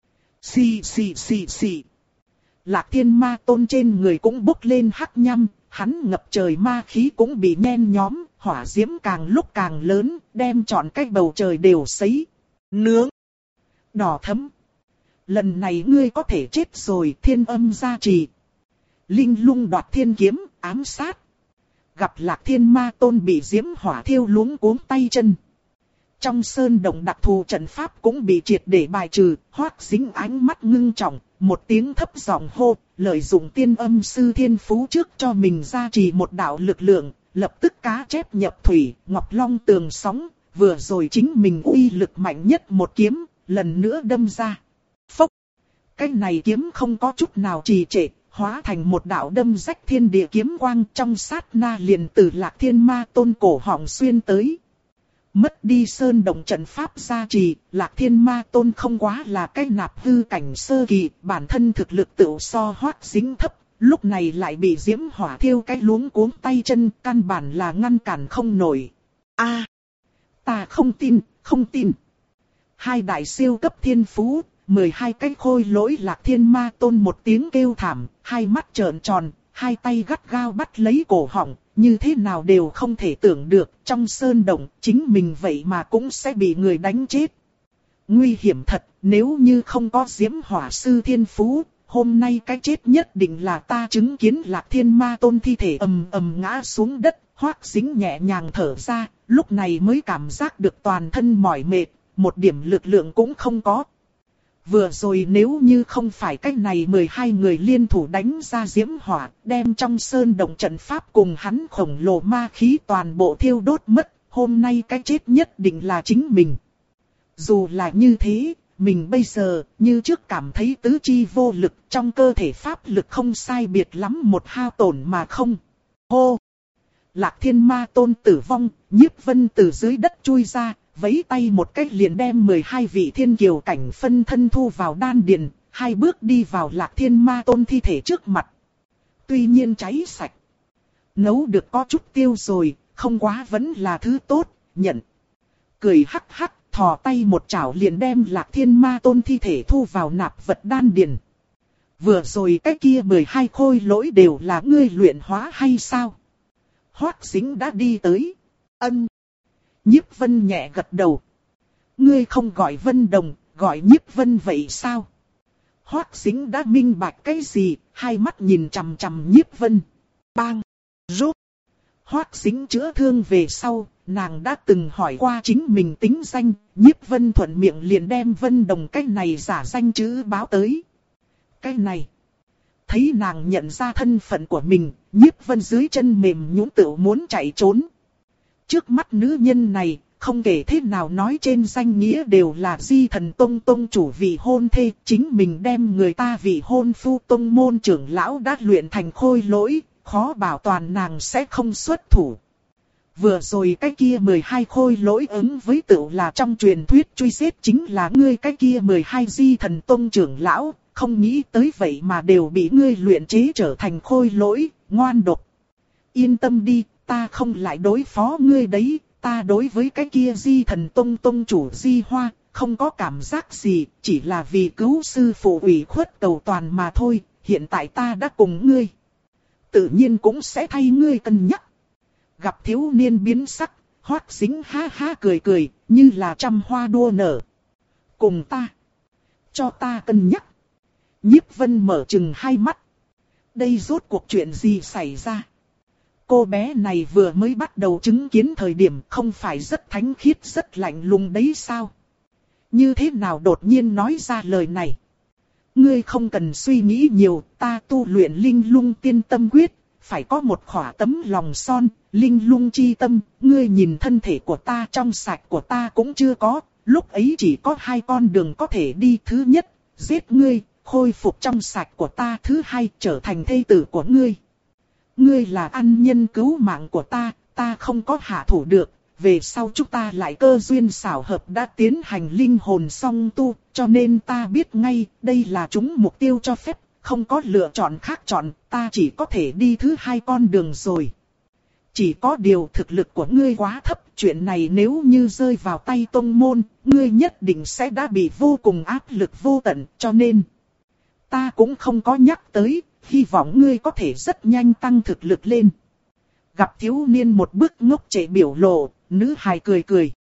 Xì xì xì xì. Lạc Thiên Ma Tôn trên người cũng bốc lên hắc nhăm. Hắn ngập trời ma khí cũng bị nhen nhóm, hỏa diễm càng lúc càng lớn, đem trọn cái bầu trời đều sấy, nướng, đỏ thẫm. Lần này ngươi có thể chết rồi, thiên âm gia trì. Linh lung đoạt thiên kiếm, ám sát. Gặp Lạc Thiên Ma Tôn bị diễm hỏa thiêu luống cuống tay chân. trong sơn động đặc thù trận pháp cũng bị triệt để bài trừ. Hoắc Dính ánh mắt ngưng trọng, một tiếng thấp giọng hô, lợi dụng tiên âm sư thiên phú trước cho mình gia trì một đạo lực lượng, lập tức cá chép nhập thủy, ngọc long tường sóng, vừa rồi chính mình uy lực mạnh nhất một kiếm, lần nữa đâm ra. Phốc! Cái này kiếm không có chút nào trì trệ, hóa thành một đạo đâm rách thiên địa kiếm quang, trong sát na liền từ Lạc Thiên Ma Tôn cổ họng xuyên tới. Mất đi sơn động trận pháp gia trì, Lạc Thiên Ma Tôn không quá là cái nạp hư cảnh sơ kỳ, bản thân thực lực tự so Hoắc Dính thấp, lúc này lại bị diễm hỏa thiêu cái luống cuống tay chân, căn bản là ngăn cản không nổi. A, ta không tin, không tin. Hai đại siêu cấp thiên phú, mười hai cái khôi lỗi Lạc Thiên Ma Tôn một tiếng kêu thảm, hai mắt trợn tròn, hai tay gắt gao bắt lấy cổ họng, như thế nào đều không thể tưởng được, trong sơn động, chính mình vậy mà cũng sẽ bị người đánh chết. Nguy hiểm thật, nếu như không có diễm hỏa sư thiên phú, hôm nay cái chết nhất định là ta chứng kiến Lạc Thiên Ma Tôn thi thể ầm ầm ngã xuống đất. Hoắc Dính nhẹ nhàng thở ra, lúc này mới cảm giác được toàn thân mỏi mệt, một điểm lực lượng cũng không có. Vừa rồi nếu như không phải cách này mười hai người liên thủ đánh ra diễm hỏa, đem trong sơn động trận pháp cùng hắn khổng lồ ma khí toàn bộ thiêu đốt mất, hôm nay cái chết nhất định là chính mình. Dù là như thế, mình bây giờ như trước cảm thấy tứ chi vô lực, trong cơ thể pháp lực không sai biệt lắm một hao tổn mà không. Hô! Lạc Thiên Ma Tôn tử vong, Nhiếp Vân từ dưới đất chui ra, vẫy tay một cách liền đem mười hai vị thiên kiều cảnh phân thân thu vào đan điền, hai bước đi vào Lạc Thiên Ma Tôn thi thể trước mặt. Tuy nhiên cháy sạch, nấu được có chút tiêu rồi, không quá vẫn là thứ tốt, nhận. Cười hắc hắc, thò tay một chảo liền đem Lạc Thiên Ma Tôn thi thể thu vào nạp vật đan điền. Vừa rồi cái kia mười hai khôi lỗi đều là ngươi luyện hóa hay sao? Hoắc Dính đã đi tới. Ân. Nhiếp Vân nhẹ gật đầu. Ngươi không gọi Vân Đồng, gọi Nhiếp Vân vậy sao? Hoắc Dính đã minh bạch cái gì, hai mắt nhìn chằm chằm Nhiếp Vân. Bang! Rốt! Hoắc Dính chữa thương về sau, nàng đã từng hỏi qua chính mình tính danh, Nhiếp Vân thuận miệng liền đem Vân Đồng cái này giả danh chữ báo tới. Cái này! Thấy nàng nhận ra thân phận của mình, Nhiếp Vân dưới chân mềm nhũn tựu muốn chạy trốn. Trước mắt nữ nhân này, không kể thế nào nói trên danh nghĩa đều là Di Thần Tông Tông chủ vị hôn thê, chính mình đem người ta vị hôn phu tông môn trưởng lão đã luyện thành khôi lỗi, khó bảo toàn nàng sẽ không xuất thủ. Vừa rồi cái kia mười hai khôi lỗi ứng với tựu là trong truyền thuyết truy giết chính là ngươi cái kia mười hai Di Thần Tông trưởng lão, không nghĩ tới vậy mà đều bị ngươi luyện chế trở thành khôi lỗi, ngoan độc. Yên tâm đi, ta không lại đối phó ngươi đấy, ta đối với cái kia Di Thần Tông Tông chủ Di Hoa, không có cảm giác gì, chỉ là vì cứu sư phụ ủy khuất cầu toàn mà thôi, hiện tại ta đã cùng ngươi. Tự nhiên cũng sẽ thay ngươi cân nhắc. Gặp thiếu niên biến sắc, Hoắc Dính ha ha cười cười, như là trăm hoa đua nở. Cùng ta, cho ta cân nhắc. Nhiếp Vân mở chừng hai mắt. Đây rốt cuộc chuyện gì xảy ra? Cô bé này vừa mới bắt đầu chứng kiến thời điểm không phải rất thánh khiết rất lạnh lùng đấy sao? Như thế nào đột nhiên nói ra lời này? Ngươi không cần suy nghĩ nhiều, ta tu luyện linh lung tiên tâm quyết, phải có một khỏa tấm lòng son, linh lung chi tâm, ngươi nhìn thân thể của ta trong sạch của ta cũng chưa có, lúc ấy chỉ có hai con đường có thể đi, thứ nhất, giết ngươi, khôi phục trong sạch của ta, thứ hai, trở thành thê tử của ngươi. Ngươi là ân nhân cứu mạng của ta, ta không có hạ thủ được, về sau chúng ta lại cơ duyên xảo hợp đã tiến hành linh hồn song tu, cho nên ta biết ngay, đây là chúng mục tiêu cho phép, không có lựa chọn khác chọn, ta chỉ có thể đi thứ hai con đường rồi. Chỉ có điều thực lực của ngươi quá thấp, chuyện này nếu như rơi vào tay tông môn, ngươi nhất định sẽ đã bị vô cùng áp lực vô tận, cho nên ta cũng không có nhắc tới, hy vọng ngươi có thể rất nhanh tăng thực lực lên. Gặp thiếu niên một bước ngốc trệ biểu lộ, nữ hài cười cười.